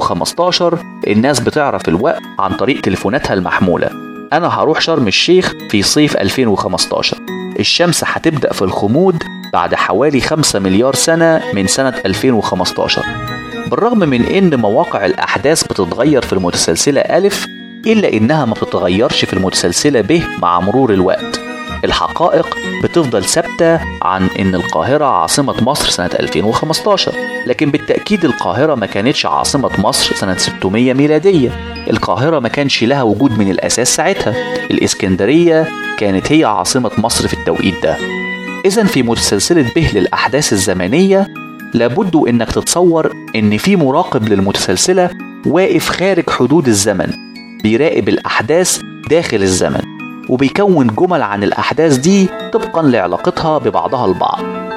2015 الناس بتعرف الوقت عن طريق تليفوناتها المحمولة. أنا هروح شرم الشيخ في صيف 2015. الشمس هتبدأ في الخمود بعد حوالي 5 مليار سنة من سنة 2015. بالرغم من إن مواقع الأحداث بتتغير في المتسلسلة ألف، إلا إنها ما بتتغيرش في المتسلسلة ب مع مرور الوقت. الحقائق بتفضل ثابتة عن إن القاهرة عاصمة مصر سنة 2015، لكن بالتأكيد القاهرة ما كانتش عاصمة مصر سنة 600 ميلادية. القاهرة ما كانش لها وجود من الأساس ساعتها. الإسكندرية كانت هي عاصمة مصر في التوقيت ده. إذن في متسلسلة ب للأحداث الزمنية لابد إنك تتصور إن في مراقب للمتسلسلة واقف خارج حدود الزمن بيراقب الأحداث داخل الزمن، وبيكون جمل عن الأحداث دي طبقا لعلاقتها ببعضها البعض.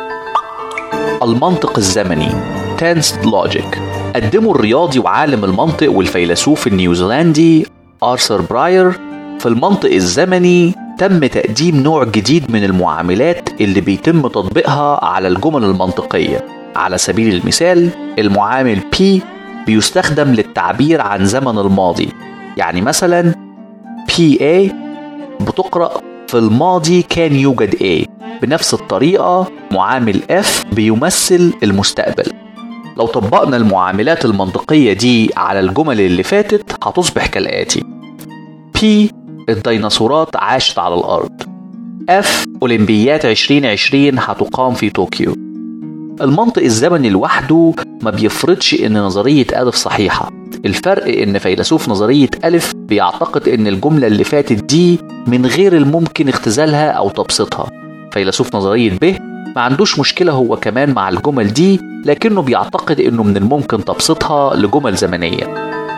المنطق الزمني Tensed Logic قدمه الرياضي وعالم المنطق والفيلسوف النيوزيلندي آرثر براير. في المنطق الزمني تم تقديم نوع جديد من المعاملات اللي بيتم تطبيقها على الجمل المنطقية. على سبيل المثال المعامل P بيستخدم للتعبير عن زمن الماضي. يعني مثلا PA بتقرأ في الماضي كان يوجد A. بنفس الطريقة معامل F بيمثل المستقبل. لو طبقنا المعاملات المنطقية دي على الجمل اللي فاتت هتصبح كالآتي: P الديناصورات عاشت على الأرض. F أولمبيات 2020 هتقام في طوكيو. المنطق الزمني لوحده ما بيفرضش إن نظرية ألف صحيحة. الفرق إن فيلسوف نظرية ألف بيعتقد إن الجملة اللي فاتت دي من غير الممكن اختزالها أو تبسيطها. فيلسوف نظرية ب ما عندوش مشكلة هو كمان مع الجمل دي، لكنه بيعتقد إنه من الممكن تبسيطها لجمل زمنية.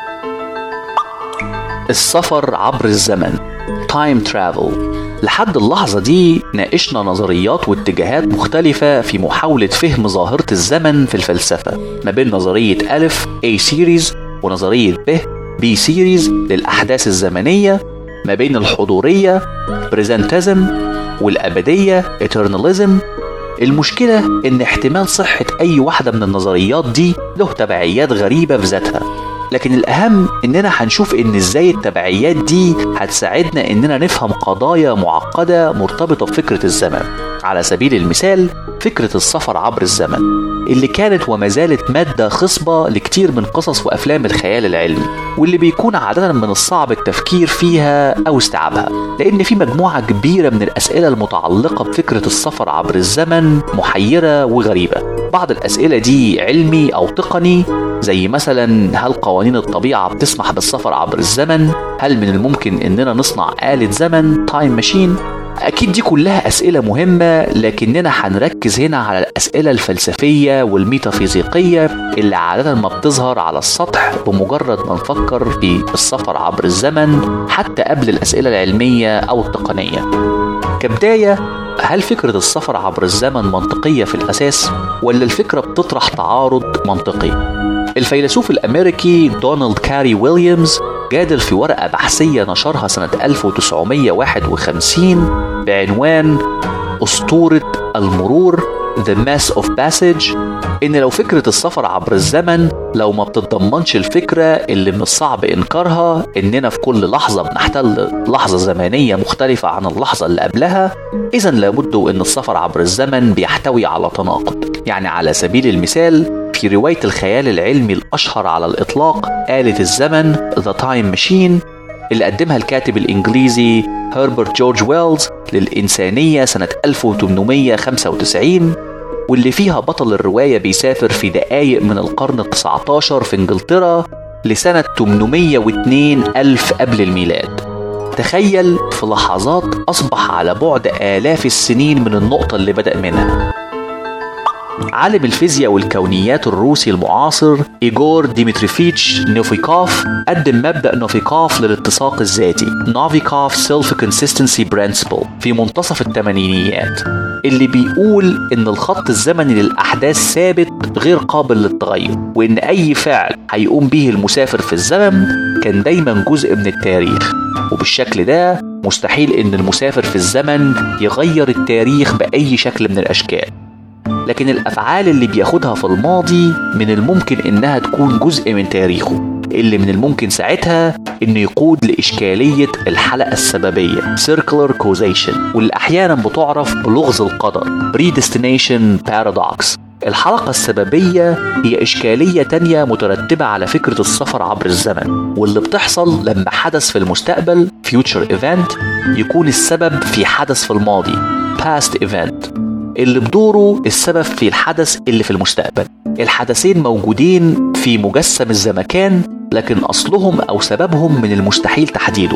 السفر عبر الزمن Time Travel. لحد اللحظة دي ناقشنا نظريات واتجاهات مختلفة في محاولة فهم ظاهرة الزمن في الفلسفة ما بين نظرية ألف A series ونظرية B series للأحداث الزمنية، ما بين الحضورية Presentism والأبدية Eternalism. المشكلة إن احتمال صحة أي واحدة من النظريات دي له تبعيات غريبة في ذاتها، لكن الأهم إننا هنشوف إن إزاي التبعيات دي هتساعدنا إننا نفهم قضايا معقدة مرتبطة بفكرة الزمن. على سبيل المثال فكرة السفر عبر الزمن اللي كانت وما زالت مادة خصبة لكتير من قصص وأفلام الخيال العلمي، واللي بيكون عادة من الصعب التفكير فيها أو استيعابها، لأن في مجموعة كبيرة من الأسئلة المتعلقة بفكرة السفر عبر الزمن محيرة وغريبة. بعض الأسئلة دي علمي أو تقني، زي مثلا هل قوانين الطبيعة بتسمح بالسفر عبر الزمن؟ هل من الممكن إننا نصنع آلة زمن تايم ماشين؟ أكيد دي كلها أسئلة مهمة، لكننا هنركز هنا على الأسئلة الفلسفية والميتافيزيقية اللي عادة ما بتظهر على السطح بمجرد ما نفكر في السفر عبر الزمن، حتى قبل الأسئلة العلمية أو التقنية. كبداية، هل فكرة السفر عبر الزمن منطقية في الأساس، ولا الفكرة بتطرح تعارض منطقي؟ الفيلسوف الأمريكي دونالد كاري ويليامز جادل في ورقة بحثية نشرها سنة 1951 بعنوان أسطورة المرور The Mass of Passage، إن لو فكرة السفر عبر الزمن لو ما بتتضمنش الفكرة اللي من الصعب إنكارها إننا في كل لحظة بنحتل لحظة زمنية مختلفة عن اللحظة اللي قبلها، إذن لابد إن السفر عبر الزمن بيحتوي على تناقض. يعني على سبيل المثال، في رواية الخيال العلمي الأشهر على الإطلاق آلة الزمن The Time Machine اللي قدمها الكاتب الإنجليزي هربرت جورج ويلز للإنسانية سنة 1895، واللي فيها بطل الرواية بيسافر في دقايق من القرن ال19 في إنجلترا لسنة 802 ألف قبل الميلاد. تخيل في لحظات أصبح على بعد آلاف السنين من النقطة اللي بدأ منها. عالم الفيزياء والكونيات الروسي المعاصر إيغور ديمتريفيتش نوفيكوف قدم مبدأ نوفيكوف للاتساق الذاتي نوفيكوف سيلف كونسيستنسي برينسيبل في منتصف الثمانينيات، اللي بيقول إن الخط الزمني للأحداث ثابت غير قابل للتغير، وإن أي فعل هيقوم به المسافر في الزمن كان دايما جزء من التاريخ، وبالشكل ده مستحيل إن المسافر في الزمن يغير التاريخ بأي شكل من الأشكال. لكن الأفعال اللي بياخدها في الماضي من الممكن إنها تكون جزء من تاريخه، اللي من الممكن ساعتها إنه يقود لإشكالية الحلقة السببية circular causation، واللي أحيانا بتعرف بلغز القدر predestination paradox. الحلقة السببية هي إشكالية تانية مترتبة على فكرة السفر عبر الزمن، واللي بتحصل لما حدث في المستقبل future event يكون السبب في حدث في الماضي past event، اللي بدوره السبب في الحدث اللي في المستقبل. الحدثين موجودين في مجسم الزمكان، لكن أصلهم أو سببهم من المستحيل تحديده.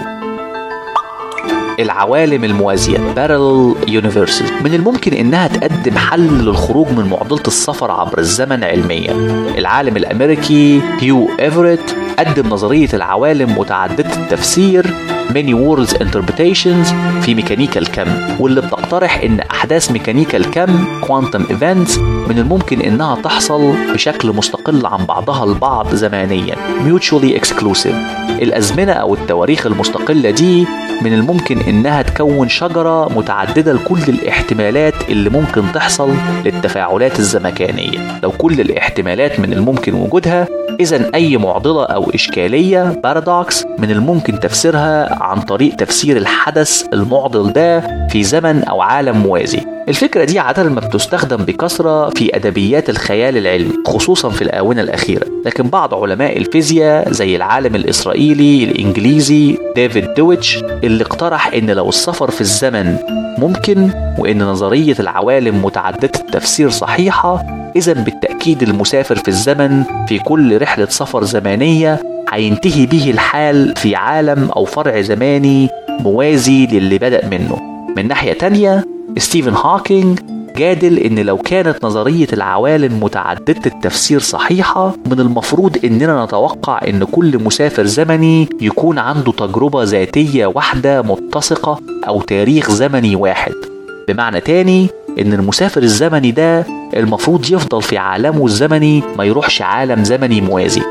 العوالم الموازية parallel universes من الممكن إنها تقدم حل للخروج من معضلة السفر عبر الزمن علميا. العالم الأمريكي هيو إيفريت قدم نظرية العوالم متعددة التفسير many worlds interpretations في ميكانيكا الكم، واللي بتقترح إن أحداث ميكانيكا الكم quantum events من الممكن إنها تحصل بشكل مستقل عن بعضها البعض زمانيا mutually exclusive. الأزمنة أو التواريخ المستقلة دي من الممكن إنها تكون شجرة متعددة لكل الاحتمالات اللي ممكن تحصل للتفاعلات الزمكانية. لو كل الاحتمالات من الممكن وجودها، إذن أي معضلة أو إشكالية بارادوكس من الممكن تفسيرها عن طريق تفسير الحدث المعضل ده في زمن أو عالم موازي. الفكرة دي عادة ما بتستخدم بكثرة في أدبيات الخيال العلمي خصوصا في الآونة الأخيرة، لكن بعض علماء الفيزياء زي العالم الإسرائيلي الإنجليزي ديفيد دويتش اللي اقترح إن لو السفر في الزمن ممكن وإن نظرية العوالم متعددة التفسير صحيحة، إذن بالتأكيد المسافر في الزمن في كل رحلة سفر زمانية هينتهي به الحال في عالم أو فرع زماني موازي للي بدأ منه. من ناحية تانية، ستيفن هوكينج جادل إن لو كانت نظرية العوالم متعددة التفسير صحيحة، من المفروض إننا نتوقع إن كل مسافر زمني يكون عنده تجربة ذاتية واحدة متسقة أو تاريخ زمني واحد. بمعنى تاني، إن المسافر الزمني ده المفروض يفضل في عالمه الزمني، ما يروحش عالم زمني موازي.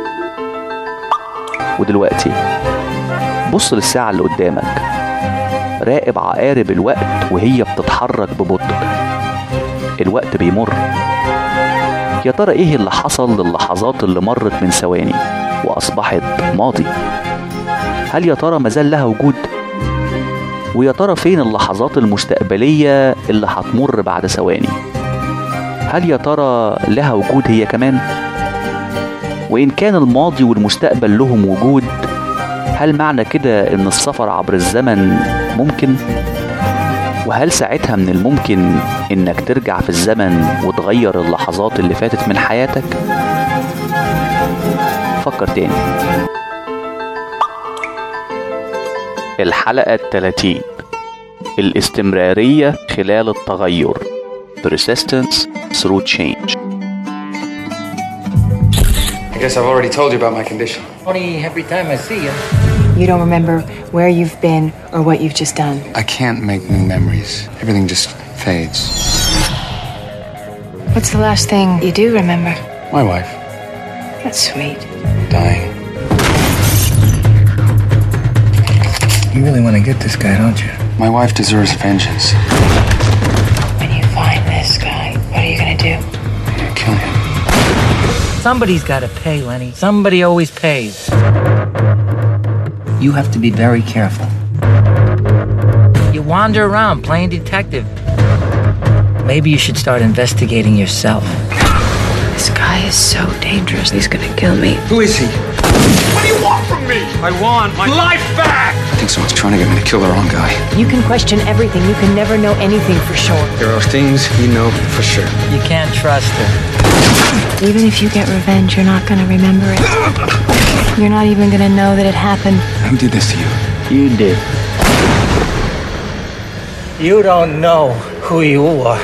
ودلوقتي بص للساعة اللي قدامك، راقب عقارب الوقت وهي بتتحرك ببطء. الوقت بيمر. يا ترى ايه اللي حصل للحظات اللي مرت من ثواني وأصبحت ماضي؟ هل يا ترى مازال لها وجود؟ ويا ترى فين اللحظات المستقبلية اللي هتمر بعد ثواني؟ هل يا ترى لها وجود هي كمان؟ وإن كان الماضي والمستقبل لهم وجود، هل معنى كده إن السفر عبر الزمن ممكن؟ وهل ساعتها من الممكن إنك ترجع في الزمن وتغير اللحظات اللي فاتت من حياتك؟ فكر تاني. الحلقة 30، الاستمرارية خلال التغير. Persistence through change. I guess I've already told you about my condition. Only every time I see you. You don't remember where you've been or what you've just done. I can't make new memories. Everything just fades. What's the last thing you do remember? My wife. That's sweet. Dying. You really want to get this guy, don't you? My wife deserves vengeance. When you find this guy, what are you gonna do? Kill him. Somebody's got to pay, Lenny. Somebody always pays. You have to be very careful. You wander around playing detective. Maybe you should start investigating yourself. This guy is so dangerous. He's gonna kill me. Who is he? What do you want from me? I want my life back! I think someone's trying to get me to kill the wrong guy. You can question everything. You can never know anything for sure. There are things you know for sure. You can't trust her. Even if you get revenge, you're not gonna remember it. You're not even gonna know that it happened. Who did this to you? You did. You don't know who you are.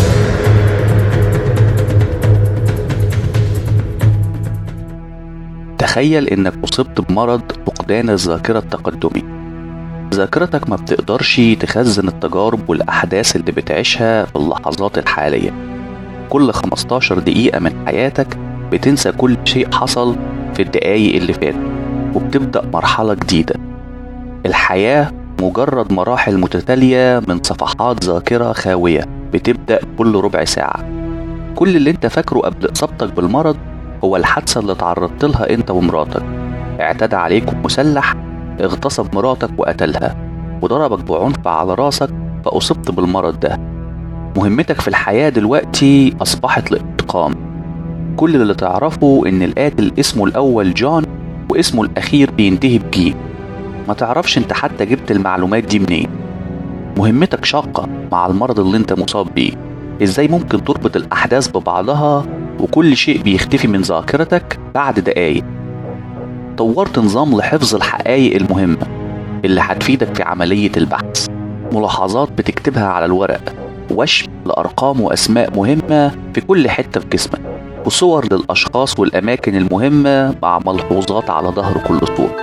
تخيل إنك أصبت بمرض فقدان الذاكرة التقدمي. ذاكرتك ما بتقدرش تخزن التجارب والأحداث اللي بتعيشها في اللحظات الحالية. كل 15 دقيقة من حياتك بتنسى كل شيء حصل في الدقايق اللي فاتت، وبتبدأ مرحلة جديدة. الحياة مجرد مراحل متتالية من صفحات ذاكرة خاوية بتبدأ كل ربع ساعة. كل اللي انت فاكره قبل إصابتك بالمرض هو الحادثة اللي تعرضت لها انت ومراتك. اعتدى عليك مسلح، اغتصب مراتك وقتلها، وضربك بعنف على راسك فأصبت بالمرض ده. مهمتك في الحياة دلوقتي أصبحت الانتقام. كل اللي تعرفه إن القاتل اسمه الأول جون واسمه الأخير بينتهي بجي. ما تعرفش انت حتى جبت المعلومات دي منين. مهمتك شاقة مع المرض اللي انت مصاب بيه. ازاي ممكن تربط الأحداث ببعضها وكل شيء بيختفي من ذاكرتك بعد دقايق؟ طورت نظام لحفظ الحقائق المهمة اللي هتفيدك في عملية البحث. ملاحظات بتكتبها على الورق، وشم لأرقام وأسماء مهمة في كل حتة في جسمك، وصور للأشخاص والأماكن المهمة مع ملحوظات على ظهر كل صورة.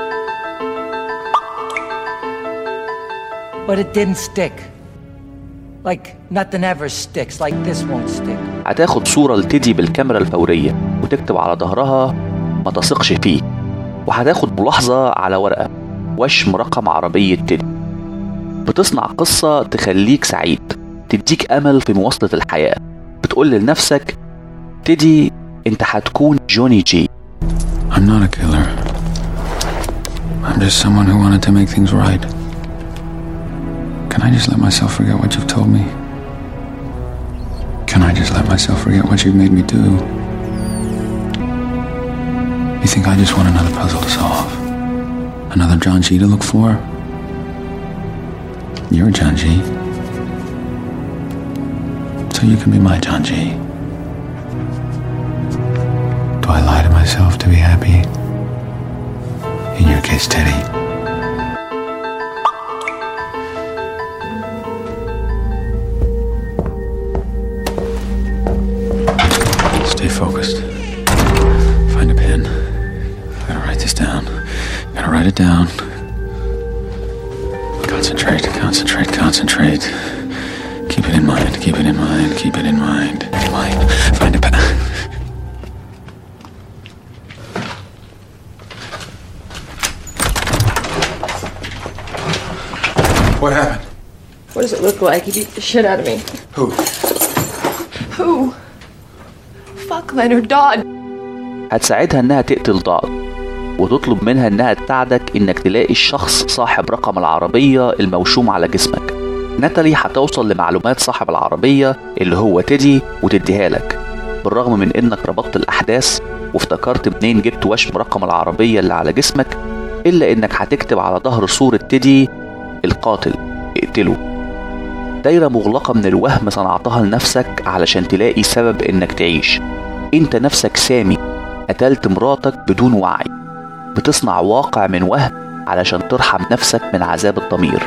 But it didn't stick. Like nothing ever sticks. Like this won't stick. هتاخد صورة لتيدي بالكاميرا الفورية وتكتب على ظهرها ما تثقش فيه، وهتاخد ملاحظة على ورقة وشم رقم عربية تيدي. بتصنع قصة تخليك سعيد، تديك أمل في مواصلة الحياة. بتقول لنفسك تيدي انت هتكون جوني جي. I'm not a killer. I'm just someone who wanted to make things right. Can I just let myself forget what you've told me? Can I just let myself forget what you've made me do? You think I just want another puzzle to solve? Another John G to look for? You're John G. So you can be my John G. Do I lie to myself to be happy? In your case, Teddy. Stay focused. Find a pen. Gotta write this down. Gotta write it down. Concentrate, concentrate, concentrate. Keep it in mind, keep it in mind, keep it in mind. Find a pen. What happened? What does it look like? He beat the shit out of me. Who? Fuck Leonard Dodd. هتساعدها انها تقتل ضاد، وتطلب منها انها تساعدك انك تلاقي الشخص صاحب رقم العربية الموشوم على جسمك. ناتالي هتوصل لمعلومات صاحب العربية اللي هو تيدي وتديها لك، بالرغم من انك ربطت الاحداث وافتكرت منين جبت وشم رقم العربية اللي على جسمك، الا انك هتكتب على ظهر صورة تيدي القاتل اقتله. دايرة مغلقة من الوهم صنعتها لنفسك علشان تلاقي سبب انك تعيش. انت نفسك سامي قتلت مراتك بدون وعي، بتصنع واقع من وهم علشان ترحم نفسك من عذاب الضمير.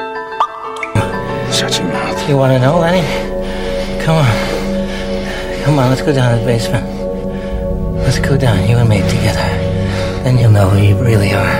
You want to know, Lenny? Come on, let's go down to the basement. Let's go down, you and me together. Then you'll know who you really are.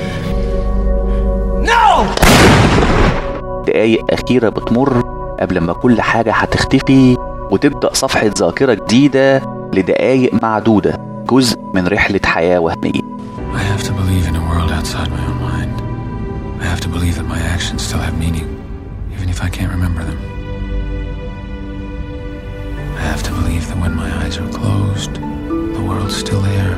No! دقايق أخيرة بتمر قبل ما كل حاجة هتختفي وتبدأ صفحة ذاكرة جديدة لدقايق معدودة، جزء من رحلة حياة وهمية. I have to believe in a world outside my own mind. I have to believe that my actions still have meaning, even if I can't remember them. I have to believe that when my eyes are closed, the world's still there.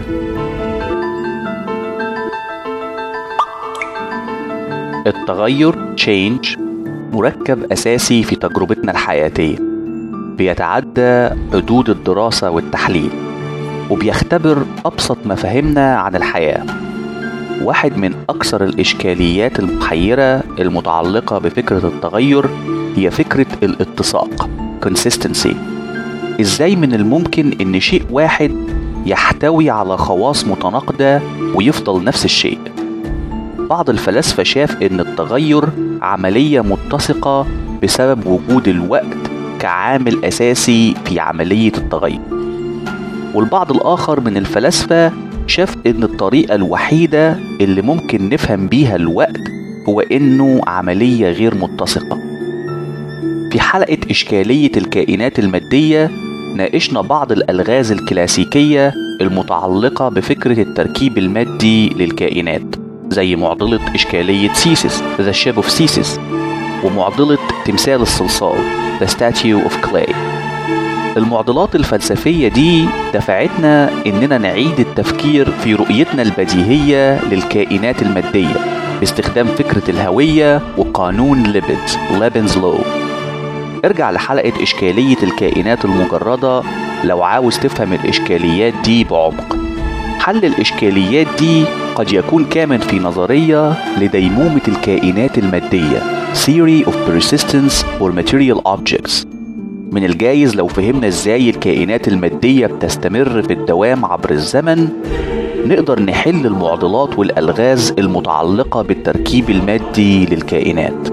التغير change مركب أساسي في تجربتنا الحياتية، بيتعدى حدود الدراسة والتحليل، وبيختبر أبسط مفاهيمنا عن الحياة. واحد من أكثر الإشكاليات المحيرة المتعلقة بفكرة التغير هي فكرة الاتساق consistency. إزاي من الممكن إن شيء واحد يحتوي على خواص متناقضة ويفضل نفس الشيء؟ بعض الفلاسفة شاف إن التغير عملية متسقة بسبب وجود الوقت كعامل أساسي في عملية التغير، والبعض الآخر من الفلاسفة شاف إن الطريقة الوحيدة اللي ممكن نفهم بيها الوقت هو إنه عملية غير متسقة. في حلقة إشكالية الكائنات المادية ناقشنا بعض الألغاز الكلاسيكية المتعلقة بفكرة التركيب المادي للكائنات، زي معضلة إشكالية سيسيس The Ship of Theseus، ومعضلة تمثال الصلصال The Statue of Clay. المعضلات الفلسفية دي دفعتنا إننا نعيد التفكير في رؤيتنا البديهية للكائنات المادية باستخدام فكرة الهوية وقانون ليبنز لو. ارجع لحلقة إشكالية الكائنات المجردة لو عاوز تفهم الإشكاليات دي بعمق. حل الإشكاليات دي قد يكون كامن في نظرية لديمومة الكائنات المادية Theory of Persistence for Material Objects. من الجايز لو فهمنا ازاي الكائنات المادية بتستمر في الدوام عبر الزمن نقدر نحل المعضلات والألغاز المتعلقة بالتركيب المادي للكائنات.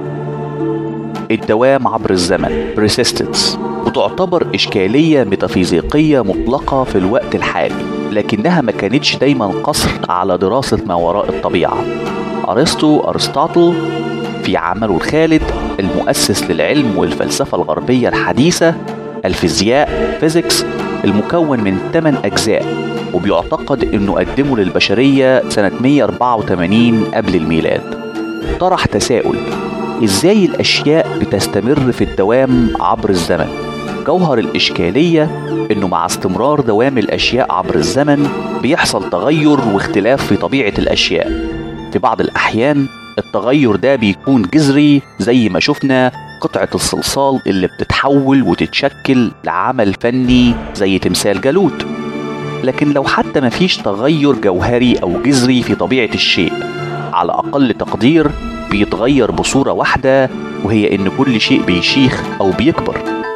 الدوام عبر الزمن Persistence وتعتبر إشكالية ميتافيزيقية مطلقة في الوقت الحالي، لكنها ما كانتش دايما قصر على دراسة ما وراء الطبيعة. أرسطو في عمله الخالد المؤسس للعلم والفلسفة الغربية الحديثة الفيزياء فيزيكس، المكون من 8 أجزاء، وبيعتقد أنه قدمه للبشرية سنة 184 قبل الميلاد. طرح تساؤل: إزاي الأشياء بتستمر في الدوام عبر الزمن؟ جوهر الإشكالية إنه مع استمرار دوام الأشياء عبر الزمن بيحصل تغير واختلاف في طبيعة الأشياء. في بعض الأحيان التغير ده بيكون جذري، زي ما شفنا قطعة الصلصال اللي بتتحول وتتشكل لعمل فني زي تمثال جالوت. لكن لو حتى مفيش تغير جوهري أو جذري في طبيعة الشيء، على أقل تقدير بيتغير بصورة واحدة، وهي إن كل شيء بيشيخ أو بيكبر.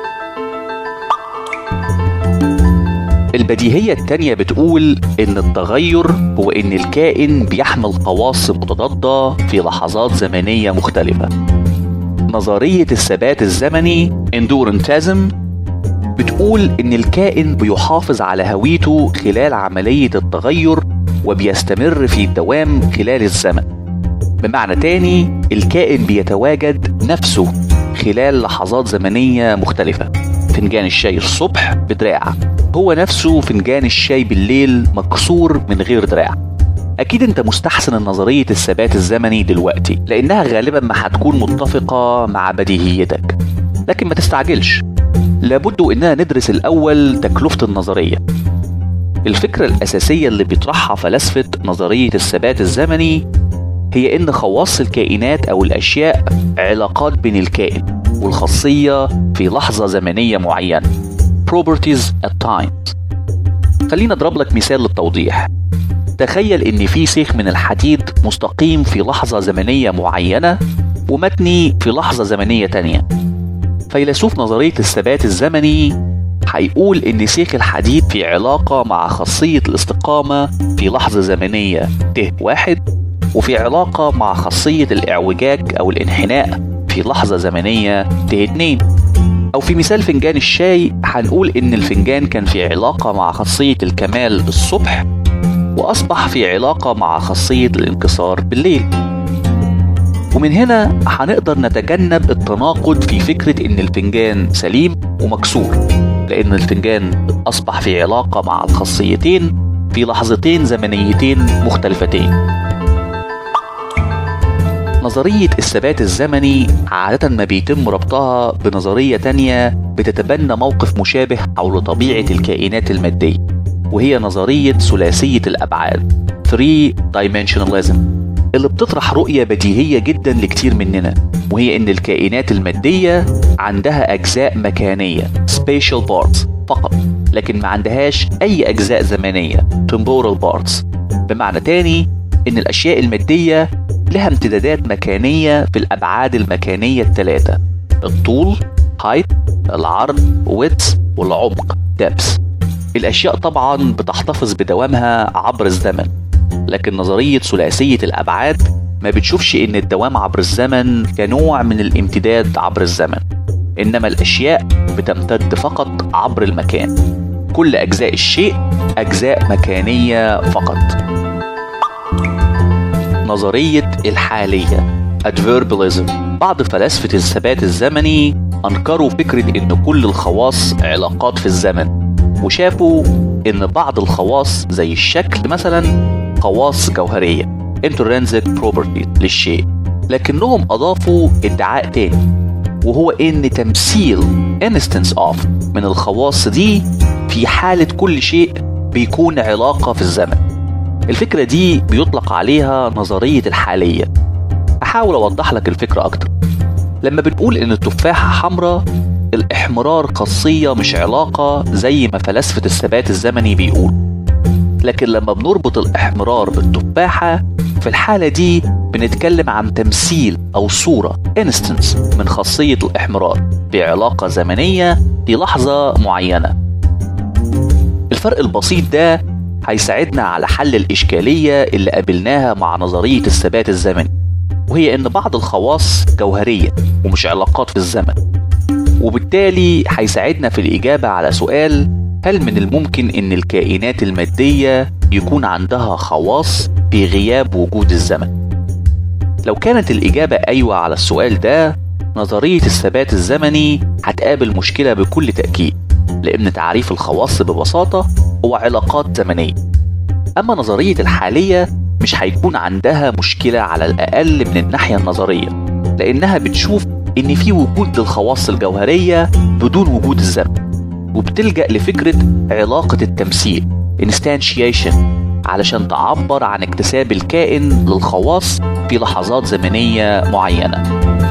البديهية التانية بتقول إن التغير هو إن الكائن بيحمل خواص متضادة في لحظات زمنية مختلفة. نظرية الثبات الزمني Endurantism بتقول إن الكائن بيحافظ على هويته خلال عملية التغير وبيستمر في الدوام خلال الزمن. بمعنى تاني، الكائن بيتواجد نفسه خلال لحظات زمنية مختلفة. فنجان الشاي الصبح بدراع هو نفسه فنجان الشاي بالليل مكسور من غير دراع. أكيد أنت مستحسن النظرية الثبات الزمني دلوقتي، لأنها غالبا ما هتكون متفقة مع بديهيتك، لكن ما تستعجلش، لابد إننا ندرس الأول تكلفة النظرية. الفكرة الأساسية اللي بيطرحها فلاسفة نظرية الثبات الزمني هي إن خواص الكائنات أو الأشياء علاقات بين الكائن والخاصية في لحظة زمنية معينة properties at times. خلينا أضرب لك مثال للتوضيح. تخيل إن في سيخ من الحديد مستقيم في لحظة زمنية معينة ومتني في لحظة زمنية تانية. فيلسوف نظرية الثبات الزمني هيقول إن سيخ الحديد في علاقة مع خاصية الاستقامة في لحظة زمنية t1 وفي علاقة مع خاصية الإعوجاج أو الانحناء في لحظة زمنية t2. أو في مثال فنجان الشاي هنقول إن الفنجان كان في علاقة مع خاصية الكمال الصبح وأصبح في علاقة مع خاصية الانكسار بالليل. ومن هنا هنقدر نتجنب التناقض في فكرة إن الفنجان سليم ومكسور، لأن الفنجان أصبح في علاقة مع الخاصيتين في لحظتين زمنيتين مختلفتين. نظرية الثبات الزمني عادة ما بيتم ربطها بنظرية تانية بتتبنى موقف مشابه حول طبيعة الكائنات المادية، وهي نظرية ثلاثية الأبعاد 3-dimensionalism، اللي بتطرح رؤية بديهية جدا لكتير مننا، وهي إن الكائنات المادية عندها أجزاء مكانية spatial parts فقط، لكن ما عندهاش أي أجزاء زمنية temporal parts. بمعنى تاني إن الأشياء المادية لها امتدادات مكانية في الأبعاد المكانية الثلاثة: الطول height، العرض width، والعمق depth. الأشياء طبعا بتحتفظ بدوامها عبر الزمن، لكن نظرية ثلاثية الأبعاد ما بتشوفش إن الدوام عبر الزمن كنوع من الامتداد عبر الزمن، إنما الأشياء بتمتد فقط عبر المكان. كل أجزاء الشيء أجزاء مكانية فقط. نظرية الحالية adverbialism. بعض فلاسفة الثبات الزمني أنكروا فكرة إن كل الخواص علاقات في الزمن، وشافوا إن بعض الخواص زي الشكل مثلا خواص جوهرية intrinsic property للشيء، لكنهم أضافوا ادعاء تاني، وهو إن تمثيل instance of من الخواص دي في حالة كل شيء بيكون علاقة في الزمن. الفكرة دي بيطلق عليها نظرية الحالية. أحاول أوضح لك الفكرة أكتر. لما بنقول إن التفاحة حمراء، الإحمرار خاصية مش علاقة زي ما فلاسفة الثبات الزمني بيقول، لكن لما بنربط الإحمرار بالتفاحة في الحالة دي بنتكلم عن تمثيل أو صورة instance من خاصية الإحمرار بعلاقة زمنية في لحظة معينة. الفرق البسيط ده هيساعدنا على حل الإشكالية اللي قابلناها مع نظرية الثبات الزمني، وهي إن بعض الخواص جوهرية ومش علاقات في الزمن، وبالتالي هيساعدنا في الإجابة على سؤال: هل من الممكن إن الكائنات المادية يكون عندها خواص في غياب وجود الزمن؟ لو كانت الإجابة أيوة على السؤال ده، نظرية الثبات الزمني هتقابل مشكلة بكل تأكيد، لأن تعريف الخواص ببساطة هو علاقات زمنية. أما نظرية الحالية مش هيكون عندها مشكلة على الأقل من الناحية النظرية، لأنها بتشوف إن في وجود للخواص الجوهرية بدون وجود الزمن، وبتلجأ لفكرة علاقة التمثيل instantiation علشان تعبر عن اكتساب الكائن للخواص في لحظات زمنية معينة.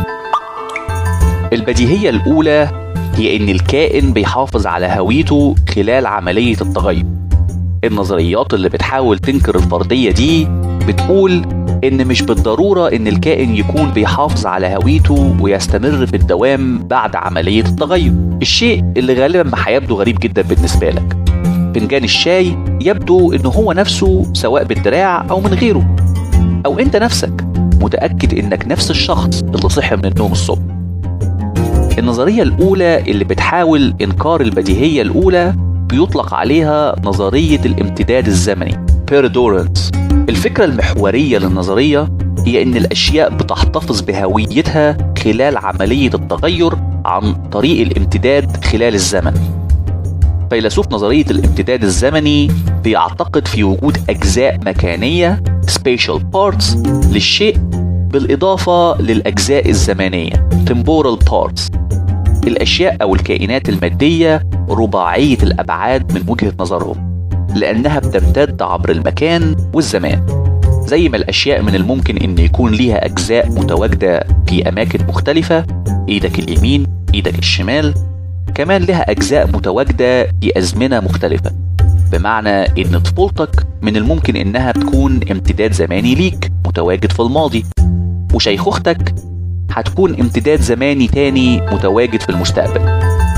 البديهية الأولى هي إن الكائن بيحافظ على هويته خلال عملية التغير. النظريات اللي بتحاول تنكر الفرضية دي بتقول إن مش بالضرورة إن الكائن يكون بيحافظ على هويته ويستمر في الدوام بعد عملية التغير، الشيء اللي غالبا ما هيبدو غريب جدا بالنسبة لك. فنجان الشاي يبدو إنه هو نفسه سواء بالدراع أو من غيره، أو أنت نفسك متأكد إنك نفس الشخص اللي صحي من النوم الصبح. النظرية الأولى اللي بتحاول إنكار البديهية الأولى بيطلق عليها نظرية الامتداد الزمني Perdurance. الفكرة المحورية للنظرية هي إن الأشياء بتحتفظ بهويتها خلال عملية التغير عن طريق الامتداد خلال الزمن. فيلسوف نظرية الامتداد الزمني بيعتقد في وجود أجزاء مكانية spatial parts للشيء بالإضافة للأجزاء الزمنية temporal parts. الأشياء أو الكائنات المادية رباعية الأبعاد من وجهة نظرهم، لأنها بتمتد عبر المكان والزمان. زي ما الأشياء من الممكن إن يكون ليها أجزاء متواجدة في أماكن مختلفة، إيدك اليمين، إيدك الشمال، كمان لها أجزاء متواجدة في أزمنة مختلفة. بمعنى إن طفولتك من الممكن إنها تكون امتداد زماني ليك متواجد في الماضي، وشيخوختك هتكون امتداد زماني تاني متواجد في المستقبل.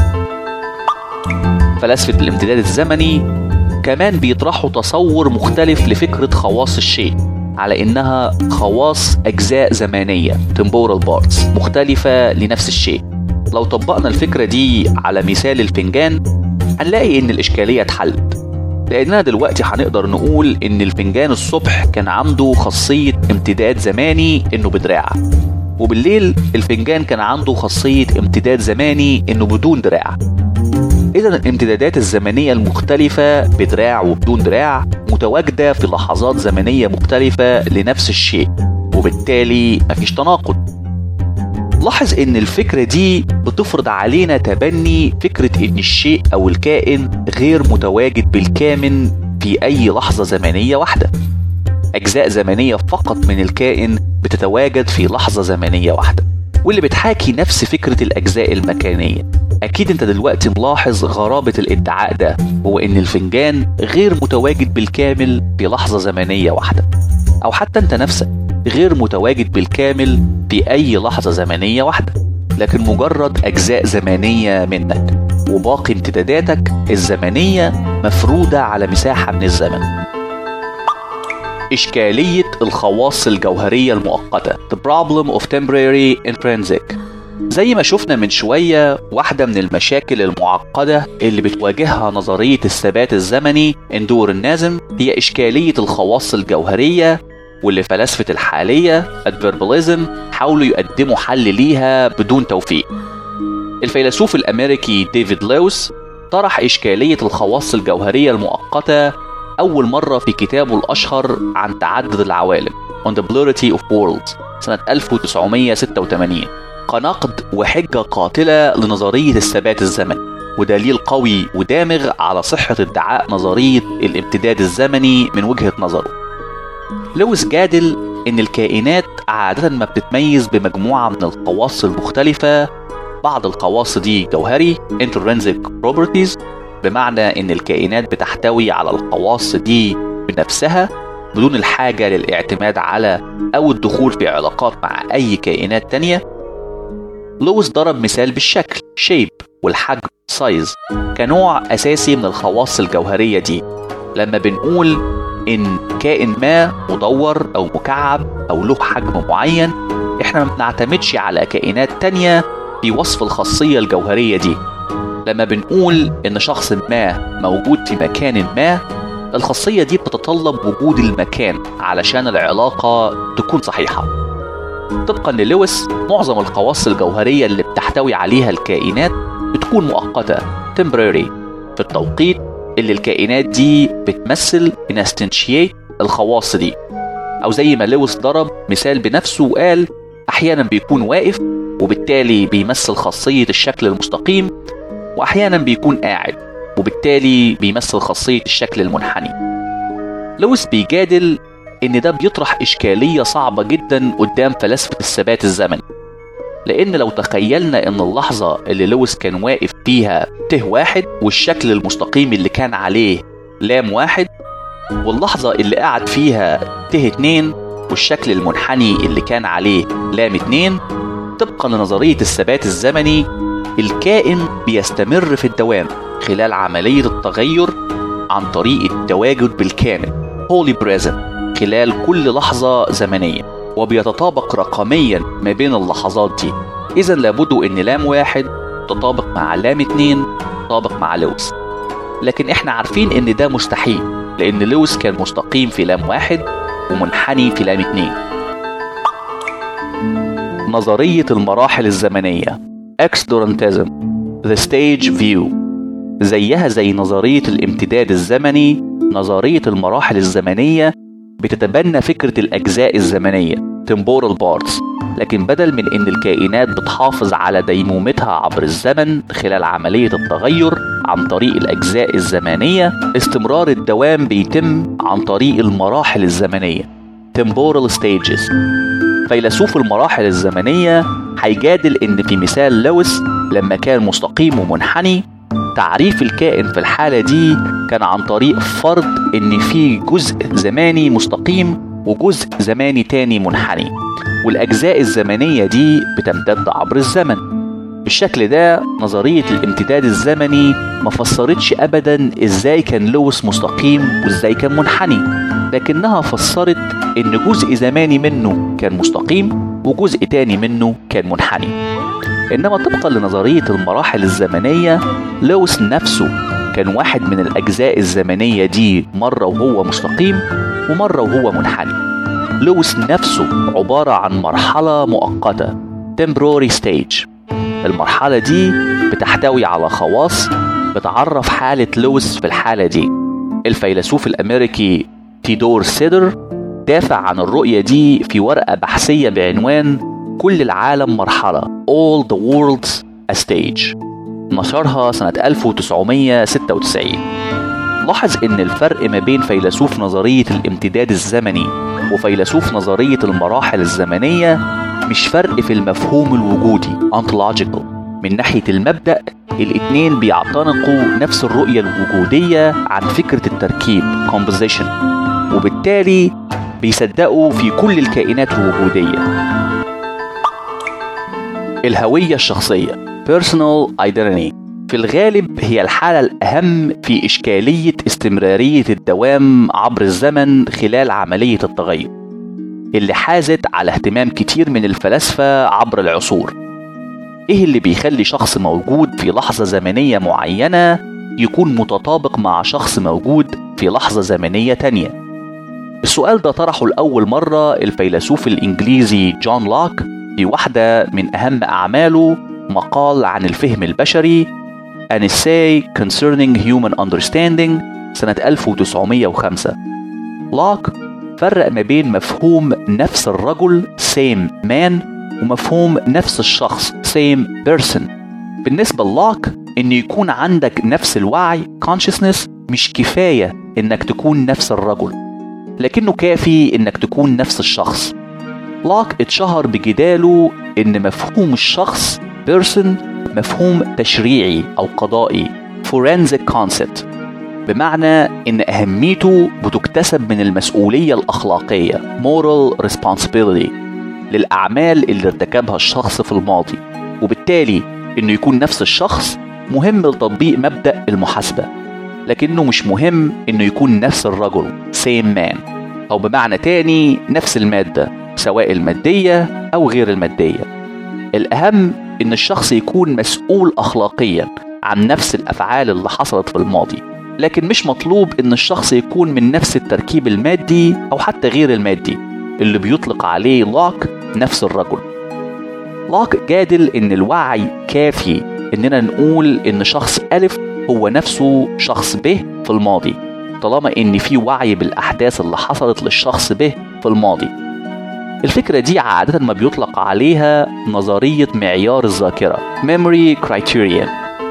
فلاسفة الامتداد الزمني كمان بيطرحوا تصور مختلف لفكرة خواص الشيء على إنها خواص أجزاء زمانية temporal parts مختلفة لنفس الشيء. لو طبقنا الفكرة دي على مثال الفنجان هنلاقي إن الإشكالية اتحلت، لأننا دلوقتي هنقدر نقول إن الفنجان الصبح كان عنده خاصية امتداد زماني إنه بدراع، وبالليل الفنجان كان عنده خاصية امتداد زماني إنه بدون دراع. إذا الامتدادات الزمنية المختلفة بدراع وبدون دراع متواجدة في لحظات زمنية مختلفة لنفس الشيء، وبالتالي مفيش تناقض. لاحظ إن الفكرة دي بتفرض علينا تبني فكرة إن الشيء أو الكائن غير متواجد بالكامل في أي لحظة زمنية واحدة. أجزاء زمنية فقط من الكائن بتتواجد في لحظة زمنية واحدة، واللي بتحاكي نفس فكرة الأجزاء المكانية. أكيد أنت دلوقتي ملاحظ غرابة الادعاء ده، هو إن الفنجان غير متواجد بالكامل في لحظة زمنية واحدة، أو حتى أنت نفسك غير متواجد بالكامل في أي لحظة زمنية واحدة، لكن مجرد أجزاء زمنية منك، وباقي امتداداتك الزمنية مفرودة على مساحة من الزمن. إشكالية الخواص الجوهرية المؤقتة The problem of temporary intrinsic. زي ما شفنا من شوية، واحدة من المشاكل المعقدة اللي بتواجهها نظرية الثبات الزمني اندورنازم هي إشكالية الخواص الجوهرية، واللي فلاسفة الحالية adverbalism حاولوا يقدموا حل ليها بدون توفيق. الفيلسوف الأمريكي ديفيد لويس طرح إشكالية الخواص الجوهرية المؤقتة أول مرة في كتابه الأشهر عن تعدد العوالم On the Plurality of Worlds سنة 1986، كنقد وحجة قاتلة لنظرية الثبات الزمني، ودليل قوي ودامغ على صحة ادعاء نظرية الامتداد الزمني من وجهة نظره. لويس جادل إن الكائنات عادة ما بتتميز بمجموعة من الخواص المختلفة، بعض الخواص دي جوهري intrinsic properties، بمعنى إن الكائنات بتحتوي على الخواص دي بنفسها بدون الحاجة للاعتماد على أو الدخول في علاقات مع أي كائنات تانية. لويس ضرب مثال بالشكل shape والحجم size كنوع أساسي من الخواص الجوهرية دي. لما بنقول إن كائن ما مدور أو مكعب أو له حجم معين، إحنا ما بنعتمدش على كائنات تانية في وصف الخاصية الجوهرية دي. لما بنقول إن شخص ما موجود في مكان ما، الخاصية دي بتتطلب وجود المكان علشان العلاقة تكون صحيحة. طبقا للويس، معظم الخواص الجوهرية اللي بتحتوي عليها الكائنات بتكون مؤقتة temporary في التوقيت اللي الكائنات دي بتمثل instantiate الخواص دي، أو زي ما لويس ضرب مثال بنفسه وقال أحيانا بيكون واقف وبالتالي بيمثل خاصية الشكل المستقيم، وأحيانا بيكون قاعد وبالتالي بيمثل خاصية الشكل المنحني. لويس بيجادل إن ده بيطرح إشكالية صعبة جدا قدام فلسفة الثبات الزمني، لأن لو تخيلنا إن اللحظة اللي لويس كان واقف فيها ته واحد والشكل المستقيم اللي كان عليه لام واحد، واللحظة اللي قعد فيها ته اتنين والشكل المنحني اللي كان عليه لام اتنين، طبقا لنظرية الثبات الزمني الكائن بيستمر في الدوام خلال عملية التغير عن طريق التواجد بالكامل wholly present خلال كل لحظة زمنية، وبيتطابق رقميا ما بين اللحظات دي. إذا لابد إن لام واحد تطابق مع لام اتنين تطابق مع لويس، لكن إحنا عارفين إن ده مستحيل، لأن لويس كان مستقيم في لام واحد ومنحني في لام اتنين. نظرية المراحل الزمنية Exdurantism The Stage View. زيها زي نظرية الامتداد الزمني، نظرية المراحل الزمنية بتتبنى فكرة الأجزاء الزمنية temporal parts، لكن بدل من إن الكائنات بتحافظ على ديمومتها عبر الزمن خلال عملية التغير، عن طريق الأجزاء الزمنية، استمرار الدوام بيتم عن طريق المراحل الزمنية temporal stages. فيلسوف المراحل الزمنية هيجادل إن في مثال لويس لما كان مستقيم ومنحني، تعريف الكائن في الحالة دي كان عن طريق فرض إن في جزء زماني مستقيم وجزء زماني تاني منحني، والأجزاء الزمنية دي بتمتد عبر الزمن. بالشكل ده نظرية الامتداد الزمني ما فسرتش أبدا إزاي كان لويس مستقيم وإزاي كان منحني، لكنها فسرت إن جزء زماني منه كان مستقيم وجزء تاني منه كان منحني. إنما طبقا لنظرية المراحل الزمنية، لويس نفسه كان واحد من الأجزاء الزمنية دي مرة وهو مستقيم ومرة وهو منحني. لويس نفسه عبارة عن مرحلة مؤقتة temporary stage. المرحلة دي بتحتوي على خواص بتعرف حالة لويس في الحالة دي. الفيلسوف الأمريكي تيودور سيدر دافع عن الرؤية دي في ورقة بحثية بعنوان كل العالم مرحلة All the Worlds a Stage، نشرها سنة 1996. لاحظ إن الفرق ما بين فيلسوف نظرية الامتداد الزمني وفيلسوف نظرية المراحل الزمنية مش فرق في المفهوم الوجودي ontological. من ناحية المبدأ الاتنين بيعتنقوا نفس الرؤية الوجودية عن فكرة التركيب composition، وبالتالي بيصدقوا في كل الكائنات الوجودية. الهوية الشخصية personal identity في الغالب هي الحالة الأهم في إشكالية استمرارية الدوام عبر الزمن خلال عملية التغير، اللي حازت على اهتمام كتير من الفلاسفة عبر العصور. إيه اللي بيخلي شخص موجود في لحظة زمنية معينة يكون متطابق مع شخص موجود في لحظة زمنية تانية؟ السؤال ده طرحه لأول مرة الفيلسوف الإنجليزي جون لوك في واحدة من أهم أعماله، مقال عن الفهم البشري An Essay Concerning Human Understanding سنة 1905. لوك فرق ما بين مفهوم نفس الرجل same man ومفهوم نفس الشخص same person. بالنسبة للوك إن يكون عندك نفس الوعي consciousness مش كفاية إنك تكون نفس الرجل، لكنه كافي إنك تكون نفس الشخص. لوك اتشهر بجداله إن مفهوم الشخص person مفهوم تشريعي أو قضائي forensic concept، بمعنى إن أهميته بتكتسب من المسؤولية الأخلاقية moral responsibility للأعمال اللي ارتكبها الشخص في الماضي، وبالتالي إنه يكون نفس الشخص مهم لتطبيق مبدأ المحاسبة، لكنه مش مهم إنه يكون نفس الرجل same man، أو بمعنى تاني نفس المادة سواء المادية أو غير المادية. الأهم إن الشخص يكون مسؤول أخلاقيا عن نفس الأفعال اللي حصلت في الماضي، لكن مش مطلوب إن الشخص يكون من نفس التركيب المادي أو حتى غير المادي اللي بيطلق عليه لوك نفس الرجل. لوك جادل إن الوعي كافي إننا نقول إن شخص ألف هو نفسه شخص ب في الماضي، طالما إن في وعي بالأحداث اللي حصلت للشخص ب في الماضي. الفكرة دي عادة ما بيطلق عليها نظرية معيار الذاكرة memory criterion.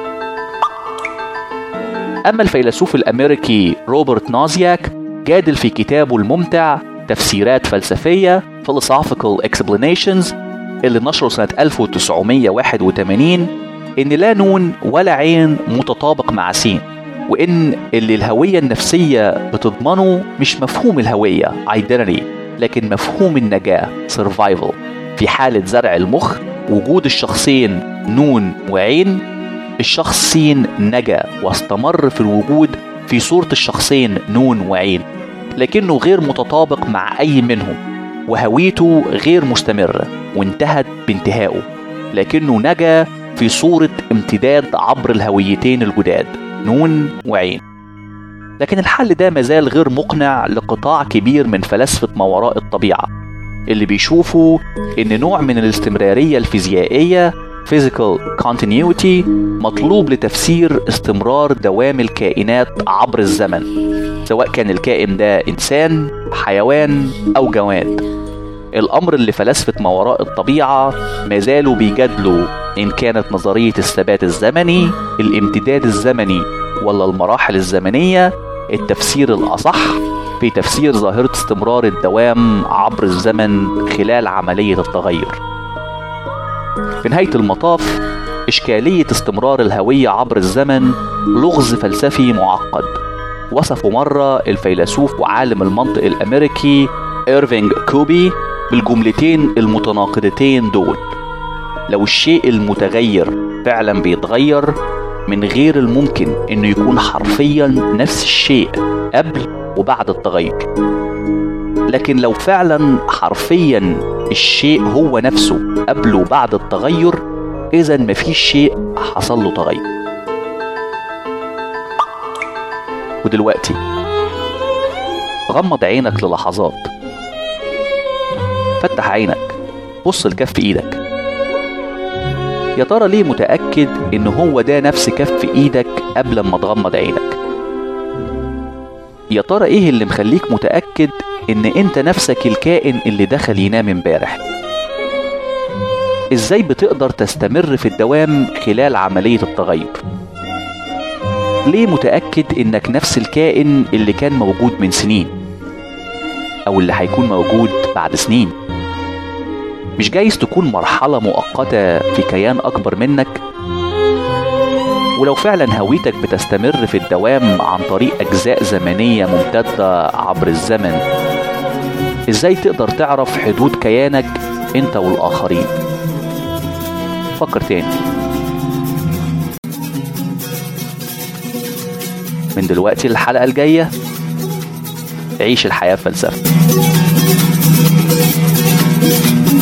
أما الفيلسوف الأمريكي روبرت نازياك جادل في كتابه الممتع تفسيرات فلسفية philosophical explanations اللي نشره سنة 1981 إن لا نون ولا عين متطابق مع سين، وإن اللي الهوية النفسية بتضمنه مش مفهوم الهوية identity لكن مفهوم النجاة survival. في حالة زرع المخ وجود الشخصين نون وعين، الشخص سين نجا واستمر في الوجود في صورة الشخصين نون وعين، لكنه غير متطابق مع أي منهم، وهويته غير مستمرة وانتهت بانتهائه، لكنه نجا في صورة امتداد عبر الهويتين الجداد نون وعين. لكن الحل ده مازال غير مقنع لقطاع كبير من فلاسفة ما وراء الطبيعة، اللي بيشوفوا إن نوع من الاستمرارية الفيزيائية physical continuity مطلوب لتفسير استمرار دوام الكائنات عبر الزمن، سواء كان الكائن ده إنسان، حيوان أو جماد. الأمر اللي فلاسفة ما وراء الطبيعة مازالوا بيجادلوا إن كانت نظرية الثبات الزمني، الامتداد الزمني، ولا المراحل الزمنية، التفسير الأصح في تفسير ظاهرة استمرار الدوام عبر الزمن خلال عملية التغير. في نهاية المطاف، إشكالية استمرار الهوية عبر الزمن لغز فلسفي معقد وصفه مرة الفيلسوف وعالم المنطق الأمريكي إيرفينغ كوبي بالجملتين المتناقضتين دول: لو الشيء المتغير فعلا بيتغير، من غير الممكن إنه يكون حرفيا نفس الشيء قبل وبعد التغير. لكن لو فعلا حرفيا الشيء هو نفسه قبل وبعد التغير، إذا مفيش شيء حصل له تغير. ودلوقتي غمض عينك للحظات، فتح عينك، بص لكف ايدك. يا ترى ليه متأكد ان هو ده نفس كف ايدك قبل ما تغمض عينك؟ يا ترى ايه اللي مخليك متأكد ان انت نفسك الكائن اللي دخل ينام امبارح؟ ازاي بتقدر تستمر في الدوام خلال عملية التغير؟ ليه متأكد انك نفس الكائن اللي كان موجود من سنين او اللي هيكون موجود بعد سنين؟ مش جايز تكون مرحلة مؤقتة في كيان اكبر منك؟ ولو فعلا هويتك بتستمر في الدوام عن طريق اجزاء زمنية ممتدة عبر الزمن، ازاي تقدر تعرف حدود كيانك انت والاخرين؟ فكر تاني. من دلوقتي للحلقة الجاية عيش الحياة فلسفة.